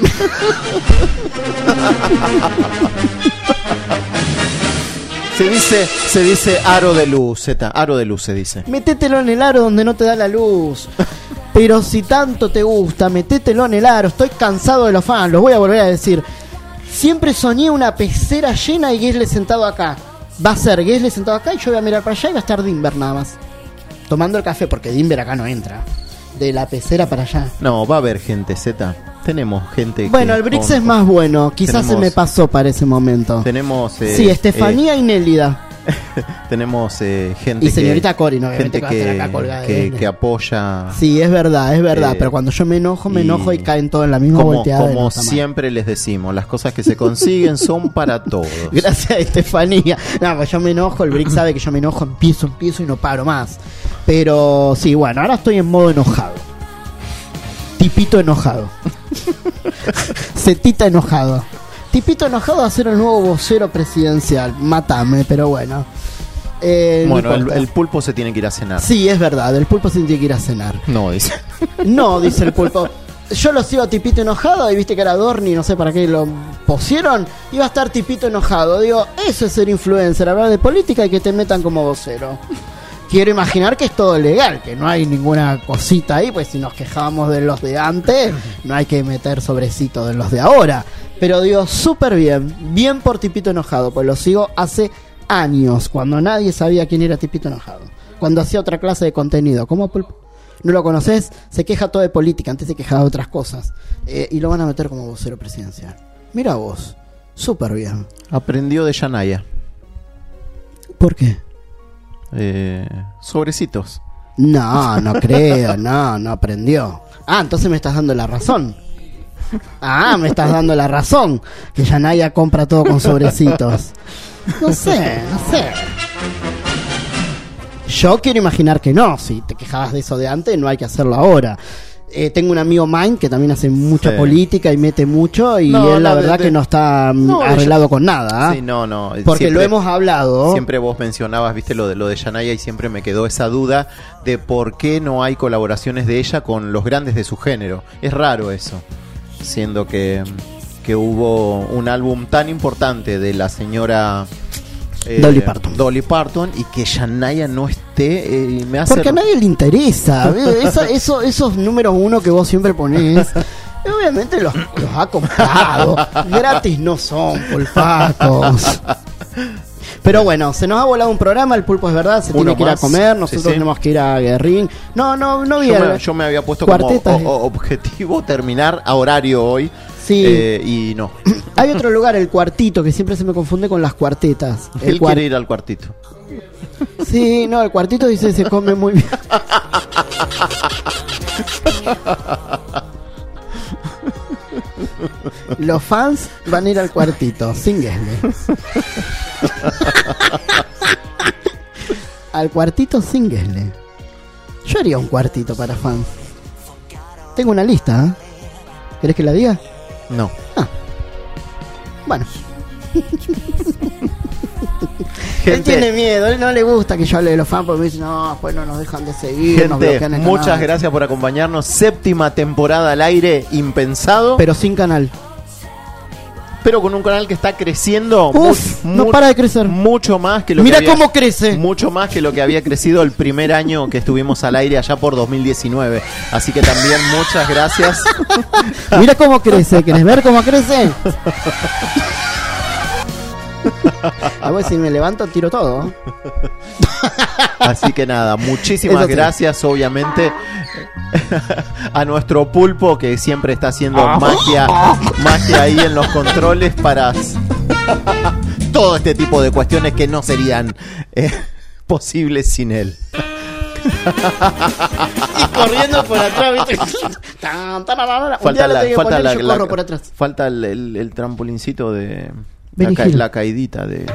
Se dice aro de luz, Zeta. Aro de luz se dice. Métetelo en el aro donde no te da la luz. Pero si tanto te gusta, métetelo en el aro. Estoy cansado de los fans, los voy a volver a decir. Siempre soñé una pecera llena y Gesle sentado acá. Va a ser Gesle sentado acá y yo voy a mirar para allá y va a estar Dimber nada más. Tomando el café, porque Dimber acá no entra. De la pecera para allá. No, va a haber gente, Zeta. Tenemos gente. Bueno, el Brix es más bueno. Quizás se me pasó para ese momento. Tenemos. Sí, Estefanía y Nélida. Tenemos gente. Y señorita Corin, obviamente, gente que va a estar acá colgada. Que apoya. Sí, es verdad. Pero cuando yo me enojo y caen todos en la misma volteada. Como siempre les decimos, las cosas que se consiguen son para todos. Gracias, Estefanía. No, pues yo me enojo, el Brix sabe que yo me enojo, empiezo y no paro más. Pero sí, bueno, ahora estoy en modo enojado. Tipito enojado. Cetita enojado. Tipito enojado a ser el nuevo vocero presidencial. Mátame, pero bueno. Bueno, el Pulpo se tiene que ir a cenar. Sí, es verdad, el Pulpo se tiene que ir a cenar. No, dice. No, dice el Pulpo. Yo lo sigo a Tipito enojado y viste que era Dorni, no sé para qué lo pusieron. Iba a estar Tipito enojado. Digo, eso es ser influencer, hablar de política y que te metan como vocero. Quiero imaginar que es todo legal, que no hay ninguna cosita ahí, pues si nos quejábamos de los de antes, no hay que meter sobrecito de los de ahora. Pero digo, súper bien por Tipito enojado, pues lo sigo hace años, cuando nadie sabía quién era Tipito enojado. Cuando hacía otra clase de contenido, ¿cómo no lo conoces? Se queja todo de política, antes se quejaba de otras cosas. Y lo van a meter como vocero presidencial. Mira vos, súper bien. Aprendió de Yanaya. ¿Por qué? Sobrecitos. No creo, no aprendió. Ah, entonces me estás dando la razón. Me estás dando la razón. Que Yanaya compra todo con sobrecitos. No sé. Yo quiero imaginar que no. Si te quejabas de eso de antes, no hay que hacerlo ahora. Tengo un amigo Mine que también hace mucha política y mete mucho y él la verdad que no está arreglado con nada. Sí, no. Porque siempre, lo hemos hablado. Siempre vos mencionabas, viste, lo de Yanaya y siempre me quedó esa duda de por qué no hay colaboraciones de ella con los grandes de su género. Es raro eso, siendo que hubo un álbum tan importante de la señora Dolly Parton y que Yanaya no esté me hace... Porque a nadie le interesa. Esos números uno que vos siempre ponés, obviamente los ha comprado. Gratis no son, pulpacos. Pero bueno, se nos ha volado un programa, el Pulpo es verdad, se tiene que ir a comer, nosotros tenemos que ir a Guerrín. No vi. Yo me había puesto como objetivo terminar a horario hoy. Sí. Y no. Hay otro lugar, el Cuartito, que siempre se me confunde con las cuartetas. Él quiere ir al Cuartito. Sí, no, el Cuartito dice se come muy bien. Los fans van a ir al cuartito, Singuesle. Al cuartito Singuesle. Yo haría un cuartito para fans. Tengo una lista, ¿eh? ¿Querés que la diga? No. Bueno. Él tiene miedo, él no le gusta que yo hable de los fans porque me dice, no, después no nos dejan de seguir, nos Gente, bloquean el muchas canal. gracias por acompañarnos. 7ª temporada al aire, impensado. Pero sin canal. Pero con un canal que está creciendo. No para de crecer. Mucho más que lo Mira que había, cómo crece. Mucho más que lo que había crecido el primer año que estuvimos al aire allá por 2019. Así que también muchas gracias. Mira cómo crece, ¿querés ver cómo crece? A ver si me levanto, tiro todo. Así que nada, muchísimas Eso sí. gracias, obviamente, a nuestro pulpo que siempre está haciendo magia ahí en los controles para todo este tipo de cuestiones que no serían posibles sin él. Y corriendo por atrás, ¿viste? Falta el trampolincito de Benny Hill. la caidita de.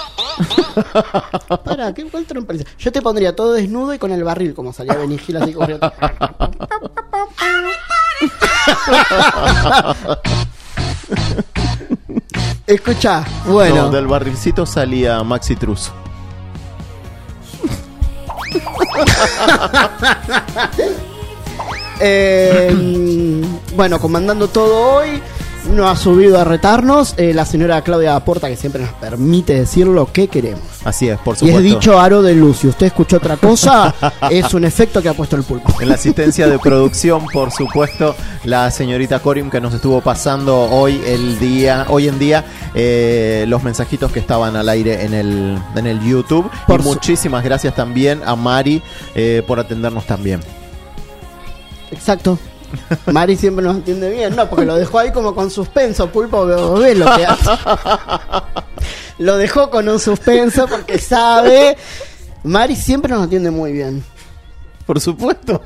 Para, ¿cuál trampolin? Yo te pondría todo desnudo y con el barril, como salía Benny Hill así corriendo. Escucha, bueno. No, del barrilcito salía Maxi Truso. Bueno, comandando todo hoy. No ha subido a retarnos la señora Claudia Porta, que siempre nos permite decir lo que queremos. Así es, por Y supuesto. es dicho aro de luz. Si usted escuchó otra cosa, es un efecto que ha puesto el pulpo. En la asistencia de producción, por supuesto, la señorita Corim, que nos estuvo pasando hoy en día los mensajitos que estaban al aire en el YouTube. Y muchísimas gracias también a Mari por atendernos también. Exacto. Mari siempre nos entiende bien, no, porque lo dejó ahí como con suspenso, pulpo, ve lo que hace. Lo dejó con un suspenso porque sabe. Mari siempre nos atiende muy bien. Por supuesto.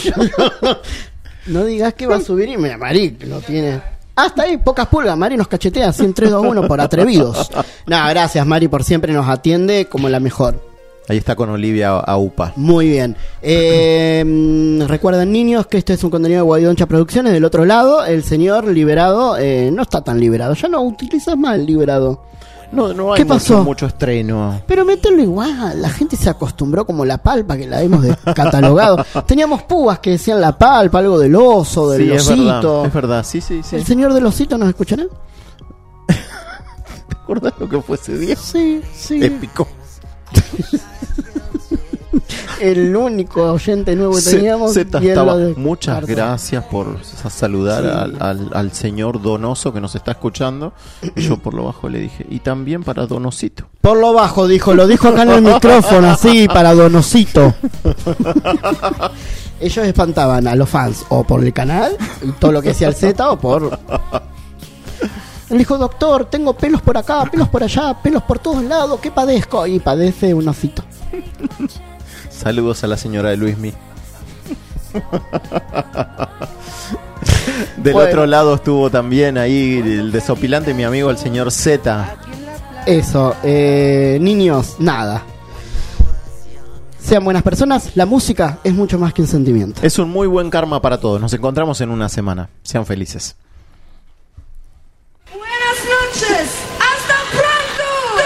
No digas que va a subir y mira, Mari lo tiene. Hasta ahí, pocas pulgas. Mari nos cachetea así en 3, 2, 1 por atrevidos. Nada, gracias Mari por siempre nos atiende como la mejor. Ahí está con Olivia Aupa. Muy bien. Recuerden, niños, que este es un contenido de Guaidoncha Producciones. Del otro lado, el señor Liberado no está tan liberado. Ya no utilizas más el Liberado. No hay ¿Qué pasó? mucho estreno. Pero mételo igual. La gente se acostumbró como La Palpa, que la hemos catalogado. Teníamos púas que decían La Palpa, algo del oso, del Sí, osito. es verdad, sí. ¿El señor del osito nos escuchará? ¿Te acordás lo que fue ese día? Sí. Épico. El único oyente nuevo que teníamos. Zeta y él estaba. lo de Muchas Carta. gracias por saludar Sí. al señor Donoso que nos está escuchando. Y yo por lo bajo le dije, y también para Donosito. Por lo bajo, dijo, lo dijo acá en el micrófono, así, para Donosito. Ellos espantaban a los fans, o por el canal, y todo lo que decía el Z, o por... Él dijo, doctor, tengo pelos por acá, pelos por allá, pelos por todos lados, ¿qué padezco? Y padece un osito. Saludos a la señora de Luismi. Del Bueno. otro lado estuvo también ahí el desopilante, mi amigo el señor Z. Eso, niños, nada. Sean buenas personas, la música es mucho más que un sentimiento. Es un muy buen karma para todos. Nos encontramos en una semana. Sean felices. Buenas noches, hasta pronto.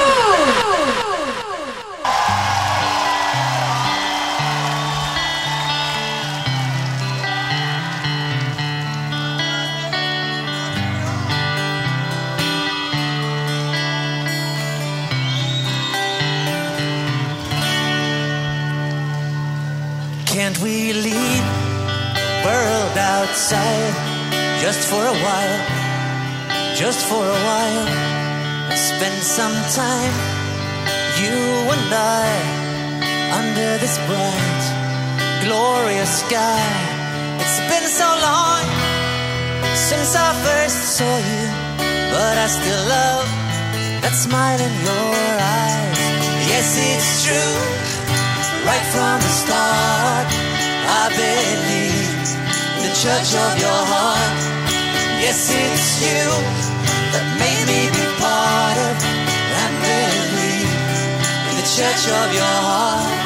Can't we leave world outside just for a while? Just for a while, spend some time, you and I, under this bright, glorious sky. It's been so long since I first saw you, but I still love that smile in your eyes. Yes, it's true, right from the start, I believe the church of your heart. Yes, it's you that made me be part of and believe in the church of your heart.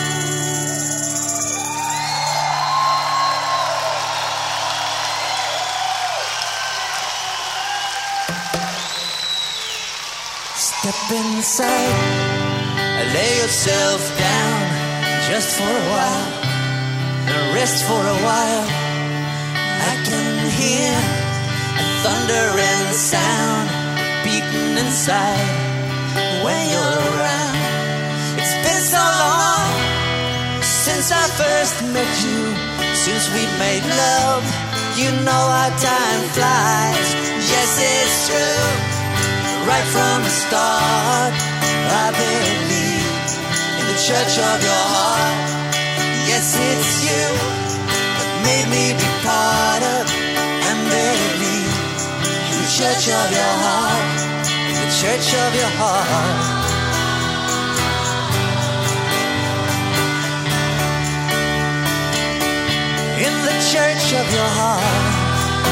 Step inside, lay yourself down just for a while, and rest for a while. I can hear a thundering sound beating inside when you're around. It's been so long since I first met you, since we made love. You know how time flies. Yes, it's true. Right from the start, I believe in the church of your heart. Yes, it's you that made me be part of and believe in the church of your heart, the church of your heart. In the church of your heart.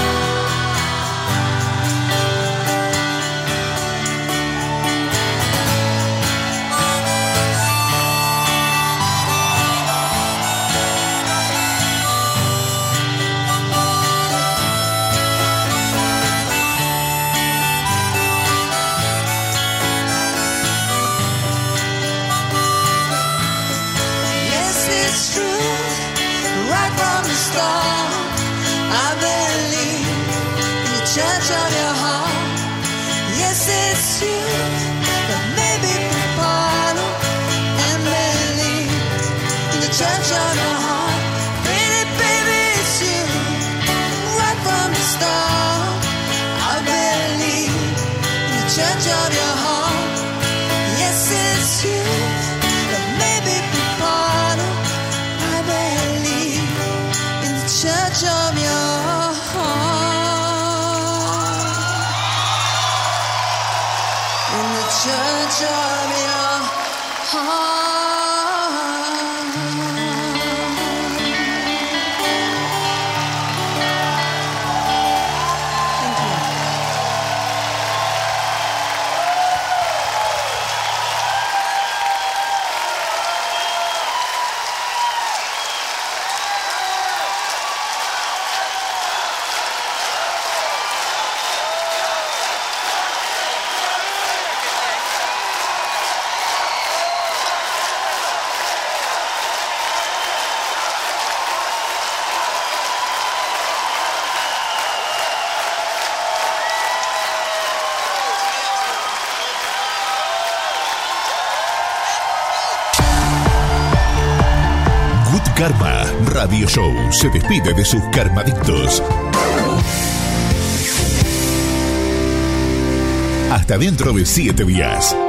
I believe in the church of your heart. Yes, it's you that made me be part of and believe in the church of your heart. Pretty baby, it's you right from the start. I believe in the church of your heart. Yes, it's you that made me be part of. I believe in the church of your heart. In the church of your heart. Karma Radio Show se despide de sus karmadictos. Hasta dentro de 7 días.